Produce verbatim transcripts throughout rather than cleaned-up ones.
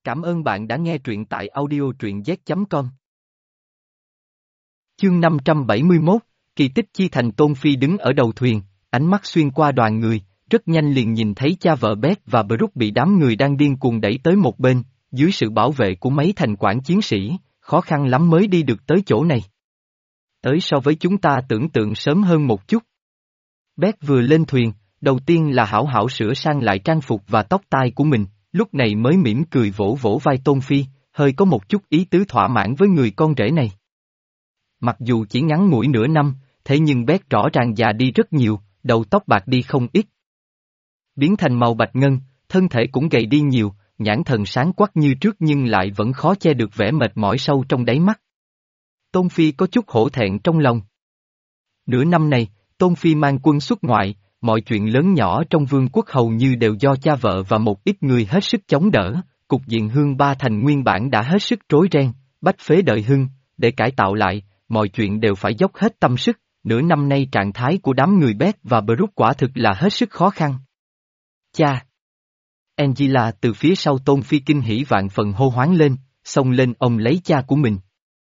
Cảm ơn bạn đã nghe truyện tại audio truyện z chấm com. Chương năm trăm bảy mươi mốt, kỳ tích chi thành. Tôn Phi đứng ở đầu thuyền, ánh mắt xuyên qua đoàn người, rất nhanh liền nhìn thấy cha vợ Beth và Brooke bị đám người đang điên cuồng đẩy tới một bên, dưới sự bảo vệ của mấy thành quản chiến sĩ, khó khăn lắm mới đi được tới chỗ này. Tới so với chúng ta tưởng tượng sớm hơn một chút. Beth vừa lên thuyền, đầu tiên là hảo hảo sửa sang lại trang phục và tóc tai của mình, lúc này mới mỉm cười vỗ vỗ vai Tôn Phi, hơi có một chút ý tứ thỏa mãn với người con rể này. Mặc dù chỉ ngắn ngủi nửa năm, thế nhưng Beth rõ ràng già đi rất nhiều, đầu tóc bạc đi không ít. Biến thành màu bạch ngân, thân thể cũng gầy đi nhiều, nhãn thần sáng quắc như trước nhưng lại vẫn khó che được vẻ mệt mỏi sâu trong đáy mắt. Tôn Phi có chút hổ thẹn trong lòng. Nửa năm này, Tôn Phi mang quân xuất ngoại, mọi chuyện lớn nhỏ trong vương quốc hầu như đều do cha vợ và một ít người hết sức chống đỡ, cục diện Hương Ba Thành nguyên bản đã hết sức rối ren, bách phế đợi hưng, để cải tạo lại, mọi chuyện đều phải dốc hết tâm sức, nửa năm nay trạng thái của đám người Beth và Brooke quả thực là hết sức khó khăn. Cha! Angela từ phía sau Tôn Phi kinh hỉ vạn phần hô hoáng lên, xông lên ôm lấy cha của mình.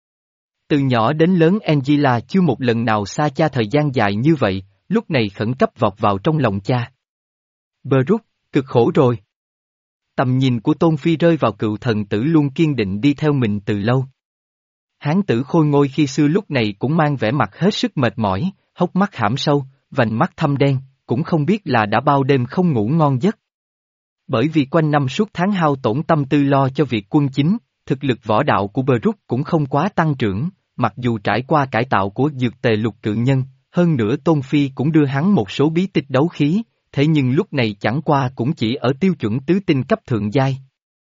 Từ nhỏ đến lớn Angela chưa một lần nào xa cha thời gian dài như vậy, lúc này khẩn cấp vọt vào trong lòng cha. Brooke, cực khổ rồi. Tầm nhìn của Tôn Phi rơi vào cựu thần tử luôn kiên định đi theo mình từ lâu. Hán tử khôi ngôi khi xưa lúc này cũng mang vẻ mặt hết sức mệt mỏi, hốc mắt hãm sâu, vành mắt thâm đen, cũng không biết là đã bao đêm không ngủ ngon giấc. Bởi vì quanh năm suốt tháng hao tổn tâm tư lo cho việc quân chính, thực lực võ đạo của Brooke cũng không quá tăng trưởng, mặc dù trải qua cải tạo của dược tề lục cự nhân, hơn nữa Tôn Phi cũng đưa hắn một số bí tịch đấu khí, thế nhưng lúc này chẳng qua cũng chỉ ở tiêu chuẩn tứ tinh cấp thượng giai.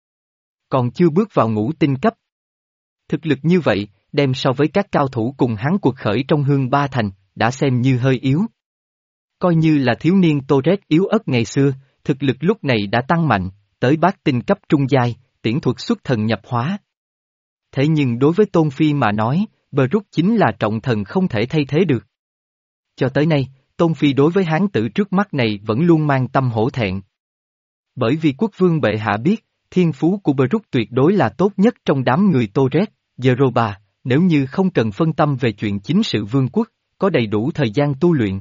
Còn chưa bước vào ngũ tinh cấp. Thực lực như vậy, đem so với các cao thủ cùng hắn cuộc khởi trong Hương Ba Thành, đã xem như hơi yếu. Coi như là thiếu niên Torres yếu ớt ngày xưa, thực lực lúc này đã tăng mạnh, tới bát tinh cấp trung giai, tiễn thuật xuất thần nhập hóa. Thế nhưng đối với Tôn Phi mà nói, Brooke chính là trọng thần không thể thay thế được. Cho tới nay, Tôn Phi đối với hán tử trước mắt này vẫn luôn mang tâm hổ thẹn. Bởi vì quốc vương bệ hạ biết, thiên phú của Brooke tuyệt đối là tốt nhất trong đám người Torres, Zeroba, nếu như không cần phân tâm về chuyện chính sự vương quốc, có đầy đủ thời gian tu luyện.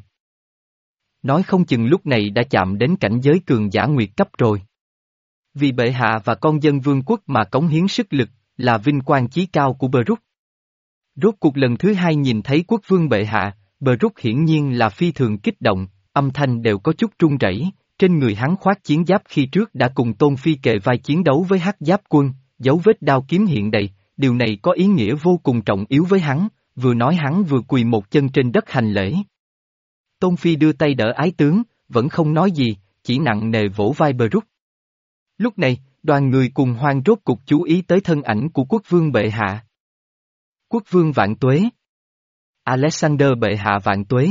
Nói không chừng lúc này đã chạm đến cảnh giới cường giả nguyệt cấp rồi. Vì bệ hạ và con dân vương quốc mà cống hiến sức lực, là vinh quang chí cao của Brooke. Rốt cuộc lần thứ hai nhìn thấy quốc vương bệ hạ, Brooke hiển nhiên là phi thường kích động, âm thanh đều có chút run rẩy. Trên người hắn khoác chiến giáp khi trước đã cùng Tôn Phi kề vai chiến đấu với hắc giáp quân, dấu vết đao kiếm hiện đầy, điều này có ý nghĩa vô cùng trọng yếu với hắn, vừa nói hắn vừa quỳ một chân trên đất hành lễ. Tôn Phi đưa tay đỡ ái tướng, vẫn không nói gì, chỉ nặng nề vỗ vai Brooke. Lúc này, đoàn người cùng hoan rốt cục chú ý tới thân ảnh của quốc vương bệ hạ. Quốc vương vạn tuế. Alexander bệ hạ vạn tuế.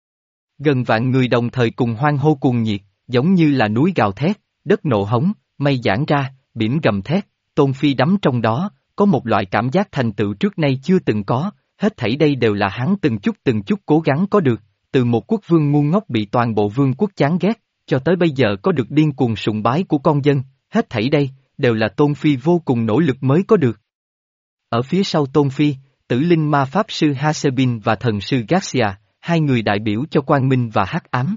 Gần vạn người đồng thời cùng hoan hô cuồng nhiệt, giống như là núi gào thét, đất nộ hống, mây giãn ra, biển gầm thét, Tôn Phi đắm trong đó, có một loại cảm giác thành tựu trước nay chưa từng có, hết thảy đây đều là hắn từng chút từng chút cố gắng có được, từ một quốc vương ngu ngốc bị toàn bộ vương quốc chán ghét, cho tới bây giờ có được điên cuồng sùng bái của con dân, hết thảy đây, đều là Tôn Phi vô cùng nỗ lực mới có được. Ở phía sau Tôn Phi, tử linh ma pháp sư Hasebin và thần sư Garcia, hai người đại biểu cho quang minh và hắc ám.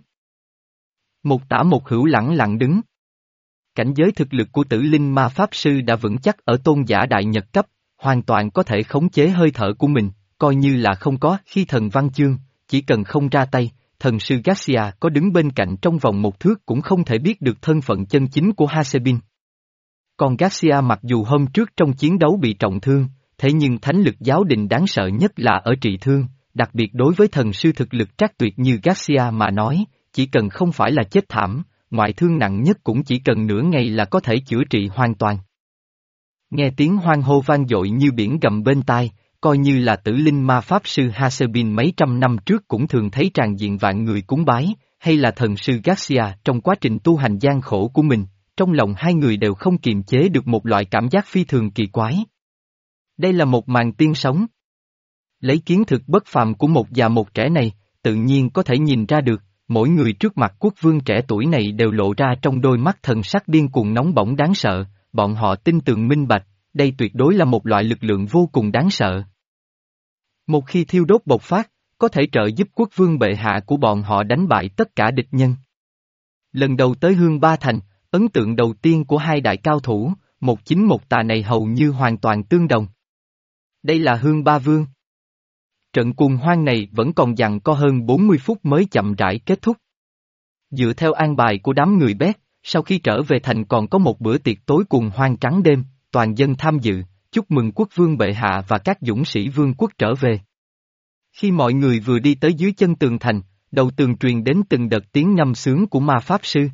Một tả một hữu lẳng lặng đứng. Cảnh giới thực lực của tử linh ma pháp sư đã vững chắc ở tôn giả đại nhật cấp, hoàn toàn có thể khống chế hơi thở của mình, coi như là không có khi thần văn chương, chỉ cần không ra tay, thần sư Garcia có đứng bên cạnh trong vòng một thước cũng không thể biết được thân phận chân chính của Hasebin. Còn Garcia mặc dù hôm trước trong chiến đấu bị trọng thương, thế nhưng thánh lực giáo đình đáng sợ nhất là ở trị thương, đặc biệt đối với thần sư thực lực trác tuyệt như Garcia mà nói, chỉ cần không phải là chết thảm, ngoại thương nặng nhất cũng chỉ cần nửa ngày là có thể chữa trị hoàn toàn. Nghe tiếng hoan hô vang dội như biển gầm bên tai, coi như là tử linh ma pháp sư Hasebin mấy trăm năm trước cũng thường thấy tràn diện vạn người cúng bái, hay là thần sư Garcia trong quá trình tu hành gian khổ của mình, trong lòng hai người đều không kiềm chế được một loại cảm giác phi thường kỳ quái. Đây là một màn tiên sống. Lấy kiến thực bất phàm của một già một trẻ này, tự nhiên có thể nhìn ra được, mỗi người trước mặt quốc vương trẻ tuổi này đều lộ ra trong đôi mắt thần sắc điên cuồng nóng bỏng đáng sợ, bọn họ tin tưởng minh bạch, đây tuyệt đối là một loại lực lượng vô cùng đáng sợ. Một khi thiêu đốt bộc phát, có thể trợ giúp quốc vương bệ hạ của bọn họ đánh bại tất cả địch nhân. Lần đầu tới Hương Ba Thành, ấn tượng đầu tiên của hai đại cao thủ, một chính một tà này hầu như hoàn toàn tương đồng. Đây là Hương Ba Vương. Trận cuồng hoan này vẫn còn dằng co hơn bốn mươi phút mới chậm rãi kết thúc. Dựa theo an bài của đám người Bét, sau khi trở về thành còn có một bữa tiệc tối cuồng hoan trắng đêm, toàn dân tham dự, chúc mừng quốc vương bệ hạ và các dũng sĩ vương quốc trở về. Khi mọi người vừa đi tới dưới chân tường thành, đầu tường truyền đến từng đợt tiếng ngâm sướng của ma pháp sư.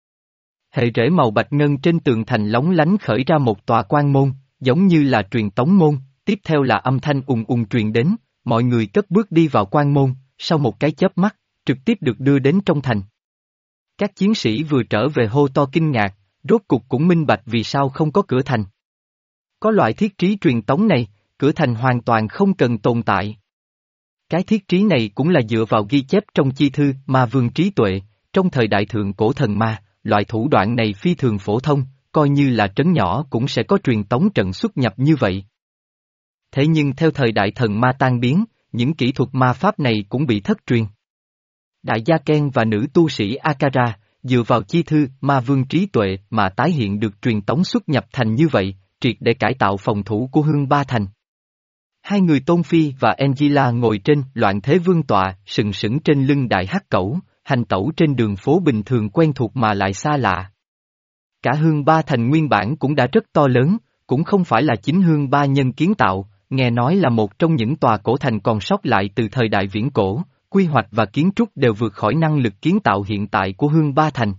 Hệ rễ màu bạch ngân trên tường thành lóng lánh khởi ra một tòa quan môn, giống như là truyền tống môn, tiếp theo là âm thanh ùng ùng truyền đến, mọi người cất bước đi vào quan môn, sau một cái chớp mắt, trực tiếp được đưa đến trong thành. Các chiến sĩ vừa trở về hô to kinh ngạc, rốt cục cũng minh bạch vì sao không có cửa thành. Có loại thiết trí truyền tống này, cửa thành hoàn toàn không cần tồn tại. Cái thiết trí này cũng là dựa vào ghi chép trong chi thư Ma Vương trí tuệ, trong thời đại thượng cổ thần ma, loại thủ đoạn này phi thường phổ thông, coi như là trấn nhỏ cũng sẽ có truyền tống trận xuất nhập như vậy. Thế nhưng theo thời đại thần ma tan biến, những kỹ thuật ma pháp này cũng bị thất truyền. Đại gia Ken và nữ tu sĩ Akara, dựa vào chi thư Ma Vương trí tuệ mà tái hiện được truyền tống xuất nhập thành như vậy, triệt để cải tạo phòng thủ của Hương Ba Thành. Hai người Tôn Phi và Angela ngồi trên loạn thế vương tọa, sừng sững trên lưng đại hắc cẩu, hành tẩu trên đường phố bình thường quen thuộc mà lại xa lạ. Cả Hương Ba Thành nguyên bản cũng đã rất to lớn, cũng không phải là chính Hương Ba Nhân kiến tạo, nghe nói là một trong những tòa cổ thành còn sót lại từ thời đại viễn cổ, quy hoạch và kiến trúc đều vượt khỏi năng lực kiến tạo hiện tại của Hương Ba Thành.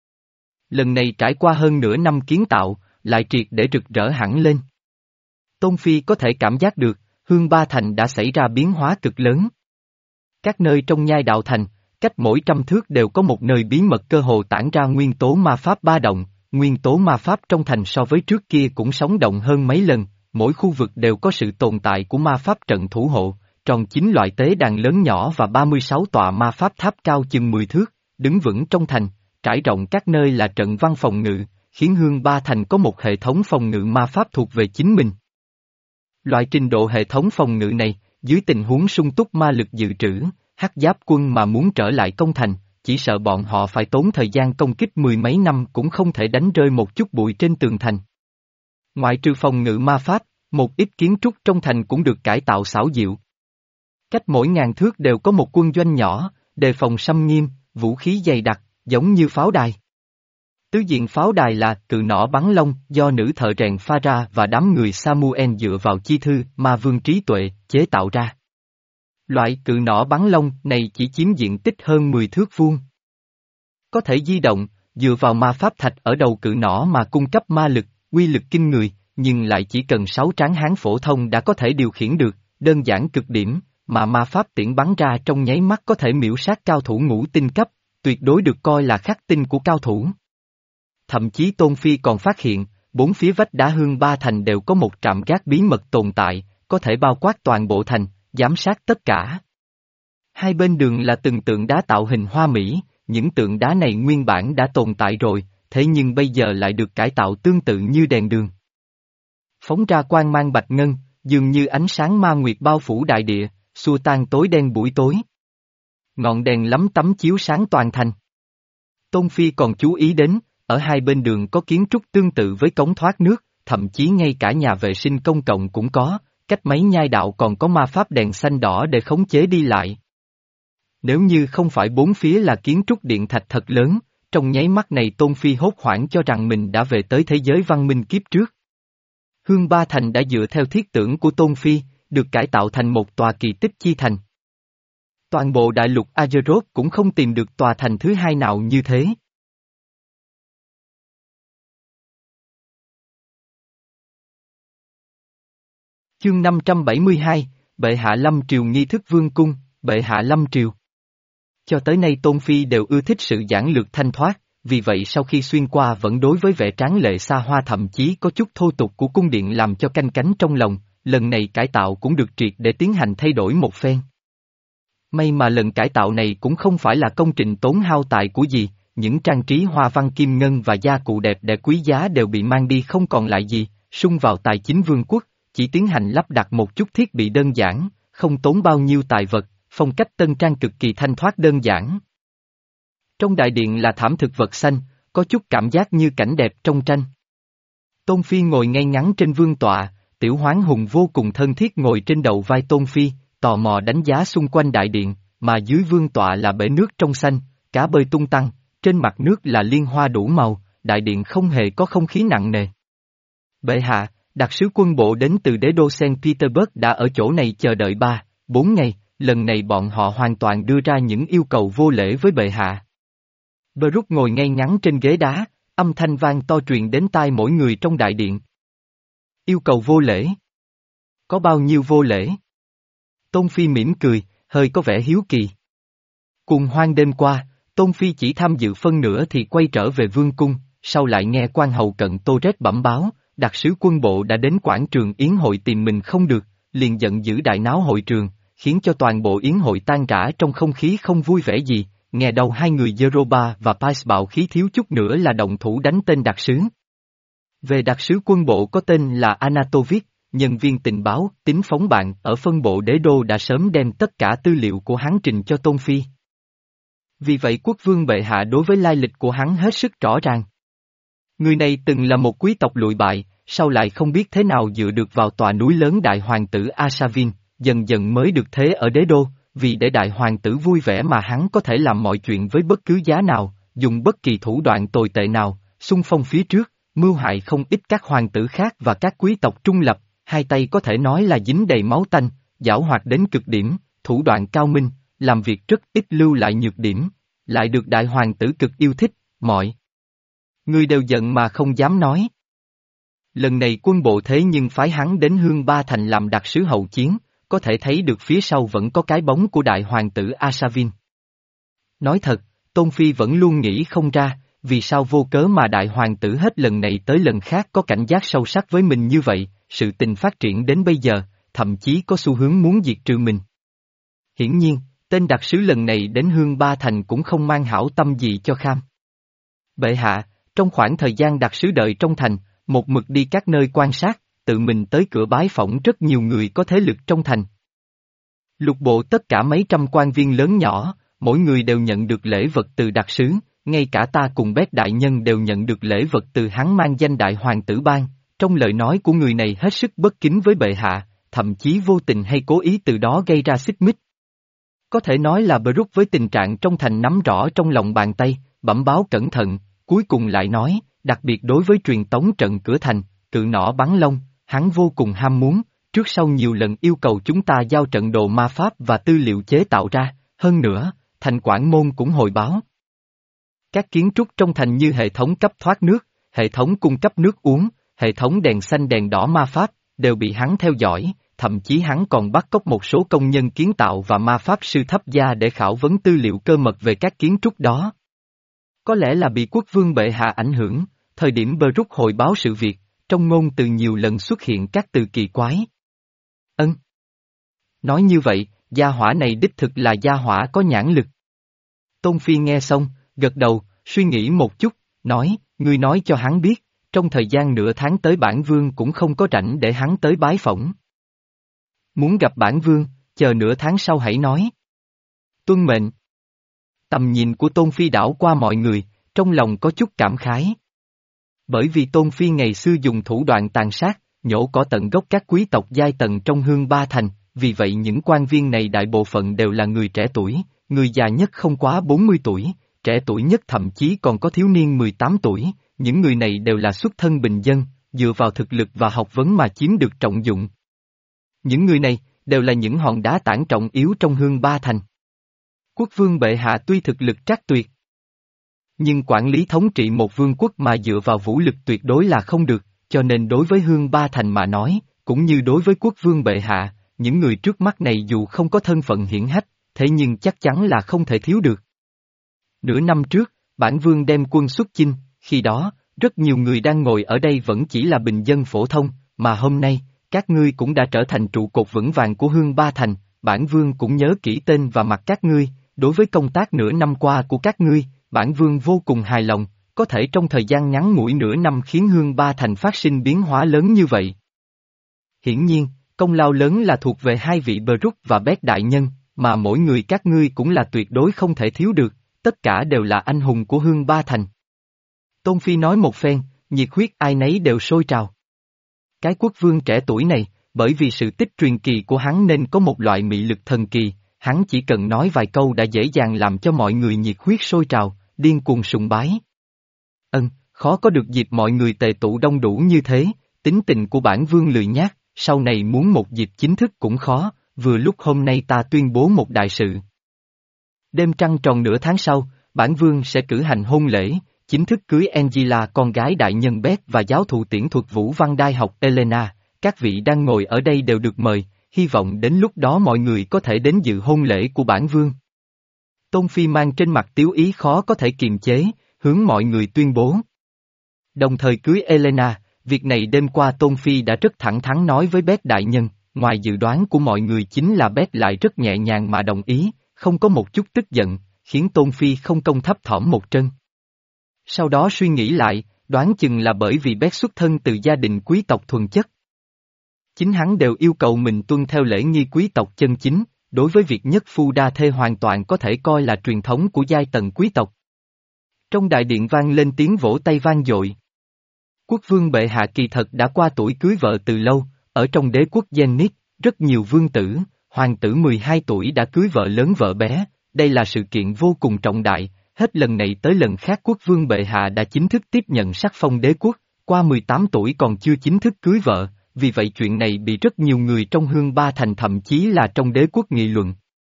Lần này trải qua hơn nửa năm kiến tạo, lại triệt để rực rỡ hẳn lên. Tôn Phi có thể cảm giác được, Hương Ba Thành đã xảy ra biến hóa cực lớn. Các nơi trong nhai đạo thành, cách mỗi trăm thước đều có một nơi bí mật cơ hồ tản ra nguyên tố ma pháp ba động, nguyên tố ma pháp trong thành so với trước kia cũng sống động hơn mấy lần, mỗi khu vực đều có sự tồn tại của ma pháp trận thủ hộ, tròn chín loại tế đàn lớn nhỏ và ba mươi sáu tòa ma pháp tháp cao chừng mười thước, đứng vững trong thành, trải rộng các nơi là trận văn phòng ngự, khiến Hương Ba Thành có một hệ thống phòng ngự ma pháp thuộc về chính mình. Loại trình độ hệ thống phòng ngự này, dưới tình huống sung túc ma lực dự trữ, hắc giáp quân mà muốn trở lại công thành, chỉ sợ bọn họ phải tốn thời gian công kích mười mấy năm cũng không thể đánh rơi một chút bụi trên tường thành. Ngoại trừ phòng ngự ma pháp, một ít kiến trúc trong thành cũng được cải tạo xảo diệu. Cách mỗi ngàn thước đều có một quân doanh nhỏ, đề phòng xâm nghiêm, vũ khí dày đặc, giống như pháo đài. Tứ diện pháo đài là cự nỏ bắn lông do nữ thợ rèn pha ra và đám người Samuel dựa vào chi thư Ma Vương trí tuệ chế tạo ra. Loại cự nỏ bắn lông này chỉ chiếm diện tích hơn mười thước vuông. Có thể di động, dựa vào ma pháp thạch ở đầu cự nỏ mà cung cấp ma lực, uy lực kinh người, nhưng lại chỉ cần sáu tráng hán phổ thông đã có thể điều khiển được, đơn giản cực điểm, mà ma pháp tiễn bắn ra trong nháy mắt có thể miễu sát cao thủ ngũ tinh cấp, tuyệt đối được coi là khắc tinh của cao thủ. Thậm chí Tôn Phi còn phát hiện, bốn phía vách đá Hương Ba Thành đều có một trạm gác bí mật tồn tại, có thể bao quát toàn bộ thành, giám sát tất cả. Hai bên đường là từng tượng đá tạo hình hoa mỹ, những tượng đá này nguyên bản đã tồn tại rồi, thế nhưng bây giờ lại được cải tạo tương tự như đèn đường. Phóng ra quang mang bạch ngân, dường như ánh sáng ma nguyệt bao phủ đại địa, xua tan tối đen buổi tối. Ngọn đèn lắm tấm chiếu sáng toàn thành. Tôn Phi còn chú ý đến, ở hai bên đường có kiến trúc tương tự với cống thoát nước, thậm chí ngay cả nhà vệ sinh công cộng cũng có, cách mấy nhai đạo còn có ma pháp đèn xanh đỏ để khống chế đi lại. Nếu như không phải bốn phía là kiến trúc điện thạch thật lớn, trong nháy mắt này Tôn Phi hốt hoảng cho rằng mình đã về tới thế giới văn minh kiếp trước. Hương Ba Thành đã dựa theo thiết tưởng của Tôn Phi, được cải tạo thành một tòa kỳ tích chi thành. Toàn bộ đại lục Azeroth cũng không tìm được tòa thành thứ hai nào như thế. Chương năm trăm bảy mươi hai, Bệ hạ lâm triều nghi thức vương cung, Bệ hạ lâm triều. Cho tới nay Tôn Phi đều ưa thích sự giản lược thanh thoát, vì vậy sau khi xuyên qua vẫn đối với vẻ tráng lệ xa hoa thậm chí có chút thô tục của cung điện làm cho canh cánh trong lòng, lần này cải tạo cũng được triệt để tiến hành thay đổi một phen. May mà lần cải tạo này cũng không phải là công trình tốn hao tài của gì, những trang trí hoa văn kim ngân và gia cụ đẹp đẽ quý giá đều bị mang đi không còn lại gì, sung vào tài chính vương quốc, chỉ tiến hành lắp đặt một chút thiết bị đơn giản, không tốn bao nhiêu tài vật, phong cách tân trang cực kỳ thanh thoát đơn giản. Trong đại điện là thảm thực vật xanh, có chút cảm giác như cảnh đẹp trong tranh. Tôn Phi ngồi ngay ngắn trên vương tọa, Tiểu Hoán Hùng vô cùng thân thiết ngồi trên đầu vai Tôn Phi, tò mò đánh giá xung quanh đại điện, mà dưới vương tọa là bể nước trong xanh, cá bơi tung tăng, trên mặt nước là liên hoa đủ màu, đại điện không hề có không khí nặng nề. Bệ hạ, đặc sứ quân bộ đến từ đế đô Saint Petersburg đã ở chỗ này chờ đợi ba, bốn ngày, lần này bọn họ hoàn toàn đưa ra những yêu cầu vô lễ với bệ hạ. Baruch ngồi ngay ngắn trên ghế đá, âm thanh vang to truyền đến tai mỗi người trong đại điện. Yêu cầu vô lễ. Có bao nhiêu vô lễ? Tôn Phi mỉm cười, hơi có vẻ hiếu kỳ. Cùng hoan đêm qua, Tôn Phi chỉ tham dự phân nửa thì quay trở về vương cung, sau lại nghe quan hầu cận Tô Rét bẩm báo, đặc sứ quân bộ đã đến quảng trường yến hội tìm mình không được, liền giận dữ đại náo hội trường, khiến cho toàn bộ yến hội tan rã trong không khí không vui vẻ gì, nghe đầu hai người Yeroba và Pais bạo khí thiếu chút nữa là động thủ đánh tên đặc sứ. Về đặc sứ quân bộ có tên là Anatovich, nhân viên tình báo, tính phóng bạn ở phân bộ đế đô đã sớm đem tất cả tư liệu của hắn trình cho Tôn Phi. Vì vậy quốc vương bệ hạ đối với lai lịch của hắn hết sức rõ ràng. Người này từng là một quý tộc lụi bại, sau lại không biết thế nào dựa được vào tòa núi lớn đại hoàng tử Asavin, dần dần mới được thế ở đế đô, vì để đại hoàng tử vui vẻ mà hắn có thể làm mọi chuyện với bất cứ giá nào, dùng bất kỳ thủ đoạn tồi tệ nào, xung phong phía trước, mưu hại không ít các hoàng tử khác và các quý tộc trung lập, hai tay có thể nói là dính đầy máu tanh, giảo hoạt đến cực điểm, thủ đoạn cao minh, làm việc rất ít lưu lại nhược điểm, lại được đại hoàng tử cực yêu thích, mọi người đều giận mà không dám nói. Lần này quân bộ thế nhưng phái hắn đến Hương Ba Thành làm đặc sứ hậu chiến, có thể thấy được phía sau vẫn có cái bóng của đại hoàng tử Asavin. Nói thật, Tôn Phi vẫn luôn nghĩ không ra, vì sao vô cớ mà đại hoàng tử hết lần này tới lần khác có cảnh giác sâu sắc với mình như vậy, sự tình phát triển đến bây giờ, thậm chí có xu hướng muốn diệt trừ mình. Hiển nhiên, tên đặc sứ lần này đến Hương Ba Thành cũng không mang hảo tâm gì cho Kham. Bệ hạ, trong khoảng thời gian đặc sứ đợi trong thành, một mực đi các nơi quan sát, tự mình tới cửa bái phỏng rất nhiều người có thế lực trong thành. Lục bộ tất cả mấy trăm quan viên lớn nhỏ, mỗi người đều nhận được lễ vật từ đặc sứ, ngay cả ta cùng Bét đại nhân đều nhận được lễ vật từ hắn mang danh đại hoàng tử ban. Trong lời nói của người này hết sức bất kính với bệ hạ, thậm chí vô tình hay cố ý từ đó gây ra xích mích. Có thể nói là Baruch với tình trạng trong thành nắm rõ trong lòng bàn tay, bẩm báo cẩn thận, cuối cùng lại nói, đặc biệt đối với truyền tống trận cửa thành, cự nỏ bắn lông, hắn vô cùng ham muốn, trước sau nhiều lần yêu cầu chúng ta giao trận đồ ma pháp và tư liệu chế tạo ra, hơn nữa, thành quản môn cũng hồi báo. Các kiến trúc trong thành như hệ thống cấp thoát nước, hệ thống cung cấp nước uống, hệ thống đèn xanh đèn đỏ ma pháp, đều bị hắn theo dõi, thậm chí hắn còn bắt cóc một số công nhân kiến tạo và ma pháp sư thấp gia để khảo vấn tư liệu cơ mật về các kiến trúc đó. Có lẽ là bị quốc vương bệ hạ ảnh hưởng, thời điểm Baruch hồi báo sự việc, trong ngôn từ nhiều lần xuất hiện các từ kỳ quái. Ân. Nói như vậy, gia hỏa này đích thực là gia hỏa có nhãn lực. Tôn Phi nghe xong, gật đầu, suy nghĩ một chút, nói, ngươi nói cho hắn biết, trong thời gian nửa tháng tới bản vương cũng không có rảnh để hắn tới bái phỏng. Muốn gặp bản vương, chờ nửa tháng sau hãy nói. Tuân mệnh. Tầm nhìn của Tôn Phi đảo qua mọi người, trong lòng có chút cảm khái. Bởi vì Tôn Phi ngày xưa dùng thủ đoạn tàn sát, nhổ cỏ tận gốc các quý tộc giai tầng trong Hương Ba Thành, vì vậy những quan viên này đại bộ phận đều là người trẻ tuổi, người già nhất không quá bốn mươi tuổi, trẻ tuổi nhất thậm chí còn có thiếu niên mười tám tuổi, những người này đều là xuất thân bình dân, dựa vào thực lực và học vấn mà chiếm được trọng dụng. Những người này, đều là những hòn đá tảng trọng yếu trong Hương Ba Thành. Quốc vương bệ hạ tuy thực lực trác tuyệt, nhưng quản lý thống trị một vương quốc mà dựa vào vũ lực tuyệt đối là không được, cho nên đối với Hương Ba Thành mà nói, cũng như đối với quốc vương bệ hạ, những người trước mắt này dù không có thân phận hiển hách, thế nhưng chắc chắn là không thể thiếu được. Nửa năm trước, bản vương đem quân xuất chinh, khi đó, rất nhiều người đang ngồi ở đây vẫn chỉ là bình dân phổ thông, mà hôm nay, các ngươi cũng đã trở thành trụ cột vững vàng của Hương Ba Thành, bản vương cũng nhớ kỹ tên và mặt các ngươi, đối với công tác nửa năm qua của các ngươi, bản vương vô cùng hài lòng, có thể trong thời gian ngắn ngủi nửa năm khiến Hương Ba Thành phát sinh biến hóa lớn như vậy. Hiển nhiên, công lao lớn là thuộc về hai vị Brook và Bét đại nhân, mà mỗi người các ngươi cũng là tuyệt đối không thể thiếu được, tất cả đều là anh hùng của Hương Ba Thành. Tôn Phi nói một phen, nhiệt huyết ai nấy đều sôi trào. Cái quốc vương trẻ tuổi này, bởi vì sự tích truyền kỳ của hắn nên có một loại mị lực thần kỳ, hắn chỉ cần nói vài câu đã dễ dàng làm cho mọi người nhiệt huyết sôi trào, điên cuồng sùng bái. Ân, khó có được dịp mọi người tề tụ đông đủ như thế, tính tình của bản vương lười nhác, sau này muốn một dịp chính thức cũng khó, vừa lúc hôm nay ta tuyên bố một đại sự. Đêm trăng tròn nửa tháng sau, bản vương sẽ cử hành hôn lễ, chính thức cưới Angela con gái đại nhân Beth và giáo thụ tiễn thuật Vũ Văn Đại học Elena, các vị đang ngồi ở đây đều được mời, hy vọng đến lúc đó mọi người có thể đến dự hôn lễ của bản vương. Tôn Phi mang trên mặt tiếu ý khó có thể kiềm chế, hướng mọi người tuyên bố. Đồng thời cưới Elena, việc này đêm qua Tôn Phi đã rất thẳng thắn nói với Beth đại nhân, ngoài dự đoán của mọi người chính là Beth lại rất nhẹ nhàng mà đồng ý, không có một chút tức giận, khiến Tôn Phi không công thấp thỏm một trân. Sau đó suy nghĩ lại, đoán chừng là bởi vì Beth xuất thân từ gia đình quý tộc thuần chất. Chính hắn đều yêu cầu mình tuân theo lễ nghi quý tộc chân chính, đối với việc nhất phu đa thê hoàn toàn có thể coi là truyền thống của giai tầng quý tộc. Trong đại điện vang lên tiếng vỗ tay vang dội. Quốc vương bệ hạ kỳ thật đã qua tuổi cưới vợ từ lâu, ở trong đế quốc Zenith, rất nhiều vương tử, hoàng tử mười hai tuổi đã cưới vợ lớn vợ bé, đây là sự kiện vô cùng trọng đại, hết lần này tới lần khác quốc vương bệ hạ đã chính thức tiếp nhận sắc phong đế quốc, qua mười tám tuổi còn chưa chính thức cưới vợ, vì vậy chuyện này bị rất nhiều người trong Hương Ba Thành thậm chí là trong đế quốc nghị luận.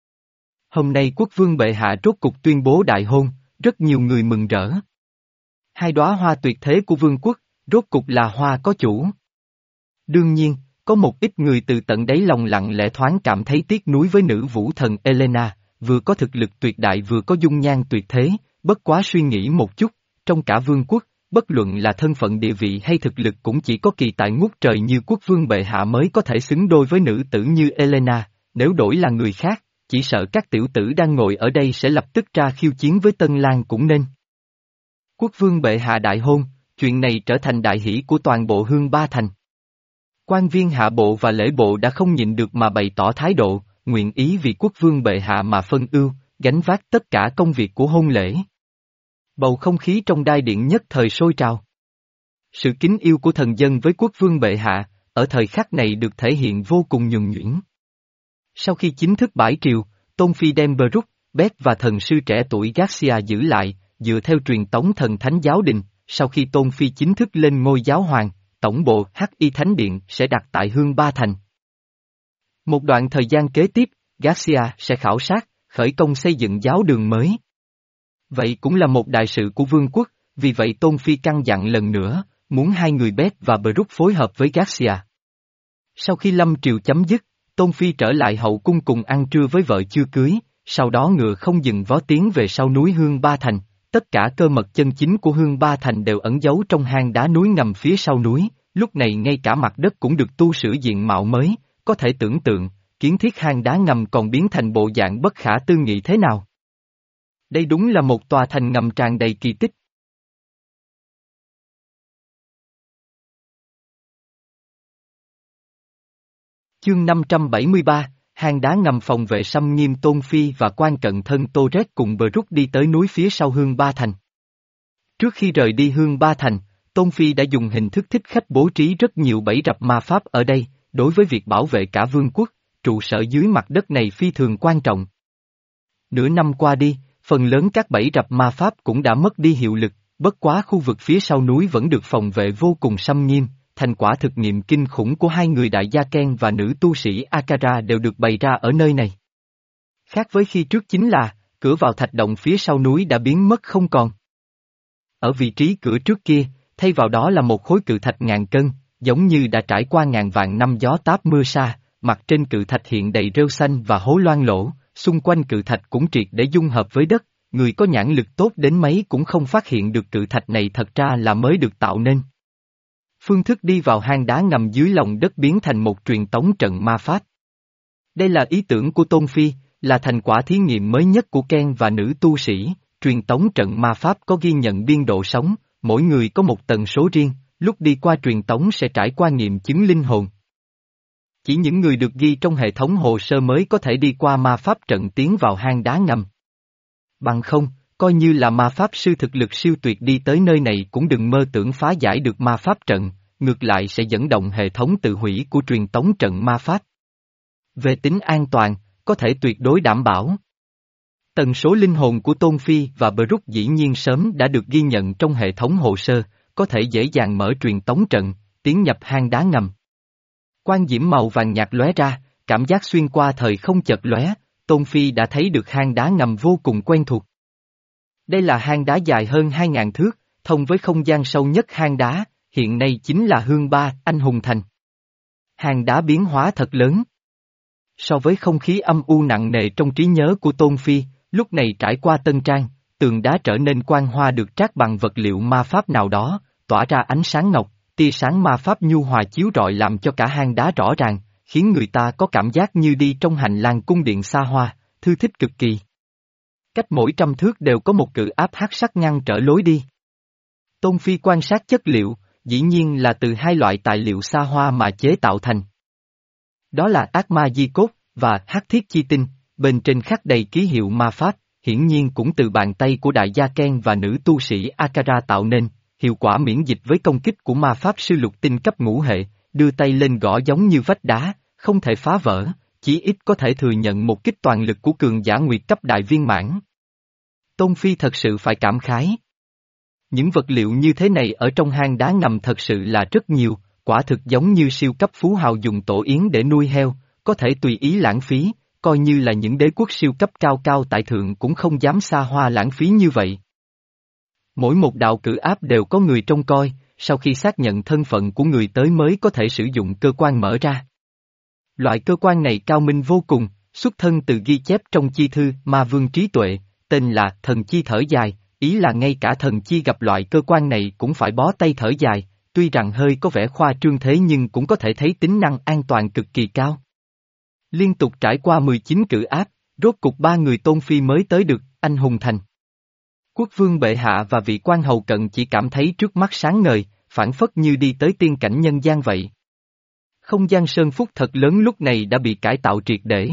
Hôm nay quốc vương bệ hạ rốt cục tuyên bố đại hôn, rất nhiều người mừng rỡ. Hai đóa hoa tuyệt thế của vương quốc, rốt cục là hoa có chủ. Đương nhiên, có một ít người từ tận đáy lòng lặng lẽ thoáng cảm thấy tiếc nuối với nữ vũ thần Elena, vừa có thực lực tuyệt đại vừa có dung nhan tuyệt thế, bất quá suy nghĩ một chút, trong cả vương quốc, bất luận là thân phận địa vị hay thực lực cũng chỉ có kỳ tài ngút trời như quốc vương bệ hạ mới có thể xứng đôi với nữ tử như Elena, nếu đổi là người khác, chỉ sợ các tiểu tử đang ngồi ở đây sẽ lập tức ra khiêu chiến với Tân Lang cũng nên. Quốc vương bệ hạ đại hôn, chuyện này trở thành đại hỷ của toàn bộ Hương Ba Thành. Quan viên hạ bộ và lễ bộ đã không nhịn được mà bày tỏ thái độ, nguyện ý vì quốc vương bệ hạ mà phân ưu, gánh vác tất cả công việc của hôn lễ. Bầu không khí trong đại điện nhất thời sôi trào. Sự kính yêu của thần dân với quốc vương bệ hạ, ở thời khắc này được thể hiện vô cùng nhuần nhuyễn. Sau khi chính thức bãi triều, Tôn Phi đem Brook, Beth và thần sư trẻ tuổi Garcia giữ lại, dựa theo truyền tống thần thánh giáo đình, sau khi Tôn Phi chính thức lên ngôi giáo hoàng, tổng bộ Hắc Y Thánh Điện sẽ đặt tại Hương Ba Thành. Một đoạn thời gian kế tiếp, Garcia sẽ khảo sát, khởi công xây dựng giáo đường mới. Vậy cũng là một đại sự của vương quốc, vì vậy Tôn Phi căn dặn lần nữa, muốn hai người Beth và Brook phối hợp với Garcia. Sau khi lâm triều chấm dứt, Tôn Phi trở lại hậu cung cùng ăn trưa với vợ chưa cưới, sau đó ngựa không dừng vó tiến về sau núi Hương Ba Thành, tất cả cơ mật chân chính của Hương Ba Thành đều ẩn giấu trong hang đá núi ngầm phía sau núi, lúc này ngay cả mặt đất cũng được tu sửa diện mạo mới, có thể tưởng tượng, kiến thiết hang đá ngầm còn biến thành bộ dạng bất khả tư nghị thế nào. Đây đúng là một tòa thành ngầm tràn đầy kỳ tích. Chương năm trăm bảy mươi ba, hang đá ngầm phòng vệ xâm nghiêm. Tôn Phi và quan cận thân Tô Rét cùng Brook đi tới núi phía sau Hương Ba Thành. Trước khi rời đi Hương Ba Thành, Tôn Phi đã dùng hình thức thích khách bố trí rất nhiều bẫy rập ma pháp ở đây, đối với việc bảo vệ cả vương quốc, trụ sở dưới mặt đất này phi thường quan trọng. Nửa năm qua đi, phần lớn các bẫy rập ma pháp cũng đã mất đi hiệu lực, bất quá khu vực phía sau núi vẫn được phòng vệ vô cùng xâm nghiêm, thành quả thực nghiệm kinh khủng của hai người đại gia Ken và nữ tu sĩ Akara đều được bày ra ở nơi này. Khác với khi trước chính là, cửa vào thạch động phía sau núi đã biến mất không còn. Ở vị trí cửa trước kia, thay vào đó là một khối cự thạch ngàn cân, giống như đã trải qua ngàn vạn năm gió táp mưa sa, mặt trên cự thạch hiện đầy rêu xanh và hố loang lỗ, xung quanh cự thạch cũng triệt để dung hợp với đất, người có nhãn lực tốt đến mấy cũng không phát hiện được cự thạch này thật ra là mới được tạo nên. Phương thức đi vào hang đá ngầm dưới lòng đất biến thành một truyền tống trận ma pháp. Đây là ý tưởng của Tôn Phi, là thành quả thí nghiệm mới nhất của Ken và nữ tu sĩ, truyền tống trận ma pháp có ghi nhận biên độ sống, mỗi người có một tần số riêng, lúc đi qua truyền tống sẽ trải qua nghiệm chứng linh hồn. Chỉ những người được ghi trong hệ thống hồ sơ mới có thể đi qua ma pháp trận tiến vào hang đá ngầm. Bằng không, coi như là ma pháp sư thực lực siêu tuyệt đi tới nơi này cũng đừng mơ tưởng phá giải được ma pháp trận, ngược lại sẽ dẫn động hệ thống tự hủy của truyền tống trận ma pháp. Về tính an toàn, có thể tuyệt đối đảm bảo. Tần số linh hồn của Tôn Phi và Brook dĩ nhiên sớm đã được ghi nhận trong hệ thống hồ sơ, có thể dễ dàng mở truyền tống trận, tiến nhập hang đá ngầm. Quang diễm màu vàng nhạt lóe ra, cảm giác xuyên qua thời không chợt lóe, Tôn Phi đã thấy được hang đá ngầm vô cùng quen thuộc. Đây là hang đá dài hơn hai ngàn thước, thông với không gian sâu nhất hang đá, hiện nay chính là Hương Ba, Anh Hùng Thành. Hang đá biến hóa thật lớn. So với không khí âm u nặng nề trong trí nhớ của Tôn Phi, lúc này trải qua tân trang, tường đá trở nên quang hoa được trát bằng vật liệu ma pháp nào đó, tỏa ra ánh sáng ngọc, tia sáng ma pháp nhu hòa chiếu rọi làm cho cả hang đá rõ ràng, khiến người ta có cảm giác như đi trong hành lang cung điện xa hoa, thư thích cực kỳ. Cách mỗi trăm thước đều có một cự áp hắc sắc ngăn trở lối đi. Tôn Phi quan sát chất liệu, dĩ nhiên là từ hai loại tài liệu xa hoa mà chế tạo thành. Đó là ác ma di cốt và hắc thiết chi tinh, bên trên khắc đầy ký hiệu ma pháp, hiển nhiên cũng từ bàn tay của đại gia Ken và nữ tu sĩ Akara tạo nên, hiệu quả miễn dịch với công kích của ma pháp sư lục tinh cấp ngũ hệ, đưa tay lên gõ giống như vách đá, không thể phá vỡ, chỉ ít có thể thừa nhận một kích toàn lực của cường giả nguyệt cấp đại viên mãn. Tôn Phi thật sự phải cảm khái. Những vật liệu như thế này ở trong hang đá ngầm thật sự là rất nhiều, quả thực giống như siêu cấp phú hào dùng tổ yến để nuôi heo, có thể tùy ý lãng phí, coi như là những đế quốc siêu cấp cao cao tại thượng cũng không dám xa hoa lãng phí như vậy. Mỗi một đạo cử áp đều có người trông coi, sau khi xác nhận thân phận của người tới mới có thể sử dụng cơ quan mở ra. Loại cơ quan này cao minh vô cùng, xuất thân từ ghi chép trong chi thư Ma Vương Trí Tuệ, tên là Thần Chi Thở Dài, ý là ngay cả thần chi gặp loại cơ quan này cũng phải bó tay thở dài, tuy rằng hơi có vẻ khoa trương thế nhưng cũng có thể thấy tính năng an toàn cực kỳ cao. Liên tục trải qua mười chín cử áp, rốt cục ba người Tôn Phi mới tới được Anh Hùng Thành. Quốc vương bệ hạ và vị quan hầu cận chỉ cảm thấy trước mắt sáng ngời, phảng phất như đi tới tiên cảnh nhân gian vậy. Không gian sơn phúc thật lớn lúc này đã bị cải tạo triệt để.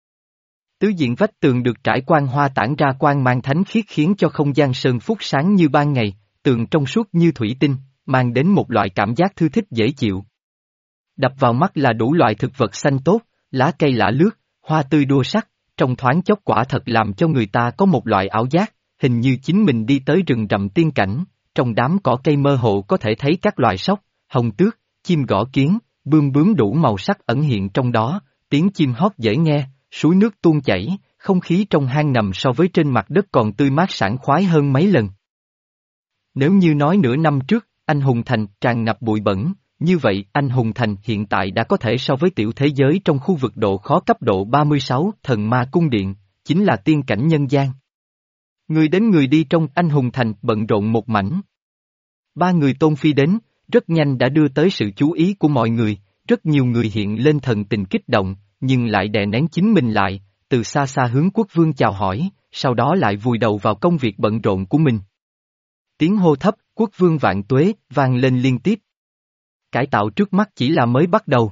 Tứ diện vách tường được trải quang hoa tản ra quang mang thánh khiết khiến cho không gian sơn phúc sáng như ban ngày, tường trong suốt như thủy tinh, mang đến một loại cảm giác thư thích dễ chịu. Đập vào mắt là đủ loại thực vật xanh tốt, lá cây lả lướt, hoa tươi đua sắc, trong thoáng chốc quả thật làm cho người ta có một loại ảo giác, hình như chính mình đi tới rừng rậm tiên cảnh, trong đám cỏ cây mơ hồ có thể thấy các loài sóc, hồng tước, chim gõ kiến, bươm bướm đủ màu sắc ẩn hiện trong đó, tiếng chim hót dễ nghe, suối nước tuôn chảy, không khí trong hang nằm so với trên mặt đất còn tươi mát sảng khoái hơn mấy lần. Nếu như nói nửa năm trước, Anh Hùng Thành tràn ngập bụi bẩn, như vậy Anh Hùng Thành hiện tại đã có thể so với tiểu thế giới trong khu vực độ khó cấp độ ba mươi sáu Thần Ma Cung Điện, chính là tiên cảnh nhân gian. Người đến người đi trong Anh Hùng Thành bận rộn một mảnh. Ba người Tôn Phi đến, rất nhanh đã đưa tới sự chú ý của mọi người, rất nhiều người hiện lên thần tình kích động, nhưng lại đè nén chính mình lại, từ xa xa hướng quốc vương chào hỏi, sau đó lại vùi đầu vào công việc bận rộn của mình. Tiếng hô thấp, quốc vương vạn tuế, vang lên liên tiếp. Cải tạo trước mắt chỉ là mới bắt đầu.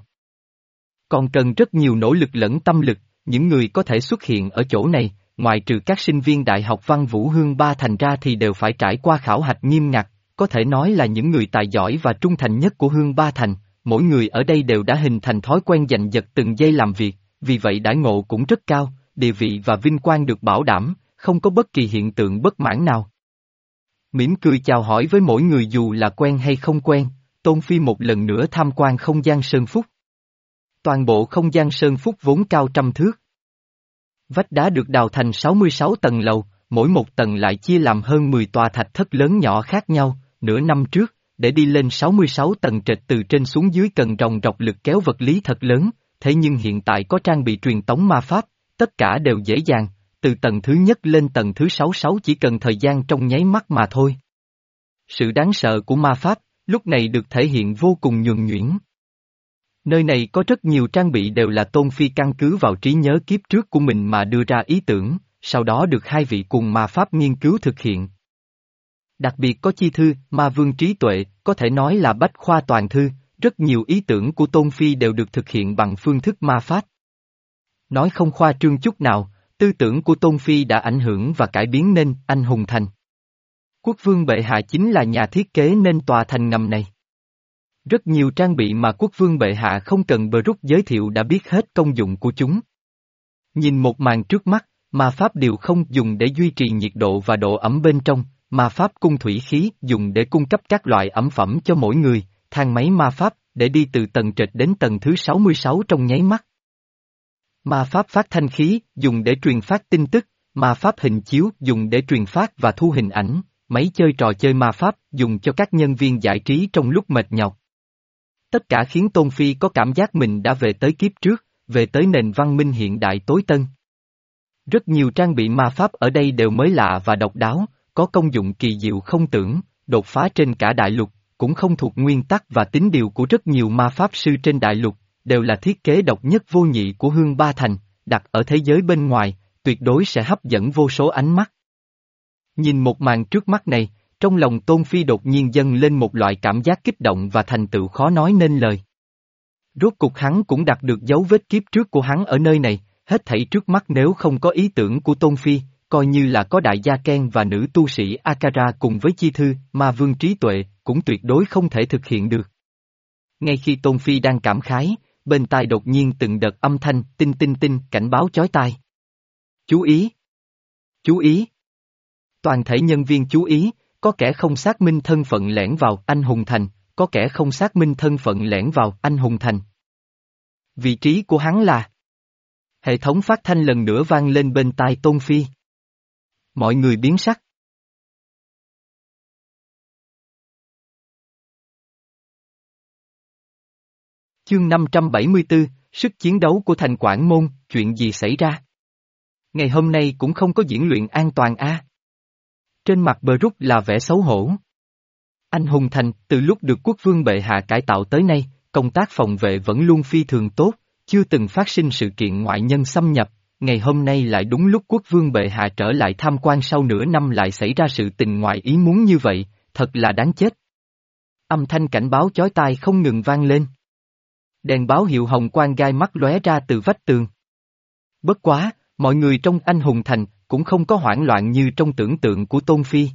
Còn cần rất nhiều nỗ lực lẫn tâm lực, những người có thể xuất hiện ở chỗ này, ngoài trừ các sinh viên Đại học Văn Vũ Hương Ba Thành ra thì đều phải trải qua khảo hạch nghiêm ngặt, có thể nói là những người tài giỏi và trung thành nhất của Hương Ba Thành, mỗi người ở đây đều đã hình thành thói quen giành giật từng giây làm việc, vì vậy đãi ngộ cũng rất cao, địa vị và vinh quang được bảo đảm, không có bất kỳ hiện tượng bất mãn nào. Mỉm cười chào hỏi với mỗi người dù là quen hay không quen, Tôn Phi một lần nữa tham quan không gian sơn phúc. Toàn bộ không gian sơn phúc vốn cao trăm thước. Vách đá được đào thành sáu mươi sáu tầng lầu, mỗi một tầng lại chia làm hơn mười tòa thạch thất lớn nhỏ khác nhau, nửa năm trước, để đi lên sáu mươi sáu tầng trệt từ trên xuống dưới cần ròng rọc lực kéo vật lý thật lớn, thế nhưng hiện tại có trang bị truyền tống ma pháp, tất cả đều dễ dàng, từ tầng thứ nhất lên tầng thứ sáu sáu chỉ cần thời gian trong nháy mắt mà thôi. Sự đáng sợ của ma pháp, lúc này được thể hiện vô cùng nhuần nhuyễn. Nơi này có rất nhiều trang bị đều là Tôn Phi căn cứ vào trí nhớ kiếp trước của mình mà đưa ra ý tưởng, sau đó được hai vị cùng ma pháp nghiên cứu thực hiện. Đặc biệt có chi thư, ma vương trí tuệ, có thể nói là bách khoa toàn thư, rất nhiều ý tưởng của Tôn Phi đều được thực hiện bằng phương thức ma pháp. Nói không khoa trương chút nào, tư tưởng của Tôn Phi đã ảnh hưởng và cải biến nên anh hùng thành. Quốc vương bệ hạ chính là nhà thiết kế nên tòa thành ngầm này. Rất nhiều trang bị mà quốc vương bệ hạ không cần Brook giới thiệu đã biết hết công dụng của chúng. Nhìn một màn trước mắt, ma pháp điều không dùng để duy trì nhiệt độ và độ ẩm bên trong, ma pháp cung thủy khí dùng để cung cấp các loại ẩm phẩm cho mỗi người, thang máy ma pháp để đi từ tầng trệt đến tầng thứ sáu mươi sáu trong nháy mắt. Ma pháp phát thanh khí dùng để truyền phát tin tức, ma pháp hình chiếu dùng để truyền phát và thu hình ảnh, máy chơi trò chơi ma pháp dùng cho các nhân viên giải trí trong lúc mệt nhọc. Tất cả khiến Tôn Phi có cảm giác mình đã về tới kiếp trước, về tới nền văn minh hiện đại tối tân. Rất nhiều trang bị ma pháp ở đây đều mới lạ và độc đáo, có công dụng kỳ diệu không tưởng, đột phá trên cả đại lục, cũng không thuộc nguyên tắc và tín điều của rất nhiều ma pháp sư trên đại lục, đều là thiết kế độc nhất vô nhị của Hương Ba Thành, đặt ở thế giới bên ngoài, tuyệt đối sẽ hấp dẫn vô số ánh mắt. Nhìn một màn trước mắt này, trong lòng Tôn Phi đột nhiên dâng lên một loại cảm giác kích động và thành tựu khó nói nên lời. Rốt cục hắn cũng đặt được dấu vết kiếp trước của hắn ở nơi này, hết thảy trước mắt nếu không có ý tưởng của Tôn Phi, coi như là có đại gia Ken và nữ tu sĩ Akara cùng với chi thư, ma vương trí tuệ, cũng tuyệt đối không thể thực hiện được. Ngay khi Tôn Phi đang cảm khái, bên tai đột nhiên từng đợt âm thanh tinh tinh tinh cảnh báo chói tai. Chú ý! Chú ý! Toàn thể nhân viên chú ý, có kẻ không xác minh thân phận lẻn vào anh hùng thành, có kẻ không xác minh thân phận lẻn vào anh hùng thành. Vị trí của hắn là... Hệ thống phát thanh lần nữa vang lên bên tai Tôn Phi. Mọi người biến sắc. Chương năm trăm bảy mươi tư, sức chiến đấu của thành Quảng Môn, chuyện gì xảy ra? Ngày hôm nay cũng không có diễn luyện an toàn a. À? Trên mặt Brook là vẻ xấu hổ. Anh hùng thành, từ lúc được quốc vương bệ hạ cải tạo tới nay, công tác phòng vệ vẫn luôn phi thường tốt, chưa từng phát sinh sự kiện ngoại nhân xâm nhập, ngày hôm nay lại đúng lúc quốc vương bệ hạ trở lại tham quan sau nửa năm lại xảy ra sự tình ngoại ý muốn như vậy, thật là đáng chết. Âm thanh cảnh báo chói tai không ngừng vang lên. Đèn báo hiệu hồng quang gai mắt lóe ra từ vách tường. Bất quá, mọi người trong anh hùng thành cũng không có hoảng loạn như trong tưởng tượng của Tôn Phi.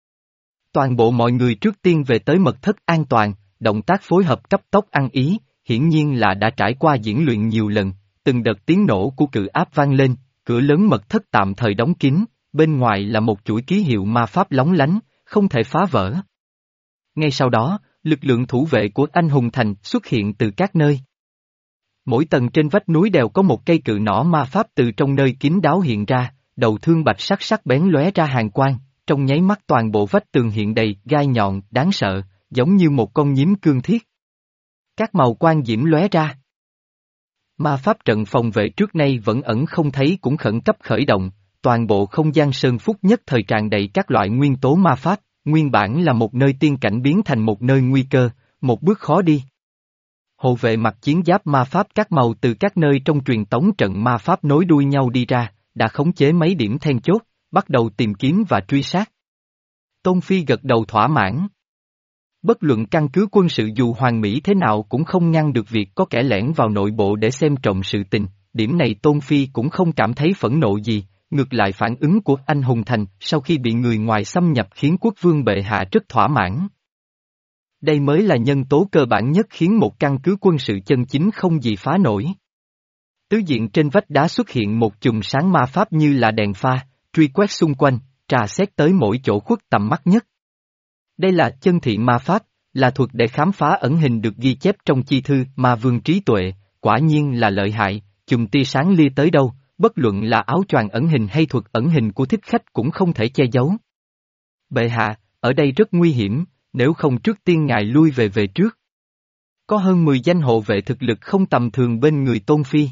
Toàn bộ mọi người trước tiên về tới mật thất an toàn, động tác phối hợp cấp tốc ăn ý, hiển nhiên là đã trải qua diễn luyện nhiều lần, từng đợt tiếng nổ của cự áp vang lên, cửa lớn mật thất tạm thời đóng kín, bên ngoài là một chuỗi ký hiệu ma pháp lóng lánh, không thể phá vỡ. Ngay sau đó, lực lượng thủ vệ của anh hùng thành xuất hiện từ các nơi. Mỗi tầng trên vách núi đều có một cây cự nỏ ma pháp từ trong nơi kín đáo hiện ra, đầu thương bạch sắc sắc bén lóe ra hàn quang, trong nháy mắt toàn bộ vách tường hiện đầy gai nhọn, đáng sợ, giống như một con nhím cương thiết. Các màu quang diễm lóe ra. Ma pháp trận phòng vệ trước nay vẫn ẩn không thấy cũng khẩn cấp khởi động, toàn bộ không gian sơn phúc nhất thời tràn đầy các loại nguyên tố ma pháp, nguyên bản là một nơi tiên cảnh biến thành một nơi nguy cơ, một bước khó đi. Hộ vệ mặc chiến giáp ma pháp các màu từ các nơi trong truyền tống trận ma pháp nối đuôi nhau đi ra, đã khống chế mấy điểm then chốt, bắt đầu tìm kiếm và truy sát. Tôn Phi gật đầu thỏa mãn. Bất luận căn cứ quân sự dù hoàn mỹ thế nào cũng không ngăn được việc có kẻ lẻn vào nội bộ để xem trộm sự tình, điểm này Tôn Phi cũng không cảm thấy phẫn nộ gì, ngược lại phản ứng của anh hùng thành sau khi bị người ngoài xâm nhập khiến quốc vương bệ hạ rất thỏa mãn. Đây mới là nhân tố cơ bản nhất khiến một căn cứ quân sự chân chính không gì phá nổi. Tứ diện trên vách đá xuất hiện một chùm sáng ma pháp như là đèn pha, truy quét xung quanh, trà xét tới mỗi chỗ khuất tầm mắt nhất. Đây là chân thị ma pháp, là thuật để khám phá ẩn hình được ghi chép trong chi thư ma vương trí tuệ, quả nhiên là lợi hại, chùm tia sáng lia tới đâu, bất luận là áo choàng ẩn hình hay thuật ẩn hình của thích khách cũng không thể che giấu. Bệ hạ, ở đây rất nguy hiểm, nếu không trước tiên ngài lui về về trước. Có hơn mười danh hộ vệ thực lực không tầm thường bên người Tôn Phi.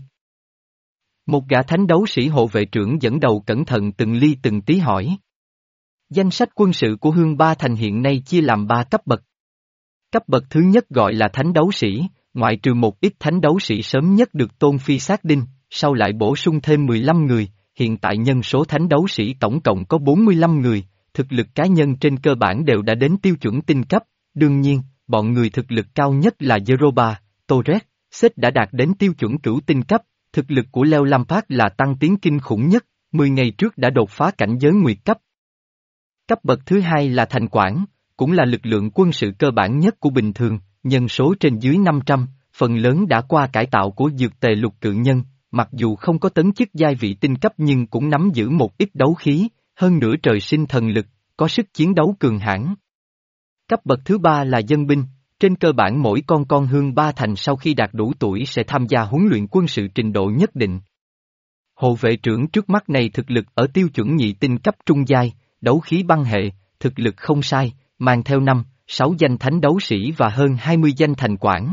Một gã thánh đấu sĩ hộ vệ trưởng dẫn đầu cẩn thận từng ly từng tí hỏi. Danh sách quân sự của Hương Ba Thành hiện nay chia làm ba cấp bậc. Cấp bậc thứ nhất gọi là thánh đấu sĩ, ngoại trừ một ít thánh đấu sĩ sớm nhất được Tôn Phi xác định, sau lại bổ sung thêm mười lăm người, hiện tại nhân số thánh đấu sĩ tổng cộng có bốn mươi lăm người, thực lực cá nhân trên cơ bản đều đã đến tiêu chuẩn tinh cấp, đương nhiên, bọn người thực lực cao nhất là Zeroba, Torres, Seth đã đạt đến tiêu chuẩn cửu tinh cấp, thực lực của Leo Lampard là tăng tiến kinh khủng nhất, mười ngày trước đã đột phá cảnh giới nguyệt cấp. Cấp bậc thứ hai là thành quản, cũng là lực lượng quân sự cơ bản nhất của bình thường, nhân số trên dưới năm trăm, phần lớn đã qua cải tạo của dược tề lục cự nhân, mặc dù không có tấn chức giai vị tinh cấp nhưng cũng nắm giữ một ít đấu khí, hơn nữa trời sinh thần lực, có sức chiến đấu cường hãn. Cấp bậc thứ ba là dân binh, trên cơ bản mỗi con con hương ba thành sau khi đạt đủ tuổi sẽ tham gia huấn luyện quân sự trình độ nhất định. Hộ vệ trưởng trước mắt này thực lực ở tiêu chuẩn nhị tinh cấp trung giai, đấu khí băng hệ, thực lực không sai, mang theo năm, sáu danh thánh đấu sĩ và hơn hai mươi danh thành quản.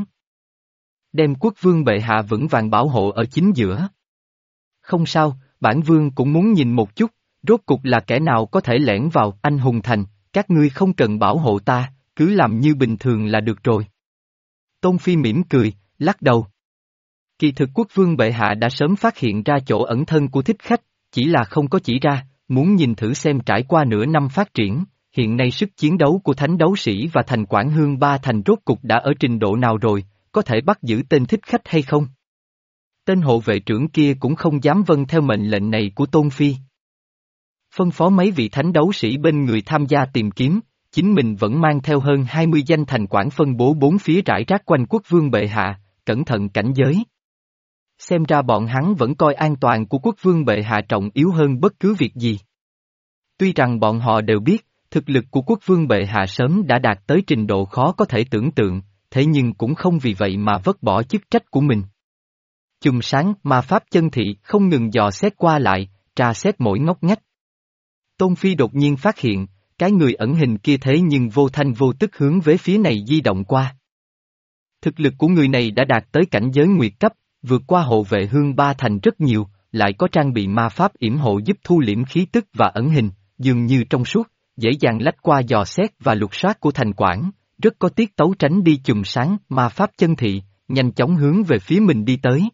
Đem quốc vương bệ hạ vững vàng bảo hộ ở chính giữa. Không sao, bản vương cũng muốn nhìn một chút, rốt cục là kẻ nào có thể lẻn vào anh hùng thành, các ngươi không cần bảo hộ ta, cứ làm như bình thường là được rồi. Tôn Phi mỉm cười, lắc đầu. Kỳ thực quốc vương bệ hạ đã sớm phát hiện ra chỗ ẩn thân của thích khách, chỉ là không có chỉ ra, muốn nhìn thử xem trải qua nửa năm phát triển, hiện nay sức chiến đấu của thánh đấu sĩ và thành quản hương ba thành rốt cục đã ở trình độ nào rồi, có thể bắt giữ tên thích khách hay không? Tên hộ vệ trưởng kia cũng không dám vâng theo mệnh lệnh này của Tôn Phi. Phân phó mấy vị thánh đấu sĩ bên người tham gia tìm kiếm, chính mình vẫn mang theo hơn hai mươi danh thành quản phân bố bốn phía rải rác quanh quốc vương bệ hạ, cẩn thận cảnh giới. Xem ra bọn hắn vẫn coi an toàn của quốc vương bệ hạ trọng yếu hơn bất cứ việc gì. Tuy rằng bọn họ đều biết, thực lực của quốc vương bệ hạ sớm đã đạt tới trình độ khó có thể tưởng tượng, thế nhưng cũng không vì vậy mà vứt bỏ chức trách của mình. Chùm sáng ma pháp chân thị không ngừng dò xét qua lại, tra xét mỗi ngóc ngách. Tôn Phi đột nhiên phát hiện, cái người ẩn hình kia thế nhưng vô thanh vô tức hướng về phía này di động qua. Thực lực của người này đã đạt tới cảnh giới nguyệt cấp, vượt qua hộ vệ hương ba thành rất nhiều, lại có trang bị ma pháp yểm hộ giúp thu liễm khí tức và ẩn hình, dường như trong suốt, dễ dàng lách qua dò xét và lục soát của thành quản, rất có tiết tấu tránh đi chùm sáng ma pháp chân thị, nhanh chóng hướng về phía mình đi tới.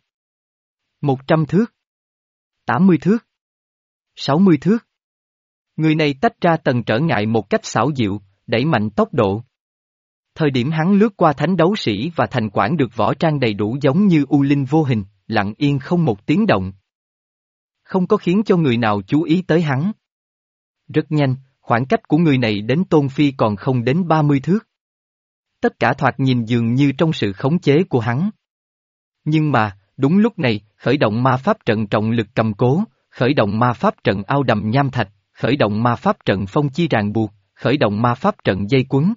Một trăm thước, tám mươi thước, sáu mươi thước. Người này tách ra tầng trở ngại một cách xảo diệu, đẩy mạnh tốc độ. Thời điểm hắn lướt qua thánh đấu sĩ và thành quản được võ trang đầy đủ giống như u linh vô hình, lặng yên không một tiếng động. Không có khiến cho người nào chú ý tới hắn. Rất nhanh, khoảng cách của người này đến Tôn Phi còn không đến ba mươi thước. Tất cả thoạt nhìn dường như trong sự khống chế của hắn. Nhưng mà, đúng lúc này, khởi động ma pháp trận trọng lực cầm cố, khởi động ma pháp trận ao đầm nham thạch, khởi động ma pháp trận phong chi ràng buộc, khởi động ma pháp trận dây quấn.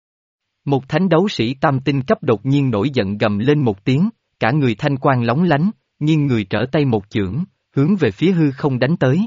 Một thánh đấu sĩ tam tinh cấp đột nhiên nổi giận gầm lên một tiếng, cả người thanh quang lóng lánh, nghiêng người trở tay một chưởng, hướng về phía hư không đánh tới.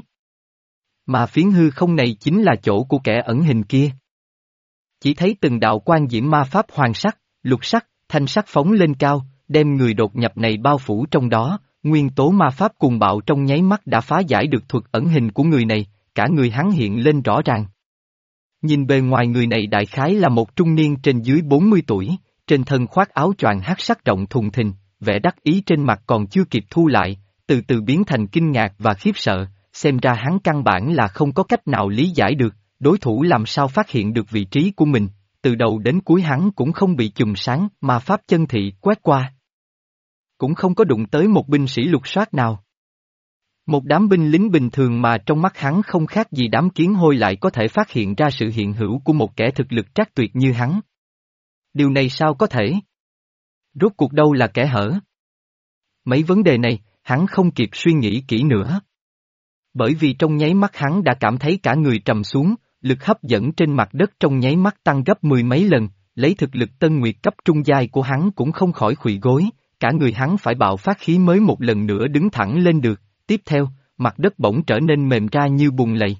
Mà phiến hư không này chính là chỗ của kẻ ẩn hình kia. Chỉ thấy từng đạo quan diễm ma pháp hoàng sắc, lục sắc, thanh sắc phóng lên cao, đem người đột nhập này bao phủ trong đó, nguyên tố ma pháp cuồng bạo trong nháy mắt đã phá giải được thuật ẩn hình của người này, cả người hắn hiện lên rõ ràng. Nhìn bề ngoài người này đại khái là một trung niên trên dưới bốn mươi tuổi, trên thân khoác áo choàng hắc sắc rộng thùng thình, vẻ đắc ý trên mặt còn chưa kịp thu lại, từ từ biến thành kinh ngạc và khiếp sợ, xem ra hắn căn bản là không có cách nào lý giải được, đối thủ làm sao phát hiện được vị trí của mình, từ đầu đến cuối hắn cũng không bị chùm sáng mà pháp chân thị quét qua. Cũng không có đụng tới một binh sĩ lục soát nào. Một đám binh lính bình thường mà trong mắt hắn không khác gì đám kiến hôi lại có thể phát hiện ra sự hiện hữu của một kẻ thực lực trác tuyệt như hắn. Điều này sao có thể? Rốt cuộc đâu là kẻ hở? Mấy vấn đề này, hắn không kịp suy nghĩ kỹ nữa. Bởi vì trong nháy mắt hắn đã cảm thấy cả người trầm xuống, lực hấp dẫn trên mặt đất trong nháy mắt tăng gấp mười mấy lần, lấy thực lực tân nguyệt cấp trung giai của hắn cũng không khỏi khuỵu gối, cả người hắn phải bạo phát khí mới một lần nữa đứng thẳng lên được. Tiếp theo, mặt đất bỗng trở nên mềm ra như bùn lầy.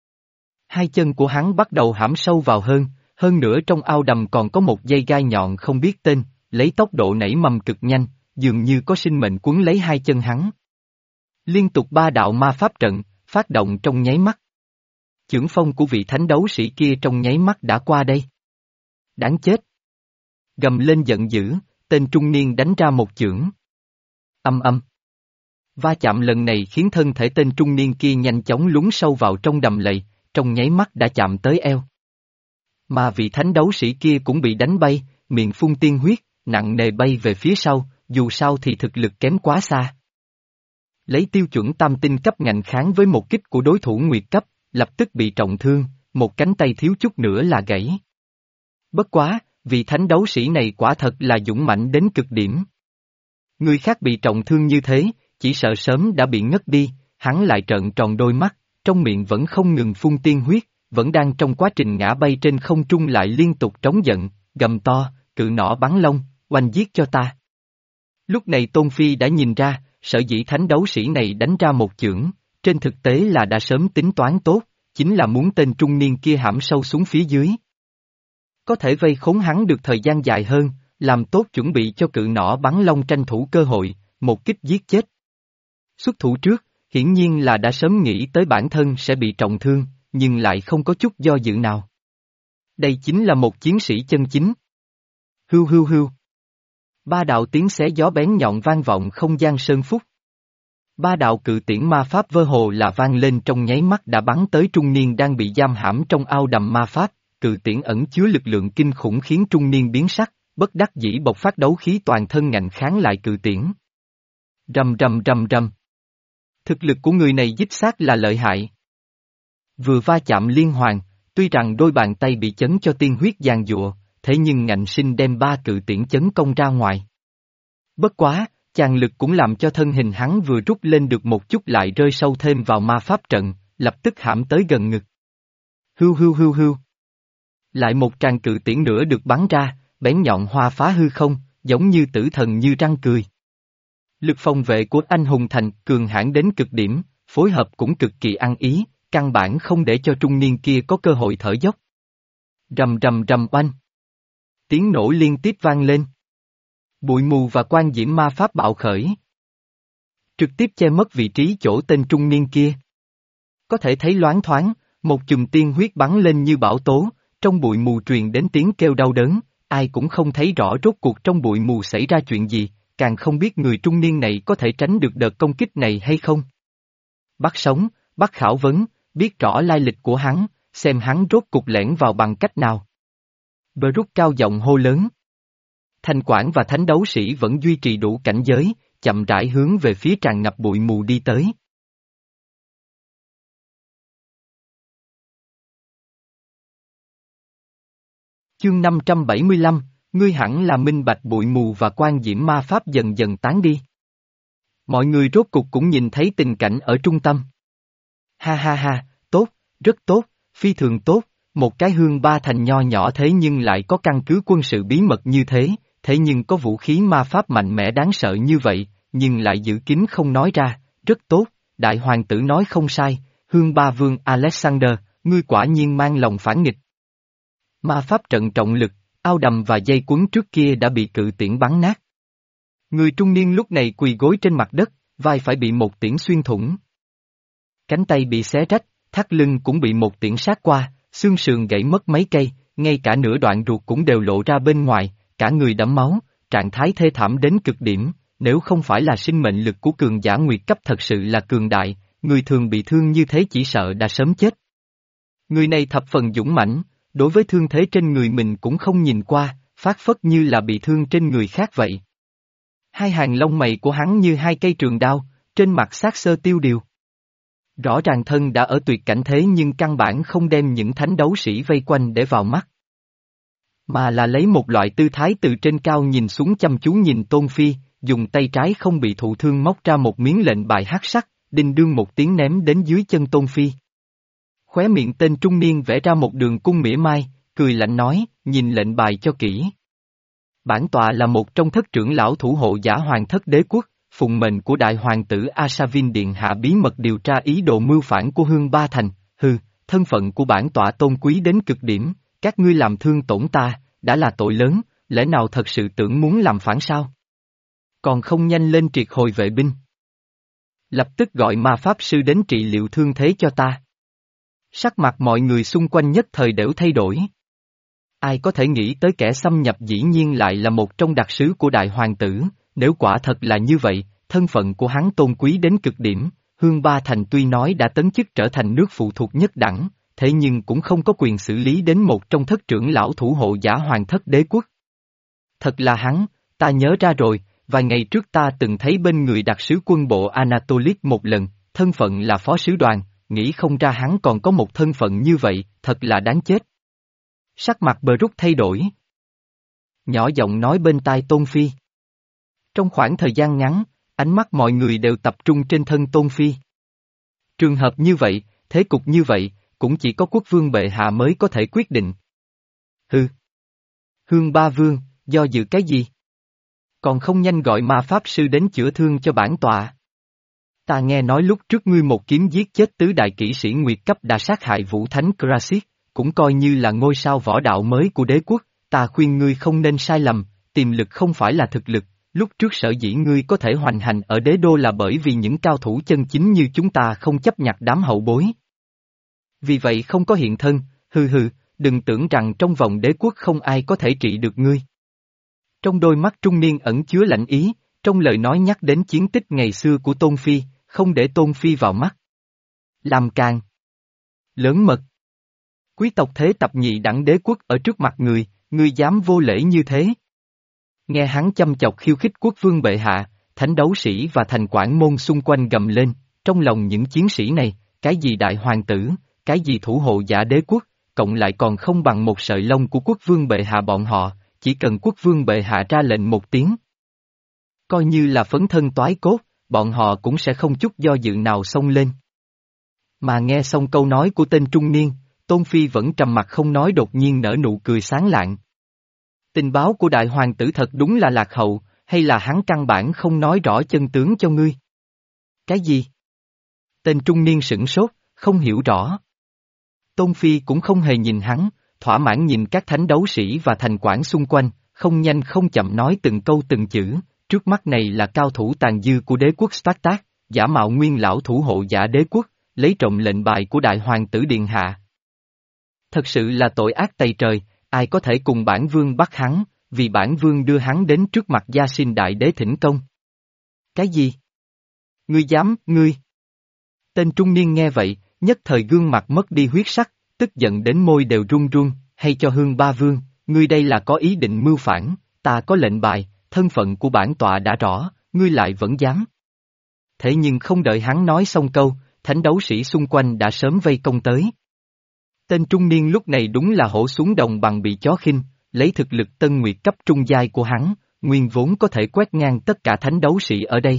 Hai chân của hắn bắt đầu hãm sâu vào hơn, hơn nữa trong ao đầm còn có một dây gai nhọn không biết tên, lấy tốc độ nảy mầm cực nhanh, dường như có sinh mệnh quấn lấy hai chân hắn. Liên tục ba đạo ma pháp trận, phát động trong nháy mắt. Chưởng phong của vị thánh đấu sĩ kia trong nháy mắt đã qua đây. Đáng chết! Gầm lên giận dữ, tên trung niên đánh ra một chưởng. Âm âm. Va chạm lần này khiến thân thể tên trung niên kia nhanh chóng lún sâu vào trong đầm lầy, trong nháy mắt đã chạm tới eo. Mà vị thánh đấu sĩ kia cũng bị đánh bay, miệng phun tiên huyết, nặng nề bay về phía sau, dù sao thì thực lực kém quá xa. Lấy tiêu chuẩn tam tinh cấp ngạnh kháng với một kích của đối thủ nguyệt cấp, lập tức bị trọng thương, một cánh tay thiếu chút nữa là gãy. Bất quá, vị thánh đấu sĩ này quả thật là dũng mãnh đến cực điểm. Người khác bị trọng thương như thế, chỉ sợ sớm đã bị ngất đi, hắn lại trợn tròn đôi mắt, trong miệng vẫn không ngừng phun tiên huyết, vẫn đang trong quá trình ngã bay trên không trung lại liên tục trống giận, gầm to, cự nỏ bắn lông, oanh giết cho ta. Lúc này Tôn Phi đã nhìn ra, sở dĩ thánh đấu sĩ này đánh ra một chưởng, trên thực tế là đã sớm tính toán tốt, chính là muốn tên trung niên kia hãm sâu xuống phía dưới. Có thể vây khốn hắn được thời gian dài hơn, làm tốt chuẩn bị cho cự nỏ bắn lông tranh thủ cơ hội, một kích giết chết. Xuất thủ trước, hiển nhiên là đã sớm nghĩ tới bản thân sẽ bị trọng thương, nhưng lại không có chút do dự nào. Đây chính là một chiến sĩ chân chính. Hưu hưu hưu. Ba đạo tiếng xé gió bén nhọn vang vọng không gian sơn phúc. Ba đạo cự tiễn ma pháp vơ hồ là vang lên trong nháy mắt đã bắn tới trung niên đang bị giam hãm trong ao đầm ma pháp, cự tiễn ẩn chứa lực lượng kinh khủng khiến trung niên biến sắc, bất đắc dĩ bộc phát đấu khí toàn thân ngạnh kháng lại cự tiễn. Rầm rầm rầm rầm. Thực lực của người này dích xác là lợi hại. Vừa va chạm liên hoàn, tuy rằng đôi bàn tay bị chấn cho tiên huyết giàn giụa, thế nhưng ngạnh sinh đem ba cự tiễn chấn công ra ngoài. Bất quá, chàng lực cũng làm cho thân hình hắn vừa rút lên được một chút lại rơi sâu thêm vào ma pháp trận, lập tức hãm tới gần ngực. Hưu hưu hưu hưu. Lại một tràng cự tiễn nữa được bắn ra, bén nhọn hoa phá hư không, giống như tử thần như răng cười. Lực phòng vệ của anh hùng thành cường hãn đến cực điểm, phối hợp cũng cực kỳ ăn ý, căn bản không để cho trung niên kia có cơ hội thở dốc. Rầm rầm rầm oanh. Tiếng nổ liên tiếp vang lên. Bụi mù và quan diễm ma pháp bạo khởi. Trực tiếp che mất vị trí chỗ tên trung niên kia. Có thể thấy loáng thoáng, một chùm tiên huyết bắn lên như bão tố, trong bụi mù truyền đến tiếng kêu đau đớn, ai cũng không thấy rõ rốt cuộc trong bụi mù xảy ra chuyện gì, càng không biết người trung niên này có thể tránh được đợt công kích này hay không. Bắt sống, bắt khảo vấn, biết rõ lai lịch của hắn, xem hắn rốt cục lẻn vào bằng cách nào. Brooke cao giọng hô lớn. Thanh quản và thánh đấu sĩ vẫn duy trì đủ cảnh giới, chậm rãi hướng về phía tràn ngập bụi mù đi tới. Chương năm trăm bảy mươi lăm, ngươi hẳn là minh bạch bụi mù và quan diễm ma pháp dần dần tán đi. Mọi người rốt cục cũng nhìn thấy tình cảnh ở trung tâm. Ha ha ha, tốt, rất tốt, phi thường tốt, một cái hương ba thành nho nhỏ thế nhưng lại có căn cứ quân sự bí mật như thế, thế nhưng có vũ khí ma pháp mạnh mẽ đáng sợ như vậy, nhưng lại giữ kín không nói ra, rất tốt, đại hoàng tử nói không sai, hương ba vương Alexander, ngươi quả nhiên mang lòng phản nghịch. Ma pháp trận trọng lực, ao đầm và dây quấn trước kia đã bị cự tiễn bắn nát. Người trung niên lúc này quỳ gối trên mặt đất, vai phải bị một tiễn xuyên thủng. Cánh tay bị xé rách, thắt lưng cũng bị một tiễn sát qua, xương sườn gãy mất mấy cây, ngay cả nửa đoạn ruột cũng đều lộ ra bên ngoài, cả người đẫm máu, trạng thái thê thảm đến cực điểm, nếu không phải là sinh mệnh lực của cường giả nguyệt cấp thật sự là cường đại, người thường bị thương như thế chỉ sợ đã sớm chết. Người này thập phần dũng mãnh, đối với thương thế trên người mình cũng không nhìn qua, phác phất như là bị thương trên người khác vậy. Hai hàng lông mày của hắn như hai cây trường đao, trên mặt sát sơ tiêu điều. Rõ ràng thân đã ở tuyệt cảnh thế nhưng căn bản không đem những thánh đấu sĩ vây quanh để vào mắt. Mà là lấy một loại tư thái từ trên cao nhìn xuống chăm chú nhìn Tôn Phi, dùng tay trái không bị thụ thương móc ra một miếng lệnh bài hắc sắc, đinh đương một tiếng ném đến dưới chân Tôn Phi. Khóe miệng tên trung niên vẽ ra một đường cung mỉa mai, cười lạnh nói, nhìn lệnh bài cho kỹ. Bản tọa là một trong thất trưởng lão thủ hộ giả hoàng thất đế quốc, phụng mệnh của đại hoàng tử Asavin Điện hạ bí mật điều tra ý đồ mưu phản của Hương Ba Thành, hừ, thân phận của bản tọa tôn quý đến cực điểm, các ngươi làm thương tổn ta, đã là tội lớn, lẽ nào thật sự tưởng muốn làm phản sao? Còn không nhanh lên triệt hồi vệ binh. Lập tức gọi ma pháp sư đến trị liệu thương thế cho ta. Sắc mặt mọi người xung quanh nhất thời đều thay đổi. Ai có thể nghĩ tới kẻ xâm nhập dĩ nhiên lại là một trong đặc sứ của đại hoàng tử, nếu quả thật là như vậy, thân thân phận của hắn tôn quý đến cực điểm, Hương Ba Thành tuy nói đã tấn chức trở thành nước phụ thuộc nhất đẳng, thế nhưng cũng không có quyền xử lý đến một trong thất trưởng lão thủ hộ giả hoàng thất đế quốc. Thật là hắn, ta nhớ ra rồi, vài ngày trước ta từng thấy bên người đặc sứ quân bộ Anatolis một lần, thân phận là phó sứ đoàn, nghĩ không ra hắn còn có một thân phận như vậy, thật là đáng chết. Sắc mặt Brook thay đổi. Nhỏ giọng nói bên tai Tôn Phi. Trong khoảng thời gian ngắn, ánh mắt mọi người đều tập trung trên thân Tôn Phi. Trường hợp như vậy, thế cục như vậy, cũng chỉ có quốc vương bệ hạ mới có thể quyết định. Hừ. Hương Ba Vương, do dự cái gì? Còn không nhanh gọi ma pháp sư đến chữa thương cho bản tọa. Ta nghe nói lúc trước ngươi một kiếm giết chết tứ đại kỹ sĩ nguyệt cấp đã sát hại vũ thánh Krasis, cũng coi như là ngôi sao võ đạo mới của đế quốc, ta khuyên ngươi không nên sai lầm, tiềm lực không phải là thực lực, lúc trước sở dĩ ngươi có thể hoành hành ở đế đô là bởi vì những cao thủ chân chính như chúng ta không chấp nhặt đám hậu bối. Vì vậy không có hiện thân, hừ hừ, đừng tưởng rằng trong vòng đế quốc không ai có thể trị được ngươi. Trong đôi mắt trung niên ẩn chứa lạnh ý, trong lời nói nhắc đến chiến tích ngày xưa của Tôn Phi, không để Tôn Phi vào mắt. Làm càng lớn mật. Quý tộc thế tập nhị đẳng đế quốc ở trước mặt người, ngươi dám vô lễ như thế. Nghe hắn chăm chọc khiêu khích quốc vương bệ hạ, thánh đấu sĩ và thành quản môn xung quanh gầm lên, trong lòng những chiến sĩ này, cái gì đại hoàng tử, cái gì thủ hộ giả đế quốc, cộng lại còn không bằng một sợi lông của quốc vương bệ hạ bọn họ, chỉ cần quốc vương bệ hạ ra lệnh một tiếng. Coi như là phấn thân toái cốt, bọn họ cũng sẽ không chút do dự nào xông lên. Mà nghe xong câu nói của tên trung niên, Tôn Phi vẫn trầm mặt không nói đột nhiên nở nụ cười sáng lạng. Tình báo của đại hoàng tử thật đúng là lạc hậu, hay là hắn căn bản không nói rõ chân tướng cho ngươi? Cái gì? Tên trung niên sửng sốt, không hiểu rõ. Tôn Phi cũng không hề nhìn hắn, thỏa mãn nhìn các thánh đấu sĩ và thành quản xung quanh, không nhanh không chậm nói từng câu từng chữ, trước mắt này là cao thủ tàn dư của đế quốc Spartak, giả mạo nguyên lão thủ hộ giả đế quốc, lấy trộm lệnh bài của đại hoàng tử điện hạ. Thật sự là tội ác tày trời, ai có thể cùng bản vương bắt hắn, vì bản vương đưa hắn đến trước mặt gia sinh đại đế thỉnh công. Cái gì? Ngươi dám, ngươi? Tên trung niên nghe vậy, nhất thời gương mặt mất đi huyết sắc, tức giận đến môi đều run run, hay cho Hương Ba Vương, ngươi đây là có ý định mưu phản, ta có lệnh bài, thân phận của bản tọa đã rõ, ngươi lại vẫn dám. Thế nhưng không đợi hắn nói xong câu, thánh đấu sĩ xung quanh đã sớm vây công tới. Tên trung niên lúc này đúng là hổ xuống đồng bằng bị chó khinh, lấy thực lực tân nguyệt cấp trung giai của hắn, nguyên vốn có thể quét ngang tất cả thánh đấu sĩ ở đây.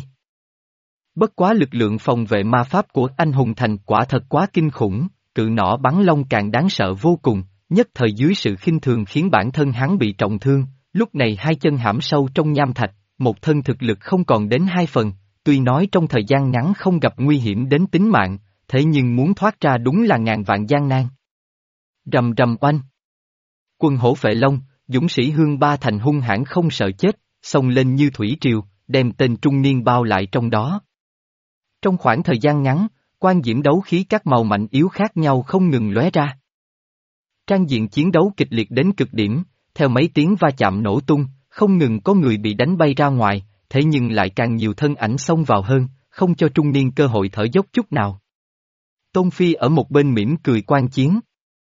Bất quá lực lượng phòng vệ ma pháp của anh hùng thành quả thật quá kinh khủng, cự nỏ bắn lông càng đáng sợ vô cùng, nhất thời dưới sự khinh thường khiến bản thân hắn bị trọng thương, lúc này hai chân hãm sâu trong nham thạch, một thân thực lực không còn đến hai phần, tuy nói trong thời gian ngắn không gặp nguy hiểm đến tính mạng, thế nhưng muốn thoát ra đúng là ngàn vạn gian nan. Rầm rầm oanh. Quân hổ phệ long, dũng sĩ Hương Ba Thành hung hãn không sợ chết, xông lên như thủy triều, đem tên trung niên bao lại trong đó. Trong khoảng thời gian ngắn, quan diễm đấu khí các màu mạnh yếu khác nhau không ngừng lóe ra. Trang diện chiến đấu kịch liệt đến cực điểm, theo mấy tiếng va chạm nổ tung, không ngừng có người bị đánh bay ra ngoài, thế nhưng lại càng nhiều thân ảnh xông vào hơn, không cho trung niên cơ hội thở dốc chút nào. Tôn Phi ở một bên mỉm cười quan chiến.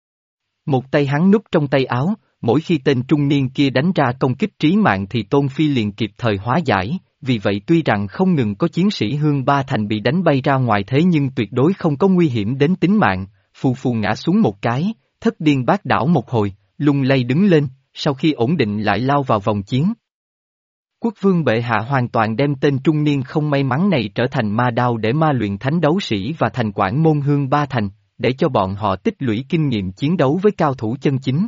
Một tay hắn núp trong tay áo, mỗi khi tên trung niên kia đánh ra công kích trí mạng thì Tôn Phi liền kịp thời hóa giải, vì vậy tuy rằng không ngừng có chiến sĩ Hương Ba Thành bị đánh bay ra ngoài thế nhưng tuyệt đối không có nguy hiểm đến tính mạng, phù phù ngã xuống một cái, thất điên bát đảo một hồi, lung lay đứng lên, sau khi ổn định lại lao vào vòng chiến. Quốc vương bệ hạ hoàn toàn đem tên trung niên không may mắn này trở thành ma đao để ma luyện thánh đấu sĩ và thành quản môn Hương Ba Thành, để cho bọn họ tích lũy kinh nghiệm chiến đấu với cao thủ chân chính.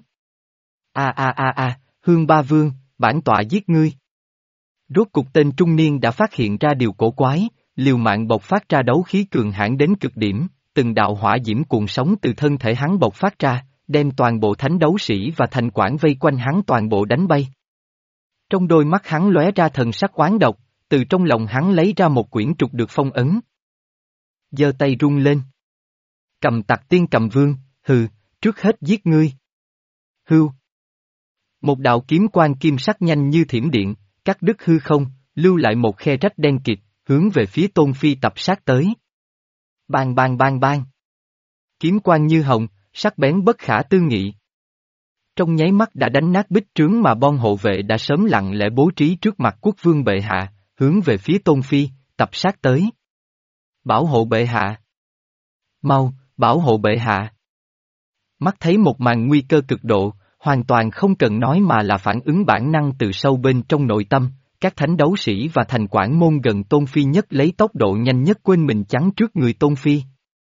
A a a a, Hương Ba Vương, bản tọa giết ngươi. Rốt cục tên trung niên đã phát hiện ra điều cổ quái, liều mạng bộc phát ra đấu khí cường hãn đến cực điểm, từng đạo hỏa diễm cuồng sóng từ thân thể hắn bộc phát ra, đem toàn bộ thánh đấu sĩ và thành quản vây quanh hắn toàn bộ đánh bay. Trong đôi mắt hắn lóe ra thần sắc oán độc, từ trong lòng hắn lấy ra một quyển trục được phong ấn. Giơ tay rung lên. Cầm tặc tiên cầm vương, hừ, trước hết giết ngươi. Hưu. Một đạo kiếm quang kim sắc nhanh như thiểm điện, cắt đứt hư không, lưu lại một khe rách đen kịt, hướng về phía Tôn Phi tập sát tới. Bang bang bang bang. Kiếm quang như hồng, sắc bén bất khả tư nghị. Trong nháy mắt đã đánh nát bích trướng mà bon hộ vệ đã sớm lặng lẽ bố trí trước mặt quốc vương bệ hạ, hướng về phía Tôn Phi, tập sát tới. Bảo hộ bệ hạ. Mau, bảo hộ bệ hạ. Mắt thấy một màn nguy cơ cực độ, hoàn toàn không cần nói mà là phản ứng bản năng từ sâu bên trong nội tâm, các thánh đấu sĩ và thành quản môn gần Tôn Phi nhất lấy tốc độ nhanh nhất quên mình chắn trước người Tôn Phi.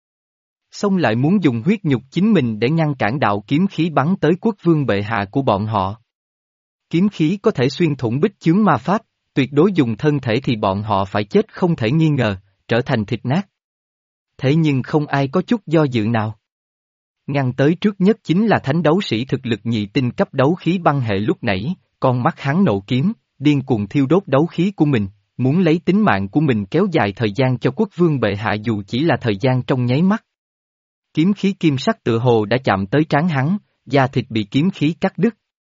Xong lại muốn dùng huyết nhục chính mình để ngăn cản đạo kiếm khí bắn tới quốc vương bệ hạ của bọn họ. Kiếm khí có thể xuyên thủng bích chướng ma pháp, tuyệt đối dùng thân thể thì bọn họ phải chết không thể nghi ngờ, trở thành thịt nát. Thế nhưng không ai có chút do dự nào. Ngăn tới trước nhất chính là thánh đấu sĩ thực lực nhị tinh cấp đấu khí băng hệ lúc nãy, con mắt hắn nộ kiếm, điên cuồng thiêu đốt đấu khí của mình, muốn lấy tính mạng của mình kéo dài thời gian cho quốc vương bệ hạ dù chỉ là thời gian trong nháy mắt. Kiếm khí kim sắc tựa hồ đã chạm tới trán hắn, da thịt bị kiếm khí cắt đứt.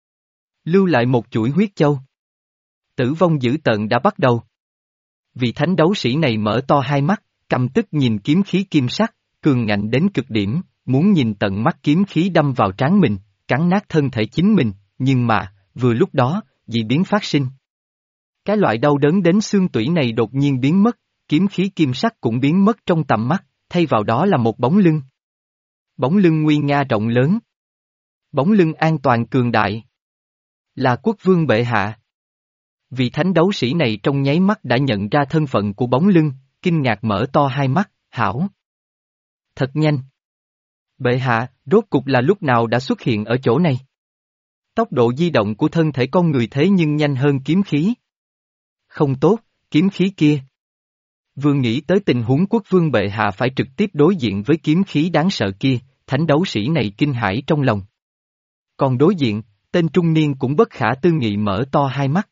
Lưu lại một chuỗi huyết châu. Tử vong dữ tợn đã bắt đầu. Vị thánh đấu sĩ này mở to hai mắt, căm tức nhìn kiếm khí kim sắc, cường ngạnh đến cực điểm, muốn nhìn tận mắt kiếm khí đâm vào trán mình, cắn nát thân thể chính mình, nhưng mà, vừa lúc đó, dị biến phát sinh. Cái loại đau đớn đến xương tủy này đột nhiên biến mất, kiếm khí kim sắc cũng biến mất trong tầm mắt, thay vào đó là một bóng lưng. Bóng lưng nguy nga rộng lớn. Bóng lưng an toàn cường đại. Là quốc vương bệ hạ. Vị thánh đấu sĩ này trong nháy mắt đã nhận ra thân phận của bóng lưng, kinh ngạc mở to hai mắt, hảo. Thật nhanh. Bệ hạ, rốt cục là lúc nào đã xuất hiện ở chỗ này? Tốc độ di động của thân thể con người thế nhưng nhanh hơn kiếm khí. Không tốt, kiếm khí kia. Vừa nghĩ tới tình huống quốc vương bệ hạ phải trực tiếp đối diện với kiếm khí đáng sợ kia, thánh đấu sĩ này kinh hãi trong lòng. Còn đối diện, tên trung niên cũng bất khả tư nghị mở to hai mắt.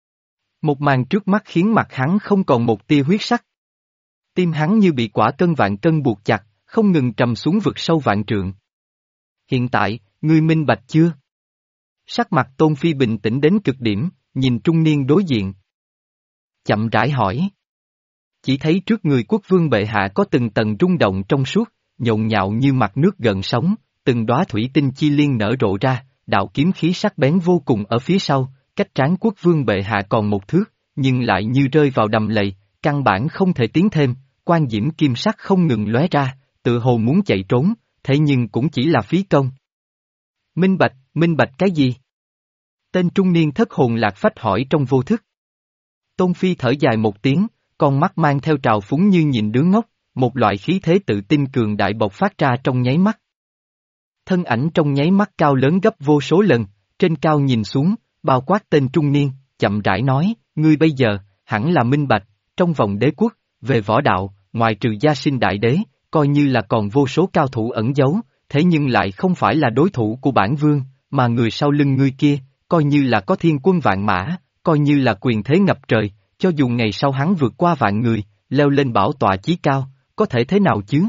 Một màn trước mắt khiến mặt hắn không còn một tia huyết sắc. Tim hắn như bị quả cân vạn cân buộc chặt, không ngừng trầm xuống vực sâu vạn trượng. Hiện tại, ngươi minh bạch chưa? Sắc mặt Tôn Phi bình tĩnh đến cực điểm, nhìn trung niên đối diện. Chậm rãi hỏi. Chỉ thấy trước người quốc vương bệ hạ có từng tầng rung động trong suốt, nhộn nhạo như mặt nước gần sóng, từng đóa thủy tinh chi liên nở rộ ra, đạo kiếm khí sắc bén vô cùng ở phía sau, cách trán quốc vương bệ hạ còn một thước, nhưng lại như rơi vào đầm lầy, căn bản không thể tiến thêm, quan diễm kim sắc không ngừng lóe ra, tự hồ muốn chạy trốn, thế nhưng cũng chỉ là phí công. Minh bạch, minh bạch cái gì? Tên trung niên thất hồn lạc phách hỏi trong vô thức. Tôn Phi thở dài một tiếng, con mắt mang theo trào phúng như nhìn đứa ngốc, một loại khí thế tự tin cường đại bộc phát ra trong nháy mắt. Thân ảnh trong nháy mắt cao lớn gấp vô số lần, trên cao nhìn xuống, bao quát tên trung niên, chậm rãi nói, ngươi bây giờ, hẳn là minh bạch, trong vòng đế quốc, về võ đạo, ngoài trừ gia sinh đại đế, coi như là còn vô số cao thủ ẩn giấu, thế nhưng lại không phải là đối thủ của bản vương, mà người sau lưng ngươi kia, coi như là có thiên quân vạn mã, coi như là quyền thế ngập trời, cho dù ngày sau hắn vượt qua vạn người, leo lên bảo tọa chí cao, có thể thế nào chứ?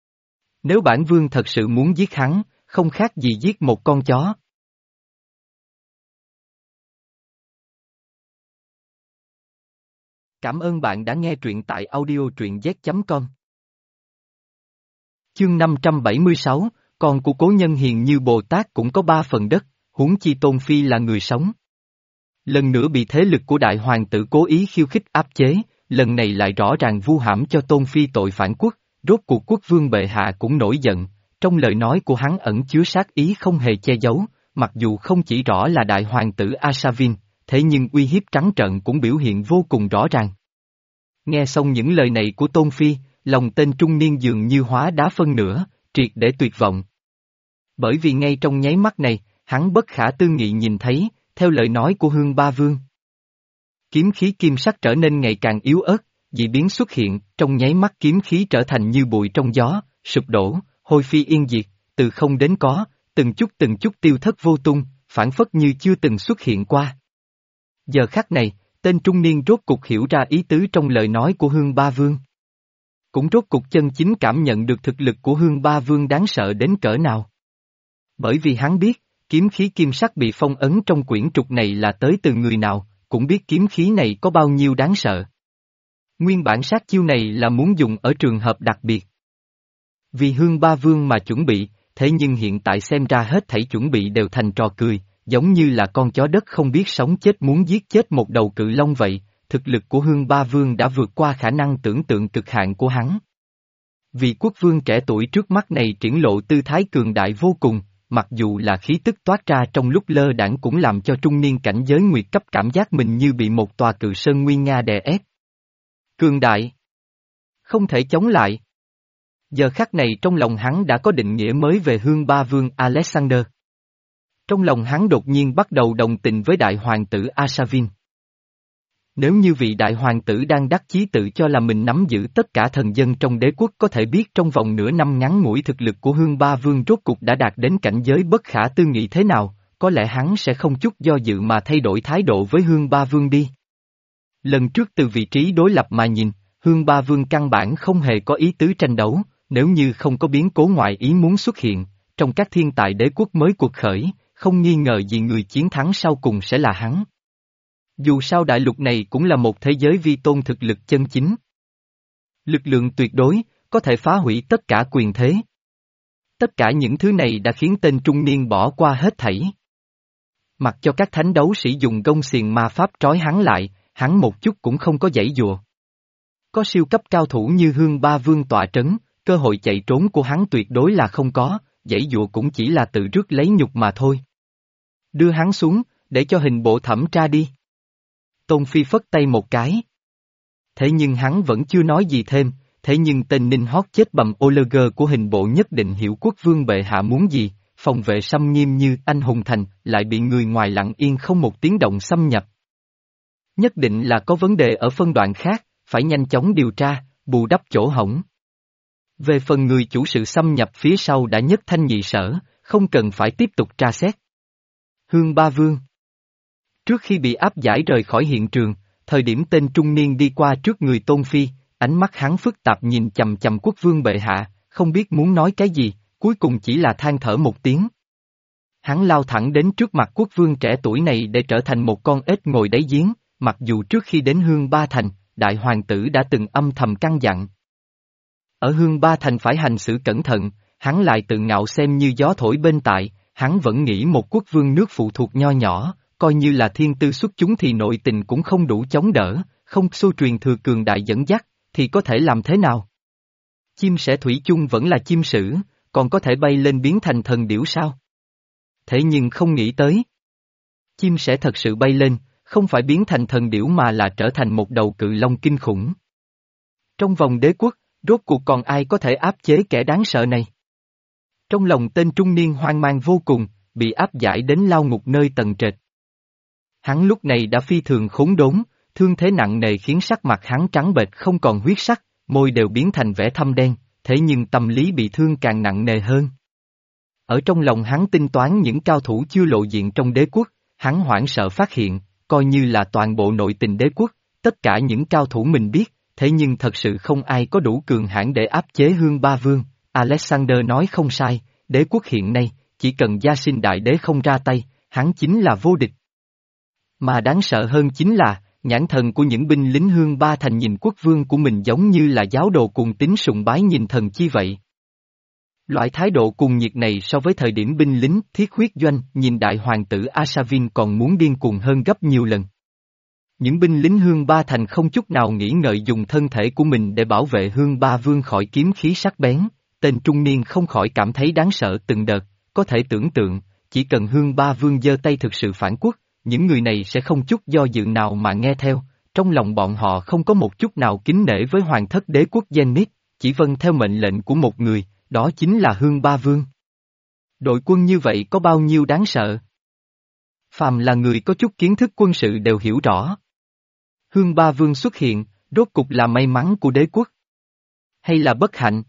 Nếu bản vương thật sự muốn giết hắn, không khác gì giết một con chó. Cảm ơn bạn đã nghe truyện tại audio truyện z chấm com. Chương năm trăm bảy mươi sáu, con của cố nhân hiền như Bồ Tát cũng có ba phần đất, huống chi Tôn Phi là người sống. Lần nữa bị thế lực của đại hoàng tử cố ý khiêu khích áp chế, lần này lại rõ ràng vu hãm cho Tôn Phi tội phản quốc, rốt cuộc quốc vương bệ hạ cũng nổi giận, trong lời nói của hắn ẩn chứa sát ý không hề che giấu, mặc dù không chỉ rõ là đại hoàng tử Asavin, thế nhưng uy hiếp trắng trợn cũng biểu hiện vô cùng rõ ràng. Nghe xong những lời này của Tôn Phi, lòng tên trung niên dường như hóa đá phân nửa, triệt để tuyệt vọng. Bởi vì ngay trong nháy mắt này, hắn bất khả tư nghị nhìn thấy, theo lời nói của Hương Ba Vương. Kiếm khí kim sắc trở nên ngày càng yếu ớt, dị biến xuất hiện, trong nháy mắt kiếm khí trở thành như bụi trong gió, sụp đổ, hôi phi yên diệt, từ không đến có, từng chút từng chút tiêu thất vô tung, phản phất như chưa từng xuất hiện qua. Giờ khắc này, tên trung niên rốt cục hiểu ra ý tứ trong lời nói của Hương Ba Vương. Cũng rốt cục chân chính cảm nhận được thực lực của Hương Ba Vương đáng sợ đến cỡ nào. Bởi vì hắn biết, kiếm khí kim sắc bị phong ấn trong quyển trục này là tới từ người nào, cũng biết kiếm khí này có bao nhiêu đáng sợ. Nguyên bản sát chiêu này là muốn dùng ở trường hợp đặc biệt. Vì Hương Ba Vương mà chuẩn bị, thế nhưng hiện tại xem ra hết thảy chuẩn bị đều thành trò cười, giống như là con chó đất không biết sống chết muốn giết chết một đầu cự long vậy, thực lực của Hương Ba Vương đã vượt qua khả năng tưởng tượng cực hạn của hắn. Vị quốc vương trẻ tuổi trước mắt này triển lộ tư thái cường đại vô cùng, mặc dù là khí tức toát ra trong lúc lơ đãng cũng làm cho trung niên cảnh giới nguyệt cấp cảm giác mình như bị một tòa cự sơn nguy nga đè ép. Cường đại. Không thể chống lại. Giờ khắc này trong lòng hắn đã có định nghĩa mới về Hương Ba Vương Alexander. Trong lòng hắn đột nhiên bắt đầu đồng tình với đại hoàng tử Asavin. Nếu như vị đại hoàng tử đang đắc chí tự cho là mình nắm giữ tất cả thần dân trong đế quốc có thể biết trong vòng nửa năm ngắn ngủi thực lực của Hương Ba Vương rốt cục đã đạt đến cảnh giới bất khả tư nghị thế nào, có lẽ hắn sẽ không chút do dự mà thay đổi thái độ với Hương Ba Vương đi. Lần trước từ vị trí đối lập mà nhìn, Hương Ba Vương căn bản không hề có ý tứ tranh đấu, nếu như không có biến cố ngoại ý muốn xuất hiện, trong các thiên tài đế quốc mới cuộc khởi, không nghi ngờ gì người chiến thắng sau cùng sẽ là hắn. Dù sao đại lục này cũng là một thế giới vi tôn thực lực chân chính. Lực lượng tuyệt đối, có thể phá hủy tất cả quyền thế. Tất cả những thứ này đã khiến tên trung niên bỏ qua hết thảy. Mặc cho các thánh đấu sĩ dùng gông xiềng ma pháp trói hắn lại, hắn một chút cũng không có giãy giụa. Có siêu cấp cao thủ như Hương Ba Vương tọa trấn, cơ hội chạy trốn của hắn tuyệt đối là không có, giãy giụa cũng chỉ là tự rước lấy nhục mà thôi. Đưa hắn xuống, để cho hình bộ thẩm tra đi. Tôn Phi phất tay một cái. Thế nhưng hắn vẫn chưa nói gì thêm, thế nhưng tên ninh hót chết bầm Oleger của hình bộ nhất định hiểu quốc vương bệ hạ muốn gì, phòng vệ xâm nghiêm như anh hùng thành, lại bị người ngoài lặng yên không một tiếng động xâm nhập. Nhất định là có vấn đề ở phân đoạn khác, phải nhanh chóng điều tra, bù đắp chỗ hổng. Về phần người chủ sự xâm nhập phía sau đã nhất thanh nhị sở, không cần phải tiếp tục tra xét. Hương Ba Vương. Trước khi bị áp giải rời khỏi hiện trường, thời điểm tên trung niên đi qua trước người Tôn Phi, ánh mắt hắn phức tạp nhìn chầm chầm quốc vương bệ hạ, không biết muốn nói cái gì, cuối cùng chỉ là than thở một tiếng. Hắn lao thẳng đến trước mặt quốc vương trẻ tuổi này để trở thành một con ếch ngồi đáy giếng, mặc dù trước khi đến Hương Ba Thành, đại hoàng tử đã từng âm thầm căn dặn. Ở Hương Ba Thành phải hành xử cẩn thận, hắn lại tự ngạo xem như gió thổi bên tại, hắn vẫn nghĩ một quốc vương nước phụ thuộc nho nhỏ, coi như là thiên tư xuất chúng thì nội tình cũng không đủ chống đỡ, không xô truyền thừa cường đại dẫn dắt, thì có thể làm thế nào? Chim sẻ thủy chung vẫn là chim sữ, còn có thể bay lên biến thành thần điểu sao? Thế nhưng không nghĩ tới. Chim sẻ thật sự bay lên, không phải biến thành thần điểu mà là trở thành một đầu cự long kinh khủng. Trong vòng đế quốc, rốt cuộc còn ai có thể áp chế kẻ đáng sợ này? Trong lòng tên trung niên hoang mang vô cùng, bị áp giải đến lao ngục nơi tầng trệt. Hắn lúc này đã phi thường khốn đốn, thương thế nặng nề khiến sắc mặt hắn trắng bệch không còn huyết sắc, môi đều biến thành vẻ thâm đen, thế nhưng tâm lý bị thương càng nặng nề hơn. Ở trong lòng hắn tính toán những cao thủ chưa lộ diện trong đế quốc, hắn hoảng sợ phát hiện, coi như là toàn bộ nội tình đế quốc, tất cả những cao thủ mình biết, thế nhưng thật sự không ai có đủ cường hãn để áp chế Hương Ba Vương. Alexander nói không sai, đế quốc hiện nay, chỉ cần Gia Sinh Đại Đế không ra tay, hắn chính là vô địch. Mà đáng sợ hơn chính là, nhãn thần của những binh lính Hương Ba Thành nhìn quốc vương của mình giống như là giáo đồ cuồng tín sùng bái nhìn thần chi vậy. Loại thái độ cuồng nhiệt này so với thời điểm binh lính thiết huyết doanh nhìn đại hoàng tử Asavin còn muốn điên cuồng hơn gấp nhiều lần. Những binh lính Hương Ba Thành không chút nào nghĩ ngợi dùng thân thể của mình để bảo vệ Hương Ba Vương khỏi kiếm khí sắc bén, tên trung niên không khỏi cảm thấy đáng sợ từng đợt, có thể tưởng tượng, chỉ cần Hương Ba Vương giơ tay thực sự phản quốc, những người này sẽ không chút do dự nào mà nghe theo, trong lòng bọn họ không có một chút nào kính nể với hoàng thất đế quốc Zenith, chỉ vâng theo mệnh lệnh của một người, đó chính là Hương Ba Vương. Đội quân như vậy có bao nhiêu đáng sợ? Phàm là người có chút kiến thức quân sự đều hiểu rõ. Hương Ba Vương xuất hiện, rốt cục là may mắn của đế quốc. Hay là bất hạnh?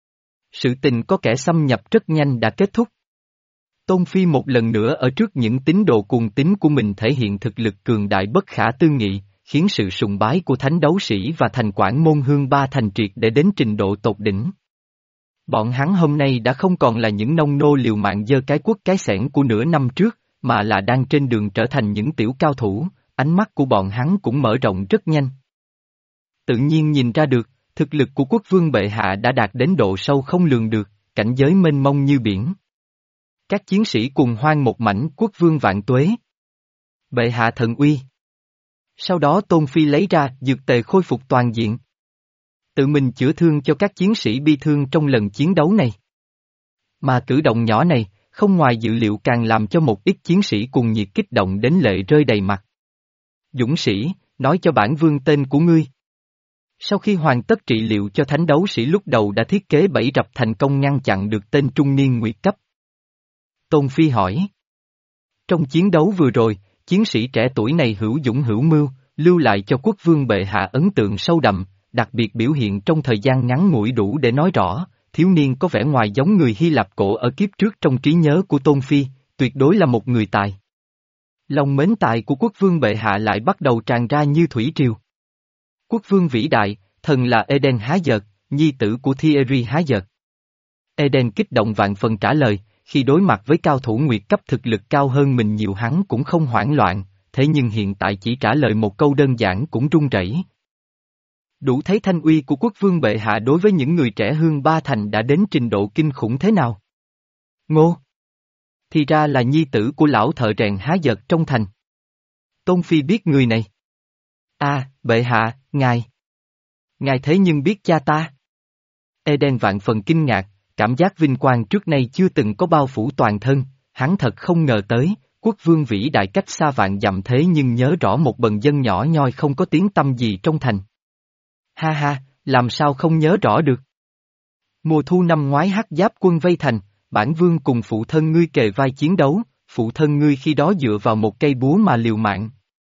Sự tình có kẻ xâm nhập rất nhanh đã kết thúc. Tôn Phi một lần nữa ở trước những tín đồ cuồng tín của mình thể hiện thực lực cường đại bất khả tư nghị, khiến sự sùng bái của thánh đấu sĩ và thành quản môn Hương Ba Thành triệt để đến trình độ tột đỉnh. Bọn hắn hôm nay đã không còn là những nông nô liều mạng giơ cái quất cái xẻng của nửa năm trước, mà là đang trên đường trở thành những tiểu cao thủ, ánh mắt của bọn hắn cũng mở rộng rất nhanh. Tự nhiên nhìn ra được, thực lực của quốc vương bệ hạ đã đạt đến độ sâu không lường được, cảnh giới mênh mông như biển. Các chiến sĩ cùng hoan một mảnh quốc vương vạn tuế. Bệ hạ thần uy. Sau đó Tôn Phi lấy ra dược tề khôi phục toàn diện. Tự mình chữa thương cho các chiến sĩ bị thương trong lần chiến đấu này. Mà cử động nhỏ này, không ngoài dự liệu càng làm cho một ít chiến sĩ cùng nhiệt kích động đến lệ rơi đầy mặt. Dũng sĩ, nói cho bản vương tên của ngươi. Sau khi hoàn tất trị liệu cho thánh đấu sĩ lúc đầu đã thiết kế bẫy rập thành công ngăn chặn được tên trung niên nguyệt cấp. Tôn Phi hỏi. Trong chiến đấu vừa rồi, chiến sĩ trẻ tuổi này hữu dũng hữu mưu, lưu lại cho quốc vương bệ hạ ấn tượng sâu đậm, đặc biệt biểu hiện trong thời gian ngắn ngủi đủ để nói rõ, thiếu niên có vẻ ngoài giống người Hy Lạp cổ ở kiếp trước trong trí nhớ của Tôn Phi, tuyệt đối là một người tài. Lòng mến tài của quốc vương bệ hạ lại bắt đầu tràn ra như thủy triều. Quốc vương vĩ đại, thần là Eden Há Dợt, nhi tử của Thierry Há Dợt. Eden kích động vạn phần trả lời, khi đối mặt với cao thủ nguyệt cấp thực lực cao hơn mình nhiều hắn cũng không hoảng loạn, thế nhưng hiện tại chỉ trả lời một câu đơn giản cũng run rẩy. Đủ thấy thanh uy của quốc vương bệ hạ đối với những người trẻ Hương Ba Thành đã đến trình độ kinh khủng thế nào. Ngô! Thì ra là nhi tử của lão thợ rèn Há Dợt trong thành. Tôn Phi biết người này. À, bệ hạ, ngài. Ngài thế nhưng biết cha ta. Eden vạn phần kinh ngạc, cảm giác vinh quang trước nay chưa từng có bao phủ toàn thân, hắn thật không ngờ tới, quốc vương vĩ đại cách xa vạn dặm thế nhưng nhớ rõ một bần dân nhỏ nhoi không có tiếng tăm gì trong thành. Ha ha, làm sao không nhớ rõ được. Mùa thu năm ngoái Hắc Giáp quân vây thành, bản vương cùng phụ thân ngươi kề vai chiến đấu, phụ thân ngươi khi đó dựa vào một cây búa mà liều mạng.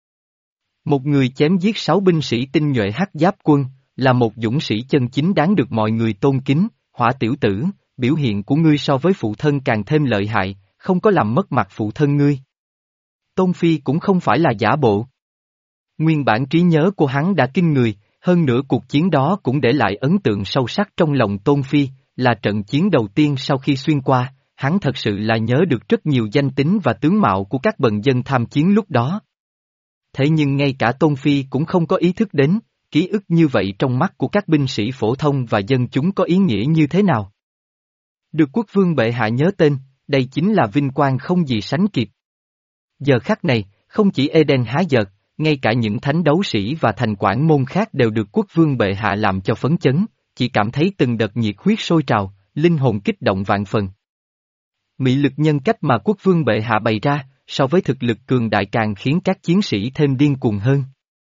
Một người chém giết sáu binh sĩ tinh nhuệ Hắc Giáp quân, là một dũng sĩ chân chính đáng được mọi người tôn kính, Hỏa tiểu tử, biểu hiện của ngươi so với phụ thân càng thêm lợi hại, không có làm mất mặt phụ thân ngươi. Tôn Phi cũng không phải là giả bộ. Nguyên bản trí nhớ của hắn đã kinh người, hơn nữa cuộc chiến đó cũng để lại ấn tượng sâu sắc trong lòng Tôn Phi, là trận chiến đầu tiên sau khi xuyên qua, hắn thật sự là nhớ được rất nhiều danh tính và tướng mạo của các bần dân tham chiến lúc đó. Thế nhưng ngay cả Tôn Phi cũng không có ý thức đến, ký ức như vậy trong mắt của các binh sĩ phổ thông và dân chúng có ý nghĩa như thế nào. Được quốc vương bệ hạ nhớ tên, đây chính là vinh quang không gì sánh kịp. Giờ khắc này, không chỉ Eden Há Dợt, ngay cả những thánh đấu sĩ và thành quản môn khác đều được quốc vương bệ hạ làm cho phấn chấn, chỉ cảm thấy từng đợt nhiệt huyết sôi trào, linh hồn kích động vạn phần. Mị lực nhân cách mà quốc vương bệ hạ bày ra, so với thực lực cường đại càng khiến các chiến sĩ thêm điên cuồng hơn.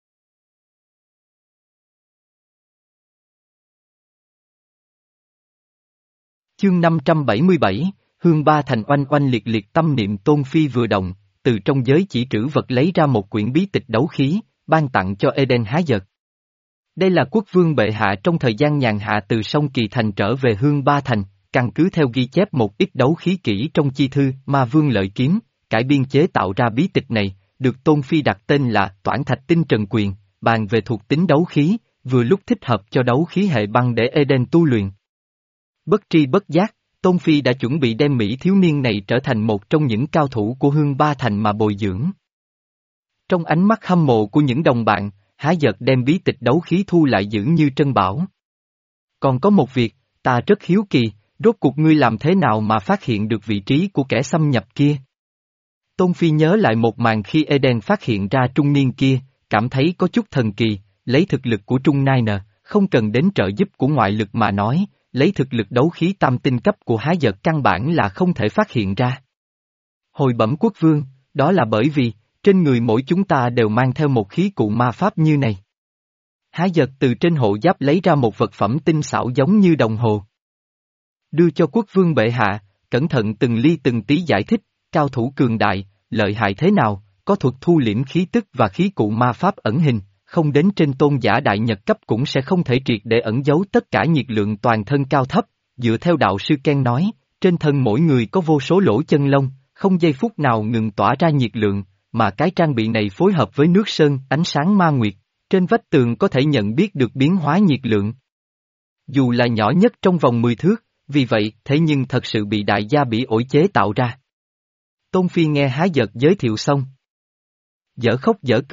Chương năm trăm bảy mươi bảy, Hương Ba Thành oanh oanh liệt liệt tâm niệm Tôn Phi vừa động, từ trong giới chỉ trữ vật lấy ra một quyển bí tịch đấu khí, ban tặng cho Eden Há Dợt. Đây là quốc vương bệ hạ trong thời gian nhàn hạ từ sông Kỳ Thành trở về Hương Ba Thành, căn cứ theo ghi chép một ít đấu khí kỹ trong chi thư Ma Vương Lợi Kiếm, cải biên chế tạo ra bí tịch này, được Tôn Phi đặt tên là Toản Thạch Tinh Trần Quyền, bàn về thuộc tính đấu khí, vừa lúc thích hợp cho đấu khí hệ băng để Eden tu luyện. Bất tri bất giác, Tôn Phi đã chuẩn bị đem Mỹ thiếu niên này trở thành một trong những cao thủ của Hương Ba Thành mà bồi dưỡng. Trong ánh mắt hâm mộ của những đồng bạn, Há Dợt đem bí tịch đấu khí thu lại giữ như trân bảo. Còn có một việc, ta rất hiếu kỳ, rốt cuộc ngươi làm thế nào mà phát hiện được vị trí của kẻ xâm nhập kia? Tôn Phi nhớ lại một màn khi Eden phát hiện ra trung niên kia, cảm thấy có chút thần kỳ, lấy thực lực của Trung Nai nờ, không cần đến trợ giúp của ngoại lực mà nói, lấy thực lực đấu khí tam tinh cấp của Há Dợt căn bản là không thể phát hiện ra. Hồi bẩm quốc vương, đó là bởi vì, trên người mỗi chúng ta đều mang theo một khí cụ ma pháp như này. Há Dợt từ trên hộ giáp lấy ra một vật phẩm tinh xảo giống như đồng hồ. Đưa cho quốc vương bệ hạ, cẩn thận từng ly từng tí giải thích, cao thủ cường đại, lợi hại thế nào, có thuật thu liễm khí tức và khí cụ ma pháp ẩn hình, không đến trên tôn giả đại nhật cấp cũng sẽ không thể triệt để ẩn giấu tất cả nhiệt lượng toàn thân cao thấp, dựa theo đạo sư Ken nói, trên thân mỗi người có vô số lỗ chân lông, không giây phút nào ngừng tỏa ra nhiệt lượng, mà cái trang bị này phối hợp với nước sơn, ánh sáng ma nguyệt, trên vách tường có thể nhận biết được biến hóa nhiệt lượng. Dù là nhỏ nhất trong vòng mười thước, vì vậy thế nhưng thật sự bị đại gia bỉ ổi chế tạo ra. Tôn Phi nghe Há Dợt giới thiệu xong. Dở khóc dở cười,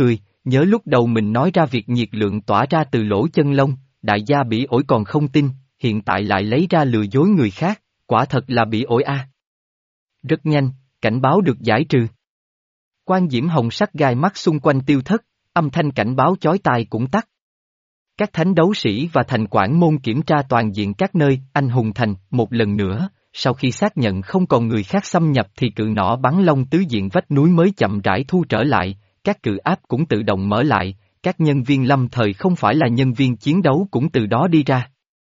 nhớ lúc đầu mình nói ra việc nhiệt lượng tỏa ra từ lỗ chân lông, đại gia bỉ ổi còn không tin, hiện tại lại lấy ra lừa dối người khác, quả thật là bỉ ổi a. Rất nhanh, cảnh báo được giải trừ. Quan diễm hồng sắc gai mắt xung quanh tiêu thất, âm thanh cảnh báo chói tai cũng tắt. Các thánh đấu sĩ và thành quản môn kiểm tra toàn diện các nơi, anh hùng thành, một lần nữa, sau khi xác nhận không còn người khác xâm nhập thì cự nỏ bắn lông tứ diện vách núi mới chậm rãi thu trở lại, các cự áp cũng tự động mở lại, các nhân viên lâm thời không phải là nhân viên chiến đấu cũng từ đó đi ra.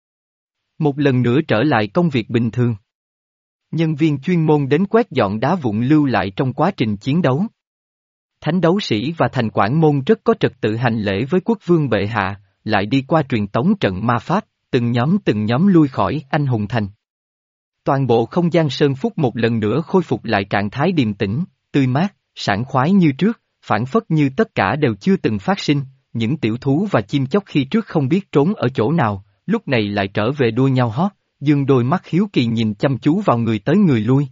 Một lần nữa trở lại công việc bình thường. Nhân viên chuyên môn đến quét dọn đá vụn lưu lại trong quá trình chiến đấu. Thánh đấu sĩ và thành quản môn rất có trật tự hành lễ với quốc vương bệ hạ, lại đi qua truyền tống trận ma pháp, từng nhóm từng nhóm lui khỏi anh hùng thành. Toàn bộ không gian sơn phúc một lần nữa khôi phục lại trạng thái điềm tĩnh, tươi mát, sảng khoái như trước, phản phất như tất cả đều chưa từng phát sinh, những tiểu thú và chim chóc khi trước không biết trốn ở chỗ nào, lúc này lại trở về đua nhau hót, dương đôi mắt hiếu kỳ nhìn chăm chú vào người tới người lui.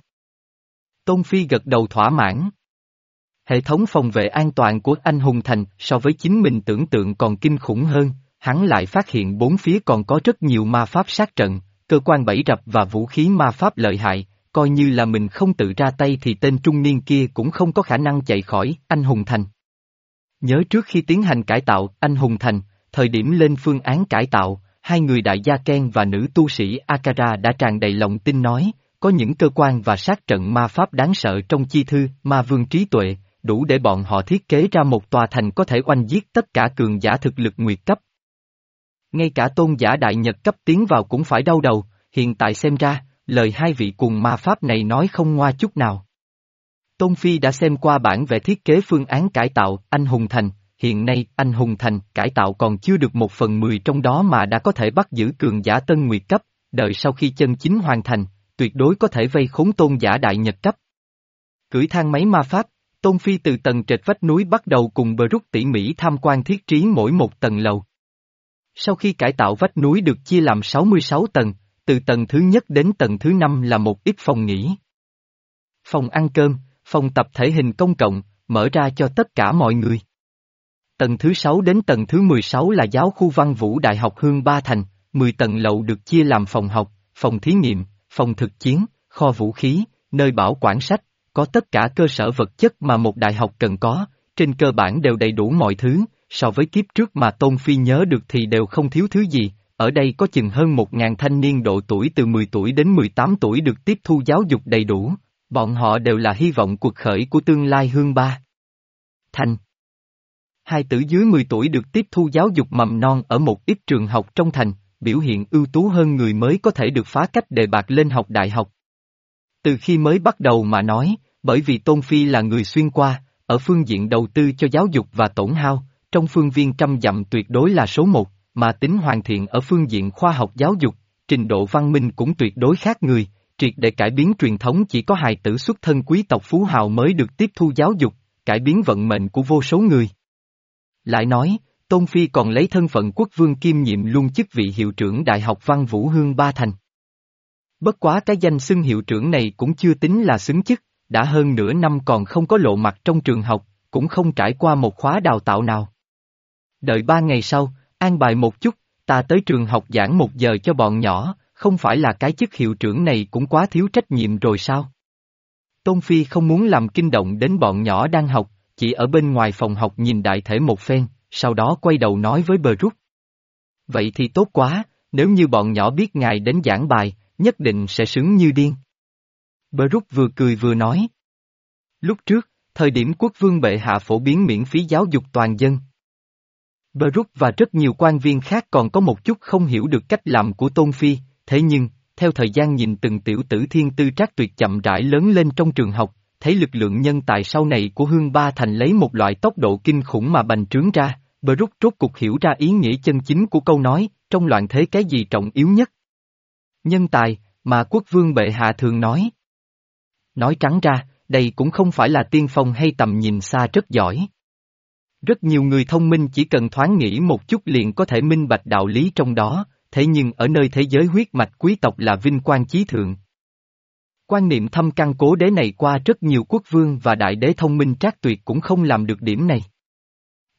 Tôn Phi gật đầu thỏa mãn. Hệ thống phòng vệ an toàn của anh hùng thành so với chính mình tưởng tượng còn kinh khủng hơn, hắn lại phát hiện bốn phía còn có rất nhiều ma pháp sát trận, cơ quan bẫy rập và vũ khí ma pháp lợi hại, coi như là mình không tự ra tay thì tên trung niên kia cũng không có khả năng chạy khỏi anh hùng thành. Nhớ trước khi tiến hành cải tạo anh hùng thành, thời điểm lên phương án cải tạo, hai người đại gia Ken và nữ tu sĩ Akara đã tràn đầy lòng tin nói, có những cơ quan và sát trận ma pháp đáng sợ trong chi thư ma vương trí tuệ, đủ để bọn họ thiết kế ra một tòa thành có thể oanh giết tất cả cường giả thực lực nguyệt cấp. Ngay cả tôn giả đại nhật cấp tiến vào cũng phải đau đầu, hiện tại xem ra, lời hai vị cùng ma pháp này nói không ngoa chút nào. Tôn Phi đã xem qua bản vẽ thiết kế phương án cải tạo anh hùng thành, hiện nay anh hùng thành cải tạo còn chưa được một phần mười trong đó mà đã có thể bắt giữ cường giả tân nguyệt cấp, đợi sau khi chân chính hoàn thành, tuyệt đối có thể vây khốn tôn giả đại nhật cấp. Cưỡi thang máy ma pháp, Tôn Phi từ tầng trệt vách núi bắt đầu cùng Brook tỉ mỉ tham quan thiết trí mỗi một tầng lầu. Sau khi cải tạo vách núi được chia làm sáu mươi sáu tầng, từ tầng thứ nhất đến tầng thứ năm là một ít phòng nghỉ. Phòng ăn cơm, phòng tập thể hình công cộng, mở ra cho tất cả mọi người. Tầng thứ sáu đến tầng thứ mười sáu là giáo khu văn vũ Đại học Hương Ba Thành, mười tầng lầu được chia làm phòng học, phòng thí nghiệm, phòng thực chiến, kho vũ khí, nơi bảo quản sách, có tất cả cơ sở vật chất mà một đại học cần có, trên cơ bản đều đầy đủ mọi thứ, so với kiếp trước mà Tôn Phi nhớ được thì đều không thiếu thứ gì, ở đây có chừng hơn một ngàn thanh niên độ tuổi từ mười tuổi đến mười tám tuổi được tiếp thu giáo dục đầy đủ, bọn họ đều là hy vọng cuộc khởi của tương lai Hương Ba Thành. Hai tử dưới mười tuổi được tiếp thu giáo dục mầm non ở một ít trường học trong thành, biểu hiện ưu tú hơn người mới có thể được phá cách đề bạt lên học đại học. Từ khi mới bắt đầu mà nói, bởi vì Tôn Phi là người xuyên qua, ở phương diện đầu tư cho giáo dục và tổn hao, trong phương viên trăm dặm tuyệt đối là số một, mà tính hoàn thiện ở phương diện khoa học giáo dục, trình độ văn minh cũng tuyệt đối khác người, triệt để cải biến truyền thống chỉ có hài tử xuất thân quý tộc phú hào mới được tiếp thu giáo dục, cải biến vận mệnh của vô số người. Lại nói, Tôn Phi còn lấy thân phận quốc vương kiêm nhiệm luôn chức vị hiệu trưởng Đại học Văn Vũ Hương Ba Thành. Bất quá cái danh xưng hiệu trưởng này cũng chưa tính là xứng chức, đã hơn nửa năm còn không có lộ mặt trong trường học, cũng không trải qua một khóa đào tạo nào. Đợi ba ngày sau, an bài một chút, ta tới trường học giảng một giờ cho bọn nhỏ, không phải là cái chức hiệu trưởng này cũng quá thiếu trách nhiệm rồi sao? Tôn Phi không muốn làm kinh động đến bọn nhỏ đang học, chỉ ở bên ngoài phòng học nhìn đại thể một phen, sau đó quay đầu nói với Brook. Vậy thì tốt quá, nếu như bọn nhỏ biết ngài đến giảng bài, nhất định sẽ sướng như điên. Brook vừa cười vừa nói. Lúc trước, thời điểm quốc vương bệ hạ phổ biến miễn phí giáo dục toàn dân. Brook và rất nhiều quan viên khác còn có một chút không hiểu được cách làm của Tôn Phi, thế nhưng, theo thời gian nhìn từng tiểu tử thiên tư trác tuyệt chậm rãi lớn lên trong trường học, thấy lực lượng nhân tài sau này của Hương Ba Thành lấy một loại tốc độ kinh khủng mà bành trướng ra, Brook rốt cục hiểu ra ý nghĩa chân chính của câu nói, trong loạn thế cái gì trọng yếu nhất. Nhân tài, mà quốc vương bệ hạ thường nói. Nói trắng ra, đây cũng không phải là tiên phong hay tầm nhìn xa rất giỏi. Rất nhiều người thông minh chỉ cần thoáng nghĩ một chút liền có thể minh bạch đạo lý trong đó, thế nhưng ở nơi thế giới huyết mạch quý tộc là vinh quang chí thượng. Quan niệm thâm căn cố đế này qua rất nhiều quốc vương và đại đế thông minh trác tuyệt cũng không làm được điểm này.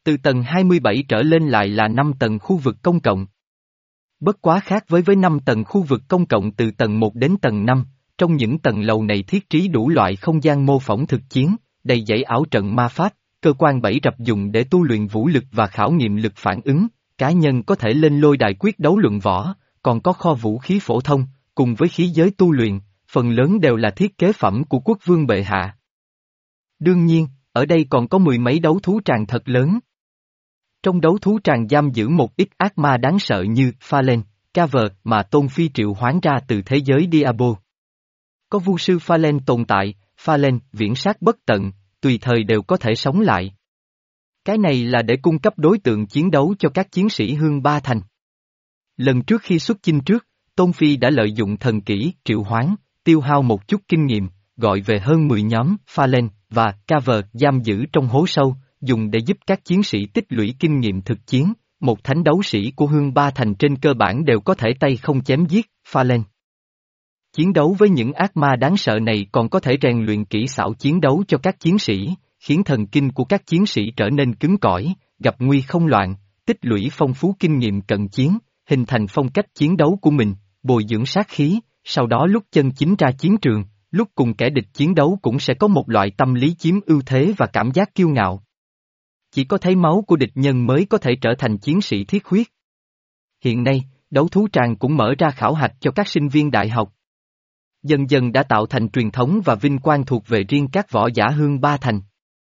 Từ tầng hai mươi bảy trở lên lại là năm tầng khu vực công cộng. Bất quá khác với với năm tầng khu vực công cộng từ tầng một đến tầng năm, trong những tầng lầu này thiết trí đủ loại không gian mô phỏng thực chiến, đầy dãy ảo trận ma pháp, cơ quan bẫy rập dùng để tu luyện vũ lực và khảo nghiệm lực phản ứng, cá nhân có thể lên lôi đài quyết đấu luận võ, còn có kho vũ khí phổ thông, cùng với khí giới tu luyện, phần lớn đều là thiết kế phẩm của quốc vương bệ hạ. Đương nhiên, ở đây còn có mười mấy đấu thú tràng thật lớn. Trong đấu thú tràng giam giữ một ít ác ma đáng sợ như Phallen, Caver mà Tôn Phi triệu hoán ra từ thế giới Diablo. Có vu sư Phallen tồn tại, Phallen viễn sát bất tận, tùy thời đều có thể sống lại. Cái này là để cung cấp đối tượng chiến đấu cho các chiến sĩ Hương Ba Thành. Lần trước khi xuất chinh trước, Tôn Phi đã lợi dụng thần kỹ triệu hoán, tiêu hao một chút kinh nghiệm, gọi về hơn mười nhóm Phallen và Caver giam giữ trong hố sâu, dùng để giúp các chiến sĩ tích lũy kinh nghiệm thực chiến. Một thánh đấu sĩ của Hương Ba Thành trên cơ bản đều có thể tay không chém giết Phallen. Chiến đấu với những ác ma đáng sợ này còn có thể rèn luyện kỹ xảo chiến đấu cho các chiến sĩ, khiến thần kinh của các chiến sĩ trở nên cứng cỏi, gặp nguy không loạn, tích lũy phong phú kinh nghiệm cận chiến, hình thành phong cách chiến đấu của mình, bồi dưỡng sát khí, sau đó lúc chân chính ra chiến trường, lúc cùng kẻ địch chiến đấu cũng sẽ có một loại tâm lý chiếm ưu thế và cảm giác kiêu ngạo. Chỉ có thấy máu của địch nhân mới có thể trở thành chiến sĩ thiết huyết. Hiện nay, đấu thú tràng cũng mở ra khảo hạch cho các sinh viên đại học. Dần dần đã tạo thành truyền thống và vinh quang thuộc về riêng các võ giả Hương Ba Thành.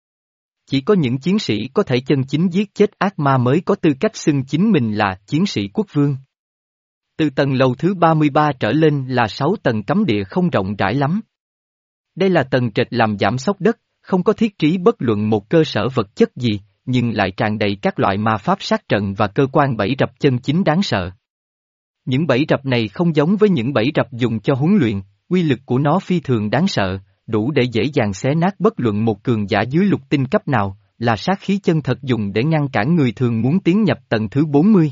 Chỉ có những chiến sĩ có thể chân chính giết chết ác ma mới có tư cách xưng chính mình là chiến sĩ quốc vương. Từ tầng lầu thứ ba mươi ba trở lên là sáu tầng cấm địa không rộng rãi lắm. Đây là tầng trệt làm giảm sóc đất, không có thiết trí bất luận một cơ sở vật chất gì, nhưng lại tràn đầy các loại ma pháp sát trận và cơ quan bẫy rập chân chính đáng sợ. Những bẫy rập này không giống với những bẫy rập dùng cho huấn luyện, uy lực của nó phi thường đáng sợ, đủ để dễ dàng xé nát bất luận một cường giả dưới lục tinh cấp nào, là sát khí chân thật dùng để ngăn cản người thường muốn tiến nhập tầng thứ bốn mươi.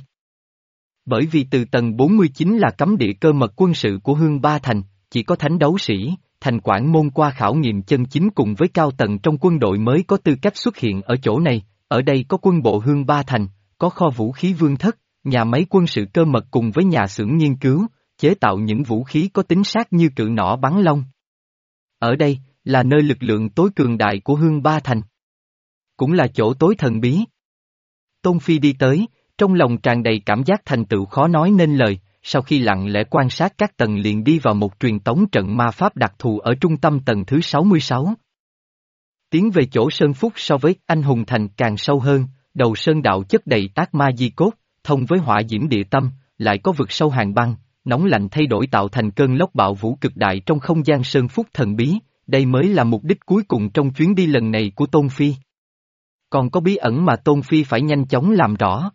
Bởi vì từ tầng bốn mươi chín là cấm địa cơ mật quân sự của Hương Ba Thành, chỉ có thánh đấu sĩ, thành quản môn qua khảo nghiệm chân chính cùng với cao tầng trong quân đội mới có tư cách xuất hiện ở chỗ này. Ở đây có quân bộ Hương Ba Thành, có kho vũ khí vương thất, nhà máy quân sự cơ mật cùng với nhà xưởng nghiên cứu, chế tạo những vũ khí có tính sát như cự nỏ bắn lông. Ở đây, là nơi lực lượng tối cường đại của Hương Ba Thành. Cũng là chỗ tối thần bí. Tôn Phi đi tới, trong lòng tràn đầy cảm giác thành tựu khó nói nên lời, sau khi lặng lẽ quan sát các tầng liền đi vào một truyền tống trận ma pháp đặc thù ở trung tâm tầng thứ sáu mươi sáu. Tiến về chỗ Sơn Phúc so với Anh Hùng Thành càng sâu hơn, đầu sơn đạo chất đầy ác ma di cốt, thông với hỏa diễm địa tâm, lại có vực sâu hàng băng, nóng lạnh thay đổi tạo thành cơn lốc bạo vũ cực đại trong không gian Sơn Phúc thần bí, đây mới là mục đích cuối cùng trong chuyến đi lần này của Tôn Phi. Còn có bí ẩn mà Tôn Phi phải nhanh chóng làm rõ.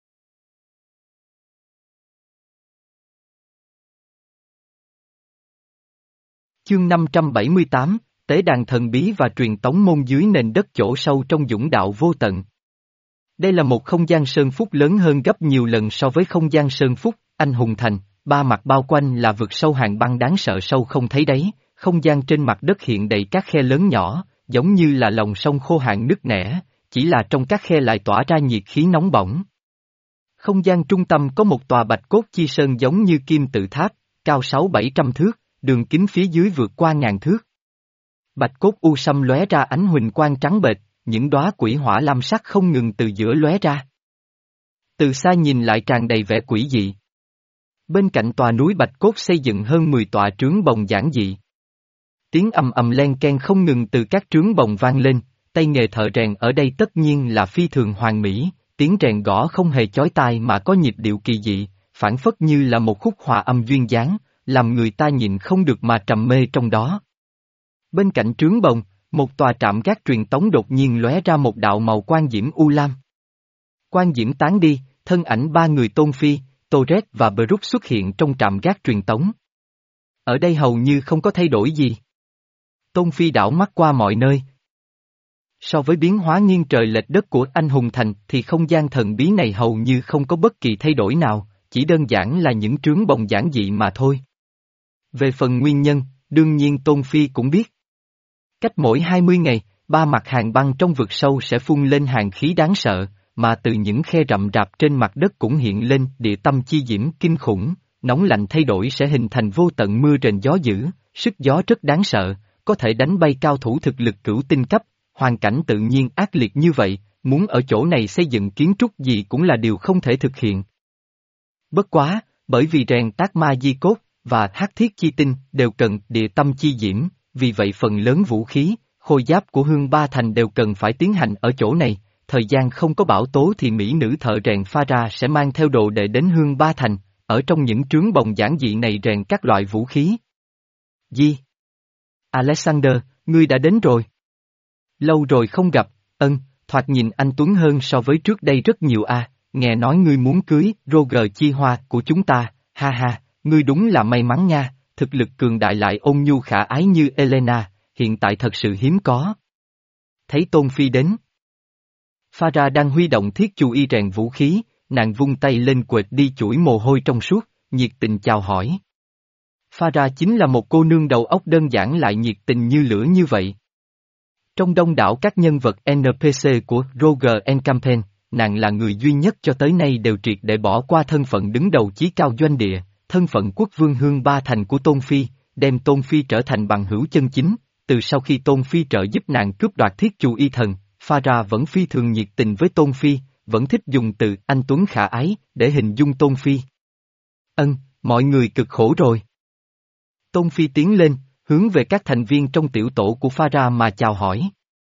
Chương năm trăm bảy mươi tám, Tế đàn thần bí và truyền tống môn dưới nền đất chỗ sâu trong dũng đạo vô tận. Đây là một không gian Sơn Phúc lớn hơn gấp nhiều lần so với không gian Sơn Phúc, Anh Hùng Thành, ba mặt bao quanh là vực sâu hàng băng đáng sợ sâu không thấy đáy, không gian trên mặt đất hiện đầy các khe lớn nhỏ, giống như là lòng sông khô hạn nứt nẻ, chỉ là trong các khe lại tỏa ra nhiệt khí nóng bỏng. Không gian trung tâm có một tòa bạch cốt chi sơn giống như kim tự tháp, cao sáu bảy trăm thước, đường kính phía dưới vượt qua ngàn thước. Bạch cốt u sâm lóe ra ánh huỳnh quang trắng bệch, những đóa quỷ hỏa lam sắc không ngừng từ giữa lóe ra. Từ xa nhìn lại tràn đầy vẻ quỷ dị. Bên cạnh tòa núi bạch cốt xây dựng hơn mười tòa trướng bồng giản dị. Tiếng ầm ầm len ken không ngừng từ các trướng bồng vang lên, tay nghề thợ rèn ở đây tất nhiên là phi thường hoàn mỹ, tiếng rèn gõ không hề chói tai mà có nhịp điệu kỳ dị, phảng phất như là một khúc hòa âm duyên dáng, làm người ta nhịn không được mà trầm mê trong đó. Bên cạnh trướng bồng, một tòa trạm gác truyền tống đột nhiên lóe ra một đạo màu quang diễm u lam. Quang diễm tán đi, thân ảnh ba người Tôn Phi, Torres và Brook xuất hiện trong trạm gác truyền tống. Ở đây hầu như không có thay đổi gì. Tôn Phi đảo mắt qua mọi nơi. So với biến hóa nghiêng trời lệch đất của Anh Hùng Thành thì không gian thần bí này hầu như không có bất kỳ thay đổi nào, chỉ đơn giản là những trướng bồng giản dị mà thôi. Về phần nguyên nhân, đương nhiên Tôn Phi cũng biết. Cách mỗi hai mươi ngày, ba mặt hàng băng trong vực sâu sẽ phun lên hàng khí đáng sợ, mà từ những khe rậm rạp trên mặt đất cũng hiện lên địa tâm chi diễm kinh khủng, nóng lạnh thay đổi sẽ hình thành vô tận mưa rền gió dữ, sức gió rất đáng sợ, có thể đánh bay cao thủ thực lực cửu tinh cấp, hoàn cảnh tự nhiên ác liệt như vậy, muốn ở chỗ này xây dựng kiến trúc gì cũng là điều không thể thực hiện. Bất quá, bởi vì rèn tác ma di cốt, và hắc thiết chi tinh đều cần địa tâm chi diễm, vì vậy phần lớn vũ khí, khôi giáp của Hương Ba Thành đều cần phải tiến hành ở chỗ này, thời gian không có bão tố thì mỹ nữ thợ rèn pha ra sẽ mang theo đồ đệ đến Hương Ba Thành, ở trong những trướng bồng giản dị này rèn các loại vũ khí. Di. Alexander, ngươi đã đến rồi. Lâu rồi không gặp, ân, thoạt nhìn anh Tuấn hơn so với trước đây rất nhiều a. Nghe nói ngươi muốn cưới Roger Chi Hoa của chúng ta, ha ha, ngươi đúng là may mắn nha, thực lực cường đại lại ôn nhu khả ái như Elena, hiện tại thật sự hiếm có. Thấy Tôn Phi đến. Pha đang huy động thiết chu y rèn vũ khí, nàng vung tay lên quệt đi chuỗi mồ hôi trong suốt, nhiệt tình chào hỏi. Pha chính là một cô nương đầu óc đơn giản lại nhiệt tình như lửa như vậy. Trong đông đảo các nhân vật en pê xê của Roger and Campaign, nàng là người duy nhất cho tới nay đều triệt để bỏ qua thân phận đứng đầu chí cao doanh địa, thân phận quốc vương Hương Ba Thành của Tôn Phi, đem Tôn Phi trở thành bằng hữu chân chính. Từ sau khi Tôn Phi trợ giúp nàng cướp đoạt thiết chu y thần, Pha vẫn phi thường nhiệt tình với Tôn Phi, vẫn thích dùng từ anh Tuấn khả ái để hình dung Tôn Phi. Ân, mọi người cực khổ rồi. Tôn Phi tiến lên, hướng về các thành viên trong tiểu tổ của Pha mà chào hỏi.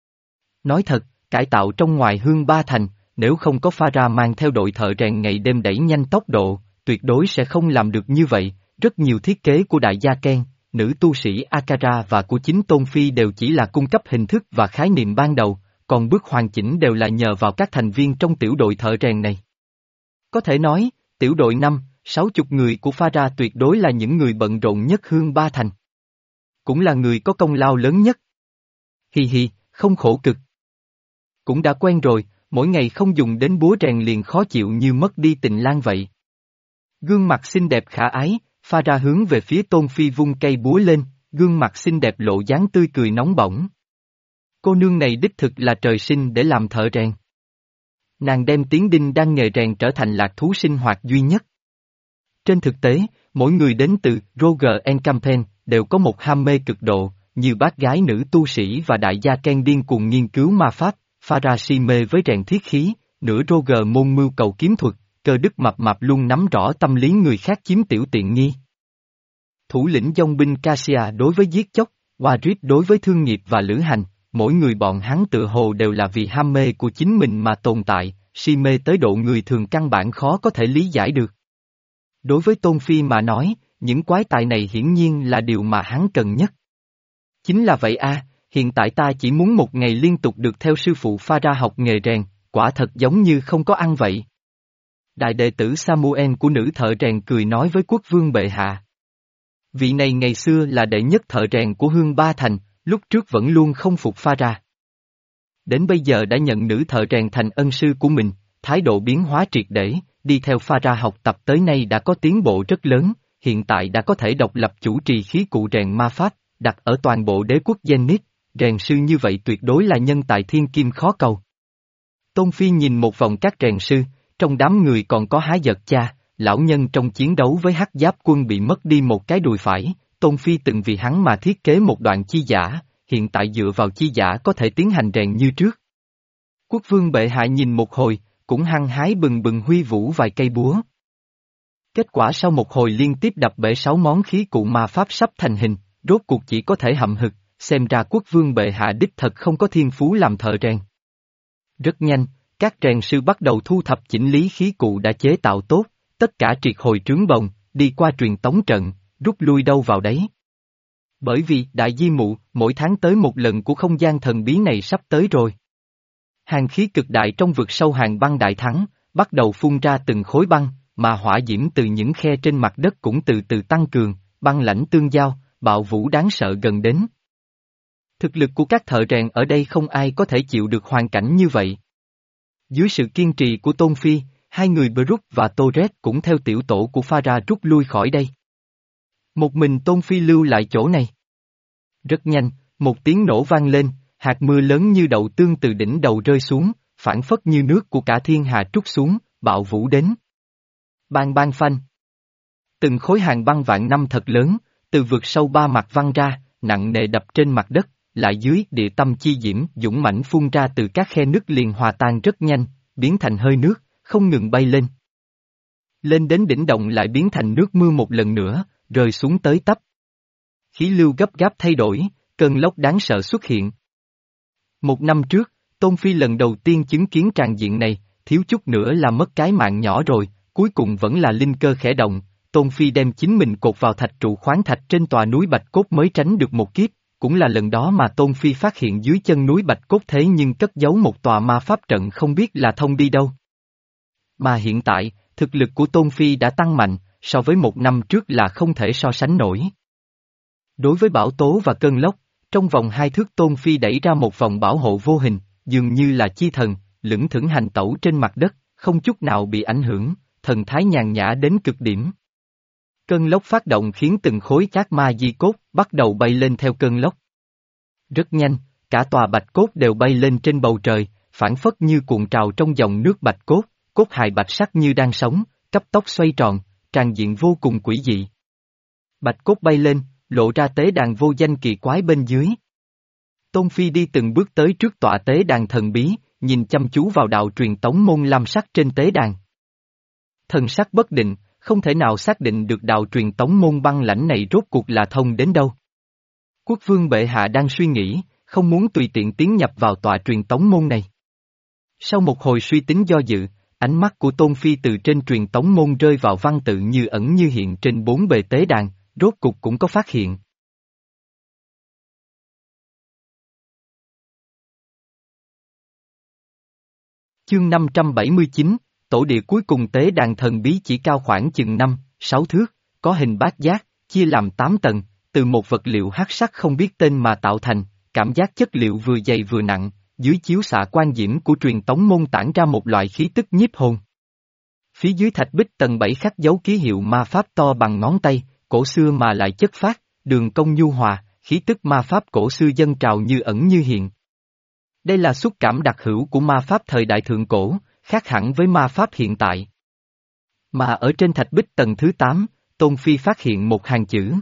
Nói thật, cải tạo trong ngoài Hương Ba Thành, nếu không có Pha mang theo đội thợ rèn ngày đêm đẩy nhanh tốc độ, tuyệt đối sẽ không làm được như vậy. Rất nhiều thiết kế của đại gia Ken, nữ tu sĩ Akara và của chính Tôn Phi đều chỉ là cung cấp hình thức và khái niệm ban đầu, còn bước hoàn chỉnh đều là nhờ vào các thành viên trong tiểu đội thợ rèn này. Có thể nói, tiểu đội năm, sáu chục người của Pha tuyệt đối là những người bận rộn nhất Hương Ba Thành. Cũng là người có công lao lớn nhất. Hi hi, không khổ cực. Cũng đã quen rồi, mỗi ngày không dùng đến búa rèn liền khó chịu như mất đi tình lang vậy. Gương mặt xinh đẹp khả ái, Pha hướng về phía Tôn Phi vung cây búa lên, gương mặt xinh đẹp lộ dáng tươi cười nóng bỏng. Cô nương này đích thực là trời sinh để làm thợ rèn. Nàng đem tiếng đinh đăng nghề rèn trở thành lạc thú sinh hoạt duy nhất. Trên thực tế, mỗi người đến từ Roger and Campaign đều có một ham mê cực độ, như bác gái nữ tu sĩ và đại gia Ken điên cuồng nghiên cứu ma pháp, Pha si mê với rèn thiết khí, nửa Roger môn mưu cầu kiếm thuật, cơ đức mập mạp luôn nắm rõ tâm lý người khác chiếm tiểu tiện nghi. Thủ lĩnh dòng binh Cassia đối với giết chóc, Wadrid đối với thương nghiệp và lữ hành, mỗi người bọn hắn tự hồ đều là vì ham mê của chính mình mà tồn tại, si mê tới độ người thường căn bản khó có thể lý giải được. Đối với Tôn Phi mà nói, những quái tài này hiển nhiên là điều mà hắn cần nhất. Chính là vậy a, hiện tại ta chỉ muốn một ngày liên tục được theo sư phụ Pha học nghề rèn, quả thật giống như không có ăn vậy. Đại đệ tử Samuel của nữ thợ rèn cười nói với quốc vương bệ hạ. Vị này ngày xưa là đệ nhất thợ rèn của Hương Ba Thành, lúc trước vẫn luôn không phục Pha. Đến bây giờ đã nhận nữ thợ rèn thành ân sư của mình, thái độ biến hóa triệt để, đi theo Pha học tập tới nay đã có tiến bộ rất lớn, hiện tại đã có thể độc lập chủ trì khí cụ rèn ma pháp, đặt ở toàn bộ đế quốc Zenith, rèn sư như vậy tuyệt đối là nhân tài thiên kim khó cầu. Tôn Phi nhìn một vòng các rèn sư, trong đám người còn có Há Giật Cha, lão nhân trong chiến đấu với Hắc Giáp quân bị mất đi một cái đùi phải, Tôn Phi từng vì hắn mà thiết kế một đoạn chi giả, hiện tại dựa vào chi giả có thể tiến hành rèn như trước. Quốc vương bệ hạ nhìn một hồi, cũng hăng hái bừng bừng huy vũ vài cây búa. Kết quả sau một hồi liên tiếp đập bể sáu món khí cụ ma pháp sắp thành hình, rốt cuộc chỉ có thể hậm hực, xem ra quốc vương bệ hạ đích thật không có thiên phú làm thợ rèn. Rất nhanh, các rèn sư bắt đầu thu thập chỉnh lý khí cụ đã chế tạo tốt, tất cả triệt hồi trướng bồng, đi qua truyền tống trận, rút lui đâu vào đấy. Bởi vì đại di mụ, mỗi tháng tới một lần của không gian thần bí này sắp tới rồi. Hàng khí cực đại trong vực sâu hàng băng đại thắng, bắt đầu phun ra từng khối băng, mà hỏa diễm từ những khe trên mặt đất cũng từ từ tăng cường, băng lãnh tương giao, bạo vũ đáng sợ gần đến. Thực lực của các thợ rèn ở đây không ai có thể chịu được hoàn cảnh như vậy. Dưới sự kiên trì của Tôn Phi, hai người Brook và Torres cũng theo tiểu tổ của Pha rút lui khỏi đây. Một mình Tôn Phi lưu lại chỗ này. Rất nhanh, một tiếng nổ vang lên, hạt mưa lớn như đậu tương từ đỉnh đầu rơi xuống, phảng phất như nước của cả thiên hà trút xuống, bạo vũ đến. Bang bang phanh. Từng khối hàng băng vạn năm thật lớn, từ vượt sâu ba mặt văng ra, nặng nề đập trên mặt đất, lại dưới địa tâm chi diễm dũng mãnh phun ra từ các khe nứt liền hòa tan rất nhanh, biến thành hơi nước, không ngừng bay lên. Lên đến đỉnh động lại biến thành nước mưa một lần nữa, rơi xuống tới tấp. Khí lưu gấp gáp thay đổi, cơn lốc đáng sợ xuất hiện. Một năm trước, Tôn Phi lần đầu tiên chứng kiến tràng diện này, thiếu chút nữa là mất cái mạng nhỏ rồi, cuối cùng vẫn là linh cơ khẽ động, Tôn Phi đem chính mình cột vào thạch trụ khoáng thạch trên tòa núi Bạch Cốt mới tránh được một kiếp, cũng là lần đó mà Tôn Phi phát hiện dưới chân núi Bạch Cốt thế nhưng cất giấu một tòa ma pháp trận không biết là thông đi đâu. Mà hiện tại, thực lực của Tôn Phi đã tăng mạnh, so với một năm trước là không thể so sánh nổi. Đối với bão tố và cơn lốc, trong vòng hai thước Tôn Phi đẩy ra một vòng bảo hộ vô hình, dường như là chi thần, lững thững hành tẩu trên mặt đất, không chút nào bị ảnh hưởng, thần thái nhàn nhã đến cực điểm. Cơn lốc phát động khiến từng khối ác ma di cốt bắt đầu bay lên theo cơn lốc. Rất nhanh, cả tòa bạch cốt đều bay lên trên bầu trời, phảng phất như cuộn trào trong dòng nước bạch cốt, cốt hài bạch sắc như đang sống, cấp tốc xoay tròn, tràn diện vô cùng quỷ dị. Bạch cốt bay lên, lộ ra tế đàn vô danh kỳ quái bên dưới. Tôn Phi đi từng bước tới trước tọa tế đàn thần bí, nhìn chăm chú vào đạo truyền tống môn lam sắc trên tế đàn. Thần sắc bất định, không thể nào xác định được đạo truyền tống môn băng lãnh này rốt cuộc là thông đến đâu. Quốc vương bệ hạ đang suy nghĩ, không muốn tùy tiện tiến nhập vào tòa truyền tống môn này. Sau một hồi suy tính do dự, ánh mắt của Tôn Phi từ trên truyền tống môn rơi vào văn tự như ẩn như hiện trên bốn bề tế đàn, rốt cuộc cũng có phát hiện. Chương năm trăm bảy mươi chín, tổ địa cuối cùng tế đàn thần bí chỉ cao khoảng chừng năm, sáu thước, có hình bát giác, chia làm tám tầng, từ một vật liệu hắc sắc không biết tên mà tạo thành, cảm giác chất liệu vừa dày vừa nặng, dưới chiếu xạ quan diễm của truyền tống môn tản ra một loại khí tức nhiếp hồn. Phía dưới thạch bích tầng bảy khắc dấu ký hiệu ma pháp to bằng ngón tay, cổ xưa mà lại chất phát, đường cong nhu hòa, khí tức ma pháp cổ xưa dâng trào như ẩn như hiện. Đây là xúc cảm đặc hữu của ma pháp thời đại thượng cổ, khác hẳn với ma pháp hiện tại. Mà ở trên thạch bích tầng thứ tám, Tôn Phi phát hiện một hàng chữ.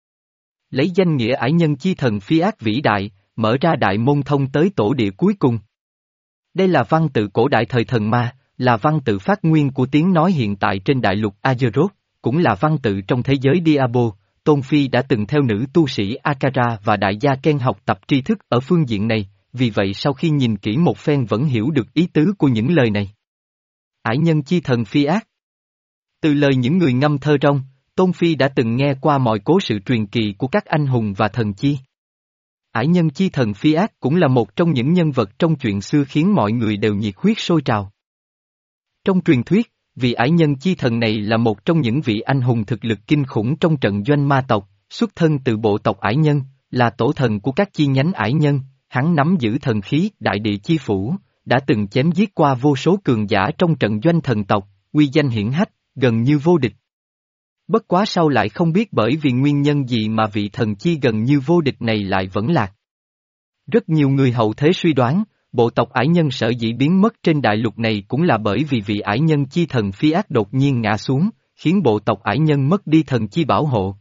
Lấy danh nghĩa ải nhân chi thần phi ác vĩ đại, mở ra đại môn thông tới tổ địa cuối cùng. Đây là văn tự cổ đại thời thần ma, là văn tự phát nguyên của tiếng nói hiện tại trên đại lục Azeroth, cũng là văn tự trong thế giới Diablo. Tôn Phi đã từng theo nữ tu sĩ Akara và đại gia Ken học tập tri thức ở phương diện này, vì vậy sau khi nhìn kỹ một phen vẫn hiểu được ý tứ của những lời này. Ải nhân chi thần phi ác. Từ lời những người ngâm thơ trong, Tôn Phi đã từng nghe qua mọi cố sự truyền kỳ của các anh hùng và thần chi. Ải nhân chi thần phi ác cũng là một trong những nhân vật trong chuyện xưa khiến mọi người đều nhiệt huyết sôi trào. Trong truyền thuyết, vị ải nhân chi thần này là một trong những vị anh hùng thực lực kinh khủng trong trận doanh ma tộc, xuất thân từ bộ tộc ải nhân, là tổ thần của các chi nhánh ải nhân, hắn nắm giữ thần khí đại địa chi phủ, đã từng chém giết qua vô số cường giả trong trận doanh thần tộc, uy danh hiển hách, gần như vô địch. Bất quá sau lại không biết bởi vì nguyên nhân gì mà vị thần chi gần như vô địch này lại vẫn lạc. Rất nhiều người hậu thế suy đoán, bộ tộc ải nhân sở dĩ biến mất trên đại lục này cũng là bởi vì vị ải nhân chi thần phi ác đột nhiên ngã xuống, khiến bộ tộc ải nhân mất đi thần chi bảo hộ.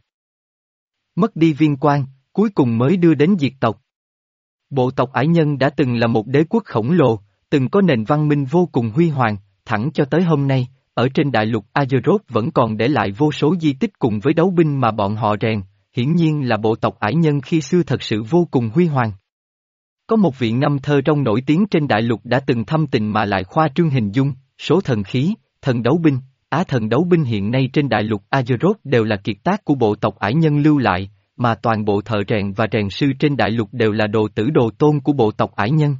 Mất đi viên quan, cuối cùng mới đưa đến diệt tộc. Bộ tộc ải nhân đã từng là một đế quốc khổng lồ, từng có nền văn minh vô cùng huy hoàng, thẳng cho tới hôm nay, ở trên đại lục Azeroth vẫn còn để lại vô số di tích cùng với đấu binh mà bọn họ rèn, hiển nhiên là bộ tộc ải nhân khi xưa thật sự vô cùng huy hoàng. Có một vị ngâm thơ trong nổi tiếng trên đại lục đã từng thâm tình mà lại khoa trương hình dung, số thần khí, thần đấu binh, á thần đấu binh hiện nay trên đại lục Azeroth đều là kiệt tác của bộ tộc ải nhân lưu lại, mà toàn bộ thợ rèn và rèn sư trên đại lục đều là đồ tử đồ tôn của bộ tộc ải nhân.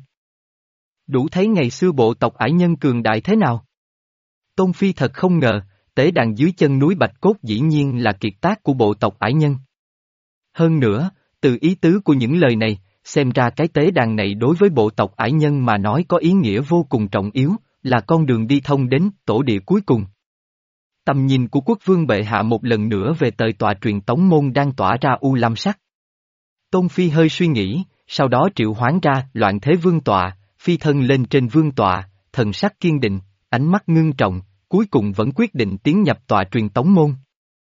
Đủ thấy ngày xưa bộ tộc ải nhân cường đại thế nào. Tôn Phi thật không ngờ, tế đàn dưới chân núi Bạch Cốt dĩ nhiên là kiệt tác của bộ tộc ải nhân. Hơn nữa, từ ý tứ của những lời này, xem ra cái tế đàn này đối với bộ tộc ải nhân mà nói có ý nghĩa vô cùng trọng yếu, là con đường đi thông đến tổ địa cuối cùng. Tầm nhìn của quốc vương bệ hạ một lần nữa về tời tọa truyền tống môn đang tỏa ra u lam sắc. Tôn Phi hơi suy nghĩ, sau đó triệu hoán ra loạn thế vương tọa, phi thân lên trên vương tọa, thần sắc kiên định, ánh mắt ngưng trọng, cuối cùng vẫn quyết định tiến nhập tọa truyền tống môn.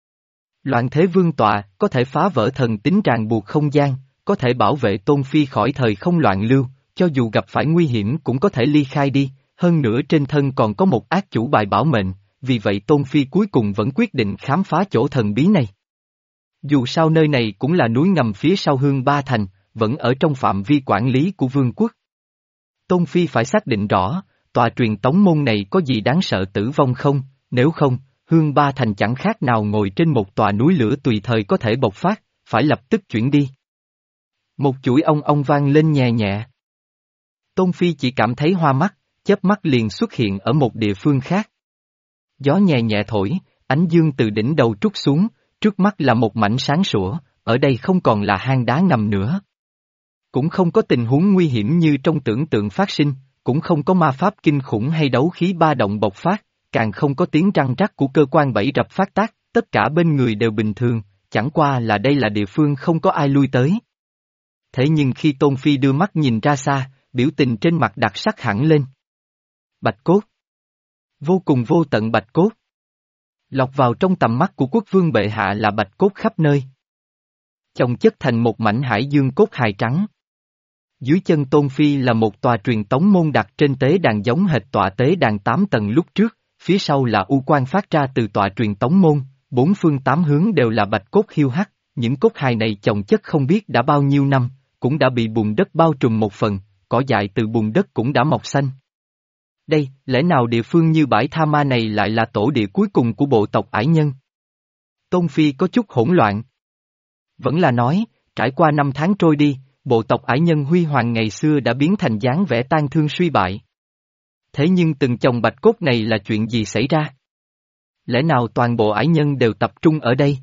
Loạn thế vương tọa, có thể phá vỡ thần tính ràng buộc không gian, có thể bảo vệ Tôn Phi khỏi thời không loạn lưu, cho dù gặp phải nguy hiểm cũng có thể ly khai đi, hơn nữa trên thân còn có một ác chủ bài bảo mệnh, vì vậy Tôn Phi cuối cùng vẫn quyết định khám phá chỗ thần bí này. Dù sao nơi này cũng là núi ngầm phía sau Hương Ba Thành, vẫn ở trong phạm vi quản lý của vương quốc. Tôn Phi phải xác định rõ, tòa truyền tống môn này có gì đáng sợ tử vong không, nếu không, Hương Ba Thành chẳng khác nào ngồi trên một tòa núi lửa tùy thời có thể bộc phát, phải lập tức chuyển đi. Một chuỗi ong ong vang lên nhẹ nhẹ. Tôn Phi chỉ cảm thấy hoa mắt, chớp mắt liền xuất hiện ở một địa phương khác. Gió nhẹ nhẹ thổi, ánh dương từ đỉnh đầu trút xuống, trước mắt là một mảnh sáng sủa, ở đây không còn là hang đá ngầm nữa. Cũng không có tình huống nguy hiểm như trong tưởng tượng phát sinh, cũng không có ma pháp kinh khủng hay đấu khí ba động bộc phát, càng không có tiếng răng rắc của cơ quan bẫy rập phát tác, tất cả bên người đều bình thường, chẳng qua là đây là địa phương không có ai lui tới. Thế nhưng khi Tôn Phi đưa mắt nhìn ra xa, biểu tình trên mặt đặc sắc hẳn lên. Bạch cốt. Vô cùng vô tận bạch cốt. Lọt vào trong tầm mắt của quốc vương bệ hạ là bạch cốt khắp nơi. Chồng chất thành một mảnh hải dương cốt hài trắng. Dưới chân Tôn Phi là một tòa truyền tống môn đặt trên tế đàn giống hệt tọa tế đàn tám tầng lúc trước, phía sau là u quang phát ra từ tòa truyền tống môn, bốn phương tám hướng đều là bạch cốt hiu hắt, những cốt hài này chồng chất không biết đã bao nhiêu năm, cũng đã bị bùn đất bao trùm một phần, cỏ dại từ bùn đất cũng đã mọc xanh. Đây, lẽ nào địa phương như bãi Tha Ma này lại là tổ địa cuối cùng của bộ tộc Ải Nhân? Tôn Phi có chút hỗn loạn. Vẫn là nói, trải qua năm tháng trôi đi, bộ tộc Ải Nhân huy hoàng ngày xưa đã biến thành dáng vẻ tan thương suy bại. Thế nhưng từng chồng bạch cốt này là chuyện gì xảy ra? Lẽ nào toàn bộ Ải Nhân đều tập trung ở đây?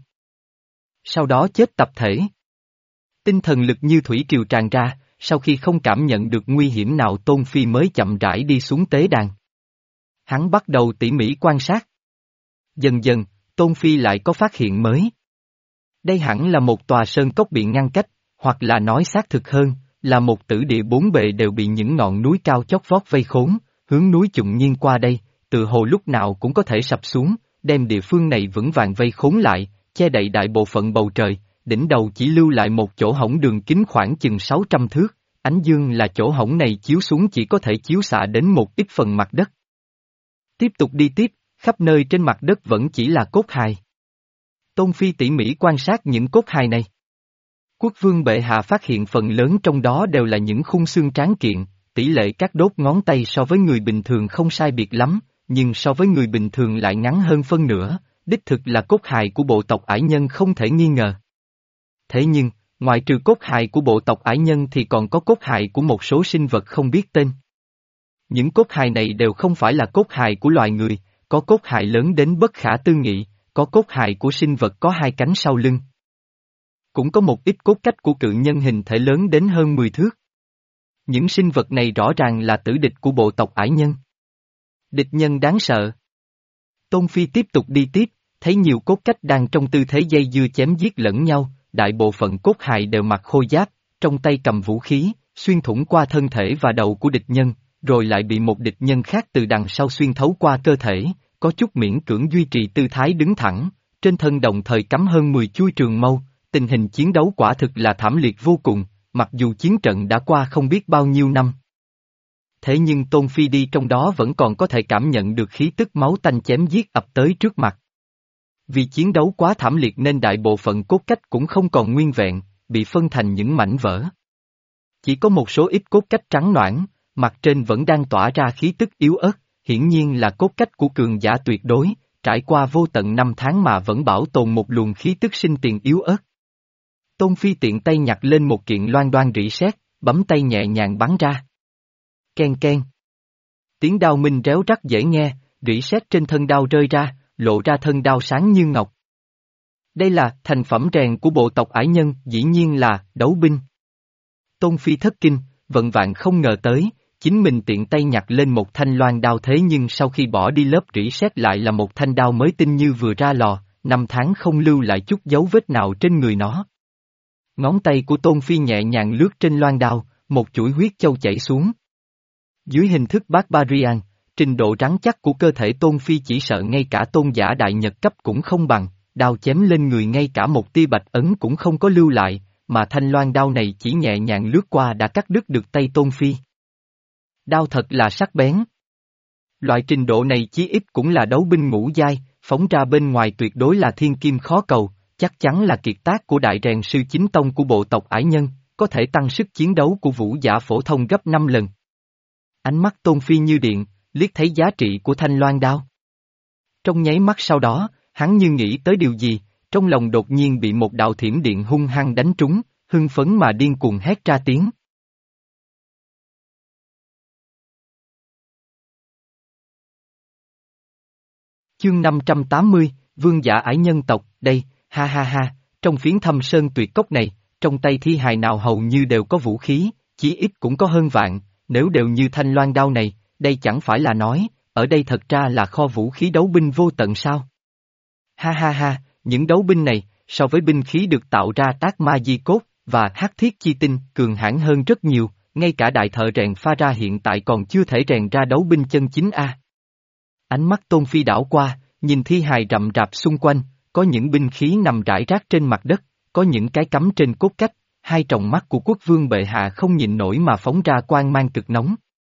Sau đó chết tập thể. Tinh thần lực như thủy triều tràn ra, sau khi không cảm nhận được nguy hiểm nào Tôn Phi mới chậm rãi đi xuống tế đàn. Hắn bắt đầu tỉ mỉ quan sát. Dần dần, Tôn Phi lại có phát hiện mới. Đây hẳn là một tòa sơn cốc bị ngăn cách, hoặc là nói xác thực hơn, là một tử địa bốn bề đều bị những ngọn núi cao chót vót vây khốn, hướng núi chụng nhiên qua đây, tự hồ lúc nào cũng có thể sập xuống, đem địa phương này vững vàng vây khốn lại, che đậy đại bộ phận bầu trời, đỉnh đầu chỉ lưu lại một chỗ hổng đường kính khoảng chừng sáu trăm thước, ánh dương là chỗ hổng này chiếu xuống chỉ có thể chiếu xạ đến một ít phần mặt đất. Tiếp tục đi tiếp, khắp nơi trên mặt đất vẫn chỉ là cốt hài. Tôn Phi tỉ mỉ quan sát những cốt hài này. Quốc vương bệ hạ phát hiện phần lớn trong đó đều là những khung xương tráng kiện, tỷ lệ các đốt ngón tay so với người bình thường không sai biệt lắm, nhưng so với người bình thường lại ngắn hơn phân nửa, đích thực là cốt hài của bộ tộc Ải Nhân không thể nghi ngờ. Thế nhưng, ngoại trừ cốt hài của bộ tộc Ải Nhân thì còn có cốt hài của một số sinh vật không biết tên. Những cốt hài này đều không phải là cốt hài của loài người, có cốt hài lớn đến bất khả tư nghị, có cốt hài của sinh vật có hai cánh sau lưng. Cũng có một ít cốt cách của cự nhân hình thể lớn đến hơn mười thước. Những sinh vật này rõ ràng là tử địch của bộ tộc Ải Nhân. Địch nhân đáng sợ. Tôn Phi tiếp tục đi tiếp, thấy nhiều cốt cách đang trong tư thế dây dưa chém giết lẫn nhau, đại bộ phận cốt hài đều mặc khôi giáp, trong tay cầm vũ khí, xuyên thủng qua thân thể và đầu của địch nhân, rồi lại bị một địch nhân khác từ đằng sau xuyên thấu qua cơ thể, có chút miễn cưỡng duy trì tư thái đứng thẳng, trên thân đồng thời cắm hơn mười chuôi trường mâu, tình hình chiến đấu quả thực là thảm liệt vô cùng, mặc dù chiến trận đã qua không biết bao nhiêu năm. Thế nhưng Tôn Phi đi trong đó vẫn còn có thể cảm nhận được khí tức máu tanh chém giết ập tới trước mặt. Vì chiến đấu quá thảm liệt nên đại bộ phận cốt cách cũng không còn nguyên vẹn, bị phân thành những mảnh vỡ. Chỉ có một số ít cốt cách trắng noãn, mặt trên vẫn đang tỏa ra khí tức yếu ớt, hiển nhiên là cốt cách của cường giả tuyệt đối, trải qua vô tận năm tháng mà vẫn bảo tồn một luồng khí tức sinh tiền yếu ớt. Tôn Phi tiện tay nhặt lên một kiện loan đoan rỉ sét, bấm tay nhẹ nhàng bắn ra. Ken ken. Tiếng đao minh réo rắt dễ nghe, rỉ sét trên thân đao rơi ra, lộ ra thân đao sáng như ngọc. Đây là thành phẩm rèn của bộ tộc Ải Nhân, dĩ nhiên là đấu binh. Tôn Phi thất kinh, vận vạn không ngờ tới, chính mình tiện tay nhặt lên một thanh loan đao thế nhưng sau khi bỏ đi lớp rỉ sét lại là một thanh đao mới tinh như vừa ra lò, năm tháng không lưu lại chút dấu vết nào trên người nó. Ngón tay của Tôn Phi nhẹ nhàng lướt trên loan đao, một chuỗi huyết châu chảy xuống. Dưới hình thức Barbarian, trình độ rắn chắc của cơ thể Tôn Phi chỉ sợ ngay cả tôn giả đại nhật cấp cũng không bằng, đao chém lên người ngay cả một tia bạch ấn cũng không có lưu lại, mà thanh loan đao này chỉ nhẹ nhàng lướt qua đã cắt đứt được tay Tôn Phi. Đao thật là sắc bén. Loại trình độ này chí ít cũng là đấu binh ngũ giai, phóng ra bên ngoài tuyệt đối là thiên kim khó cầu, chắc chắn là kiệt tác của đại rèn sư chính tông của bộ tộc Ải Nhân, có thể tăng sức chiến đấu của vũ giả phổ thông gấp năm lần. Ánh mắt Tôn Phi như điện, liếc thấy giá trị của thanh loan đao. Trong nháy mắt sau đó, hắn như nghĩ tới điều gì, trong lòng đột nhiên bị một đạo thiểm điện hung hăng đánh trúng, hưng phấn mà điên cuồng hét ra tiếng. Chương năm trăm tám mươi, Vương giả Ải Nhân tộc, đây, ha ha ha, trong phiến thâm sơn tuyệt cốc này, trong tay thi hài nào hầu như đều có vũ khí, chí ít cũng có hơn vạn, nếu đều như thanh loan đao này, đây chẳng phải là nói, ở đây thật ra là kho vũ khí đấu binh vô tận sao? Ha ha ha, những đấu binh này, so với binh khí được tạo ra tác ma di cốt, và hắc thiết chi tinh, cường hãn hơn rất nhiều, ngay cả đại thợ rèn pha ra hiện tại còn chưa thể rèn ra đấu binh chân chính a. Ánh mắt Tôn Phi đảo qua, nhìn thi hài rậm rạp xung quanh, có những binh khí nằm rải rác trên mặt đất, có những cái cắm trên cốt cách, hai tròng mắt của quốc vương bệ hạ không nhịn nổi mà phóng ra quang mang cực nóng.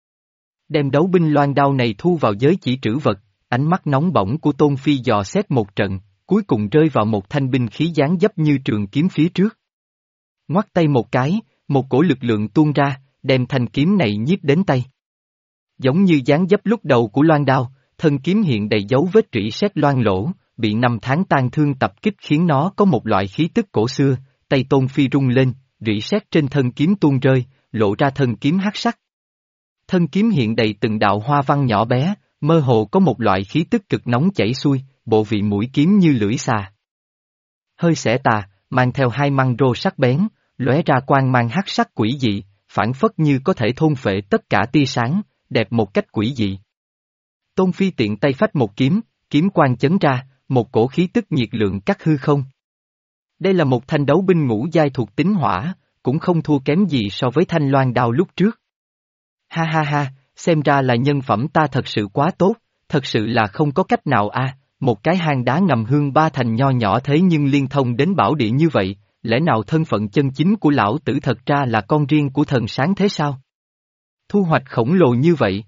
Đem đấu binh loan đao này thu vào giới chỉ trữ vật, ánh mắt nóng bỏng của Tôn Phi dò xét một trận, cuối cùng rơi vào một thanh binh khí dáng dấp như trường kiếm phía trước. Ngoắt tay một cái, một cổ lực lượng tuôn ra, đem thanh kiếm này nhiếp đến tay. Giống như dáng dấp lúc đầu của loan đao, thân kiếm hiện đầy dấu vết rỉ sét loang lỗ, bị năm tháng tang thương tập kích khiến nó có một loại khí tức cổ xưa, tay Tôn Phi rung lên, rỉ sét trên thân kiếm tuôn rơi, lộ ra thân kiếm hắc sắc. Thân kiếm hiện đầy từng đạo hoa văn nhỏ bé, mơ hồ có một loại khí tức cực nóng chảy xuôi, bộ vị mũi kiếm như lưỡi xà. Hơi xẻ tà, mang theo hai măng rô sắc bén, lóe ra quang mang hắc sắc quỷ dị, phản phất như có thể thôn phệ tất cả tia sáng, đẹp một cách quỷ dị. Tôn Phi tiện tay phách một kiếm, kiếm quang chấn ra, một cổ khí tức nhiệt lượng cắt hư không. Đây là một thanh đấu binh ngũ giai thuộc tính hỏa, cũng không thua kém gì so với thanh loan đao lúc trước. Ha ha ha, xem ra là nhân phẩm ta thật sự quá tốt, thật sự là không có cách nào a. Một cái hang đá ngầm hương ba thành nho nhỏ thế nhưng liên thông đến bảo địa như vậy, lẽ nào thân phận chân chính của lão tử thật ra là con riêng của thần sáng thế sao? Thu hoạch khổng lồ như vậy.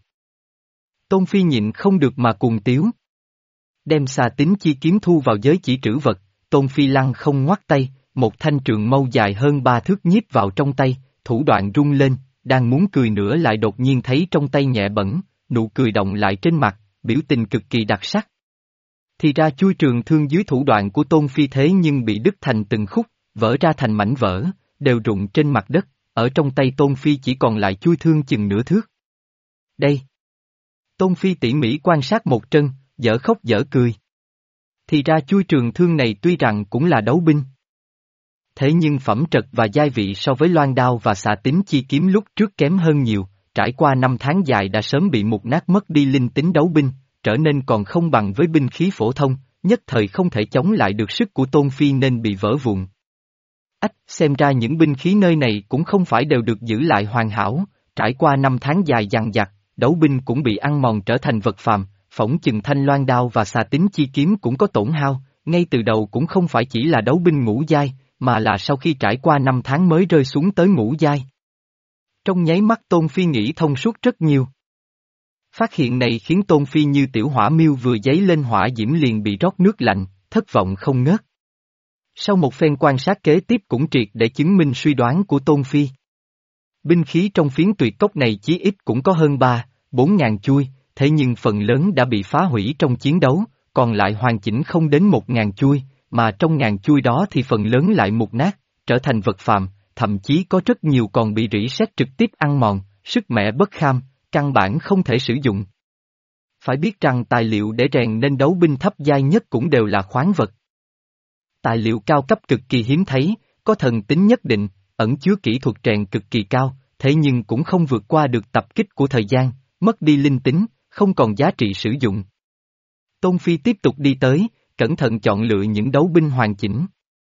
Tôn Phi nhịn không được mà cuồng tiếu. Đem xà tính chi kiếm thu vào giới chỉ trữ vật, Tôn Phi lăng không ngoắt tay, một thanh trường mâu dài hơn ba thước nhíp vào trong tay, thủ đoạn rung lên, đang muốn cười nữa lại đột nhiên thấy trong tay nhẹ bẩn, nụ cười động lại trên mặt, biểu tình cực kỳ đặc sắc. Thì ra chui trường thương dưới thủ đoạn của Tôn Phi thế nhưng bị đứt thành từng khúc, vỡ ra thành mảnh vỡ, đều rụng trên mặt đất, ở trong tay Tôn Phi chỉ còn lại chui thương chừng nửa thước. Đây! Tôn Phi tỉ mỉ quan sát một trân, dở khóc dở cười. Thì ra chui trường thương này tuy rằng cũng là đấu binh. Thế nhưng phẩm trật và giai vị so với loan đao và xà tính chi kiếm lúc trước kém hơn nhiều, trải qua năm tháng dài đã sớm bị mục nát mất đi linh tính đấu binh, trở nên còn không bằng với binh khí phổ thông, nhất thời không thể chống lại được sức của Tôn Phi nên bị vỡ vụn. Ách, xem ra những binh khí nơi này cũng không phải đều được giữ lại hoàn hảo, trải qua năm tháng dài dằng dặc, đấu binh cũng bị ăn mòn trở thành vật phàm, phỏng chừng thanh loan đao và xà tính chi kiếm cũng có tổn hao, ngay từ đầu cũng không phải chỉ là đấu binh ngũ giai, mà là sau khi trải qua năm tháng mới rơi xuống tới ngũ giai. Trong nháy mắt Tôn Phi nghĩ thông suốt rất nhiều. Phát hiện này khiến Tôn Phi như tiểu hỏa miêu vừa dấy lên hỏa diễm liền bị rót nước lạnh, thất vọng không ngớt. Sau một phen quan sát kế tiếp cũng triệt để chứng minh suy đoán của Tôn Phi. Binh khí trong phiến tuyệt cốc này chí ít cũng có hơn ba, bốn ngàn chuôi, thế nhưng phần lớn đã bị phá hủy trong chiến đấu, còn lại hoàn chỉnh không đến một ngàn chuôi, mà trong ngàn chuôi đó thì phần lớn lại mục nát, trở thành vật phàm, thậm chí có rất nhiều còn bị rỉ sét trực tiếp ăn mòn, sức mẻ bất kham, căn bản không thể sử dụng. Phải biết rằng tài liệu để rèn nên đấu binh thấp giai nhất cũng đều là khoáng vật. Tài liệu cao cấp cực kỳ hiếm thấy, có thần tính nhất định, ẩn chứa kỹ thuật rèn cực kỳ cao, thế nhưng cũng không vượt qua được tập kích của thời gian, mất đi linh tính, không còn giá trị sử dụng. Tôn Phi tiếp tục đi tới, cẩn thận chọn lựa những đấu binh hoàn chỉnh.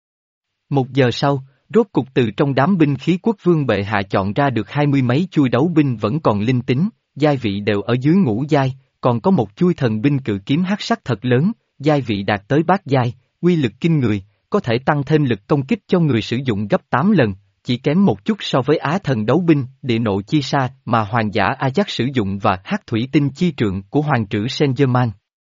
Một giờ sau, rốt cục từ trong đám binh khí quốc vương bệ hạ chọn ra được hai mươi mấy chuôi đấu binh vẫn còn linh tính, giai vị đều ở dưới ngũ giai, còn có một chuôi thần binh cự kiếm hắc sắc thật lớn, giai vị đạt tới bát giai, uy lực kinh người, có thể tăng thêm lực công kích cho người sử dụng gấp tám lần, chỉ kém một chút so với Á Thần Đấu Binh, Địa Nộ Chi Sa mà Hoàng giả Ajax sử dụng và Hắc Thủy Tinh Chi Trượng của Hoàng trữ Saint-Germain.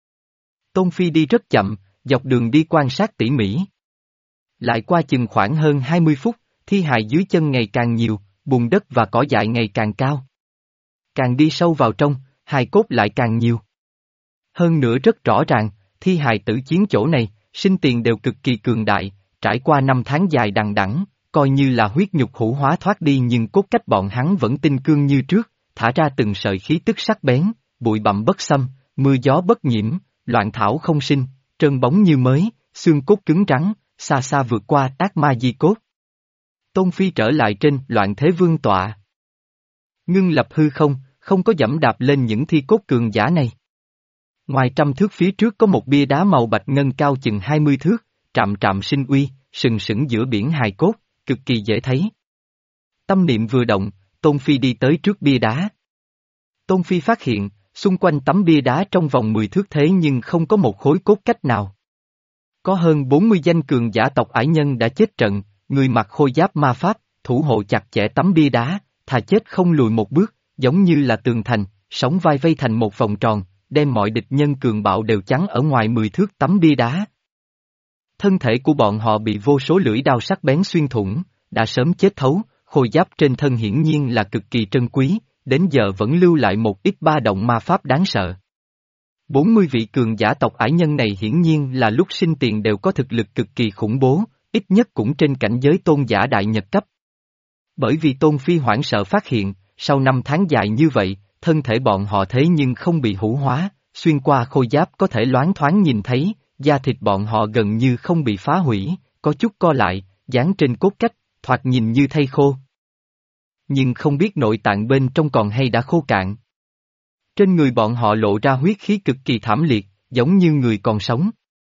Tôn Phi đi rất chậm, dọc đường đi quan sát tỉ mỉ. Lại qua chừng khoảng hơn hai mươi phút, thi hài dưới chân ngày càng nhiều, bùn đất và cỏ dại ngày càng cao. Càng đi sâu vào trong, hài cốt lại càng nhiều. Hơn nữa rất rõ ràng, thi hài tử chiến chỗ này, sinh tiền đều cực kỳ cường đại, trải qua năm tháng dài đằng đẵng, coi như là huyết nhục hủ hóa thoát đi nhưng cốt cách bọn hắn vẫn tinh cương như trước, thả ra từng sợi khí tức sắc bén, bụi bặm bất xâm, mưa gió bất nhiễm, loạn thảo không sinh, trơn bóng như mới, xương cốt cứng rắn, xa xa vượt qua ác ma di cốt. Tôn Phi trở lại trên loạn thế vương tọa. Ngưng lập hư không, không có dẫm đạp lên những thi cốt cường giả này. Ngoài trăm thước phía trước có một bia đá màu bạch ngân cao chừng hai mươi thước, trạm trạm sinh uy, sừng sững giữa biển hài cốt, cực kỳ dễ thấy. Tâm niệm vừa động, Tôn Phi đi tới trước bia đá. Tôn Phi phát hiện, xung quanh tấm bia đá trong vòng mười thước thế nhưng không có một khối cốt cách nào. Có hơn bốn mươi danh cường giả tộc ải nhân đã chết trận, người mặc khôi giáp ma pháp, thủ hộ chặt chẽ tấm bia đá, thà chết không lùi một bước, giống như là tường thành, sóng vai vây thành một vòng tròn, đem mọi địch nhân cường bạo đều chắn ở ngoài mười thước tấm bia đá. Thân thể của bọn họ bị vô số lưỡi đao sắc bén xuyên thủng, đã sớm chết thấu, khôi giáp trên thân hiển nhiên là cực kỳ trân quý, đến giờ vẫn lưu lại một ít ba động ma pháp đáng sợ. bốn mươi vị cường giả tộc ải nhân này hiển nhiên là lúc sinh tiền đều có thực lực cực kỳ khủng bố, ít nhất cũng trên cảnh giới tôn giả đại nhật cấp. Bởi vì Tôn Phi hoảng sợ phát hiện, sau năm tháng dài như vậy, thân thể bọn họ thế nhưng không bị hủ hóa, xuyên qua khôi giáp có thể loáng thoáng nhìn thấy, da thịt bọn họ gần như không bị phá hủy, có chút co lại, dán trên cốt cách, thoạt nhìn như thây khô. Nhưng không biết nội tạng bên trong còn hay đã khô cạn. Trên người bọn họ lộ ra huyết khí cực kỳ thảm liệt, giống như người còn sống.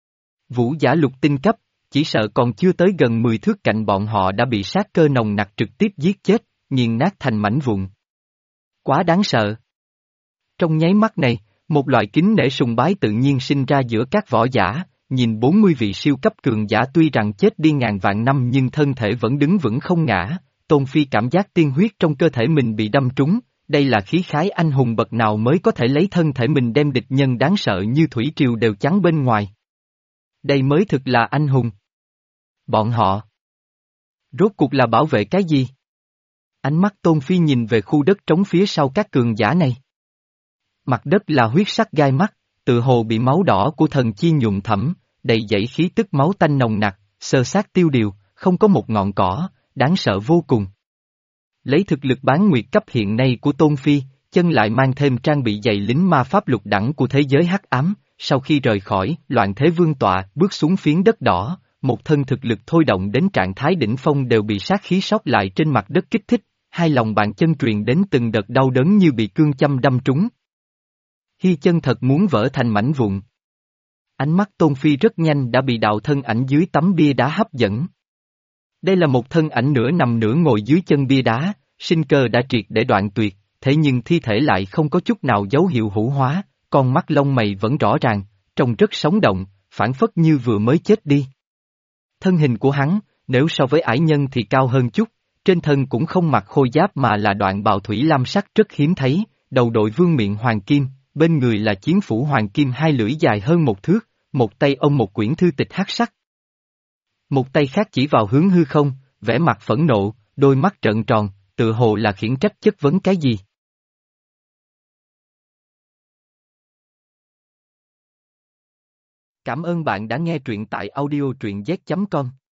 Vũ giả lục tinh cấp, chỉ sợ còn chưa tới gần mười thước cạnh bọn họ đã bị sát cơ nồng nặc trực tiếp giết chết, nghiền nát thành mảnh vụn. Quá đáng sợ. Trong nháy mắt này, một loại kính nể sùng bái tự nhiên sinh ra giữa các võ giả, nhìn bốn mươi vị siêu cấp cường giả tuy rằng chết đi ngàn vạn năm nhưng thân thể vẫn đứng vững không ngã, Tôn Phi cảm giác tiên huyết trong cơ thể mình bị đâm trúng, đây là khí khái anh hùng bậc nào mới có thể lấy thân thể mình đem địch nhân đáng sợ như thủy triều đều chắn bên ngoài. Đây mới thực là anh hùng. Bọn họ rốt cuộc là bảo vệ cái gì? Ánh mắt Tôn Phi nhìn về khu đất trống phía sau các cường giả này. Mặt đất là huyết sắc gai mắt, tự hồ bị máu đỏ của thần chi nhuộm thẫm, đầy dẫy khí tức máu tanh nồng nặc, sơ sát tiêu điều, không có một ngọn cỏ, đáng sợ vô cùng. Lấy thực lực bán nguyệt cấp hiện nay của Tôn Phi, chân lại mang thêm trang bị dày lính ma pháp lục đẳng của thế giới hắc ám, sau khi rời khỏi loạn thế vương tọa bước xuống phiến đất đỏ, một thân thực lực thôi động đến trạng thái đỉnh phong đều bị sát khí sót lại trên mặt đất kích thích, hai lòng bàn chân truyền đến từng đợt đau đớn như bị cương châm đâm trúng. Hi chân thật muốn vỡ thành mảnh vụn. Ánh mắt Tôn Phi rất nhanh đã bị đạo thân ảnh dưới tấm bia đá hấp dẫn. Đây là một thân ảnh nửa nằm nửa ngồi dưới chân bia đá, sinh cơ đã triệt để đoạn tuyệt, thế nhưng thi thể lại không có chút nào dấu hiệu hủ hóa, con mắt lông mày vẫn rõ ràng, trông rất sống động, phảng phất như vừa mới chết đi. Thân hình của hắn, nếu so với ải nhân thì cao hơn chút, trên thân cũng không mặc khôi giáp mà là đoạn bào thủy lam sắc rất hiếm thấy, đầu đội vương miện hoàng kim, bên người là chiến phủ hoàng kim hai lưỡi dài hơn một thước, một tay ôm một quyển thư tịch hắc sắc. Một tay khác chỉ vào hướng hư không, vẻ mặt phẫn nộ, đôi mắt trợn tròn, tự hồ là khiển trách chất vấn cái gì. Cảm ơn bạn đã nghe truyện tại audio truyện z chấm com.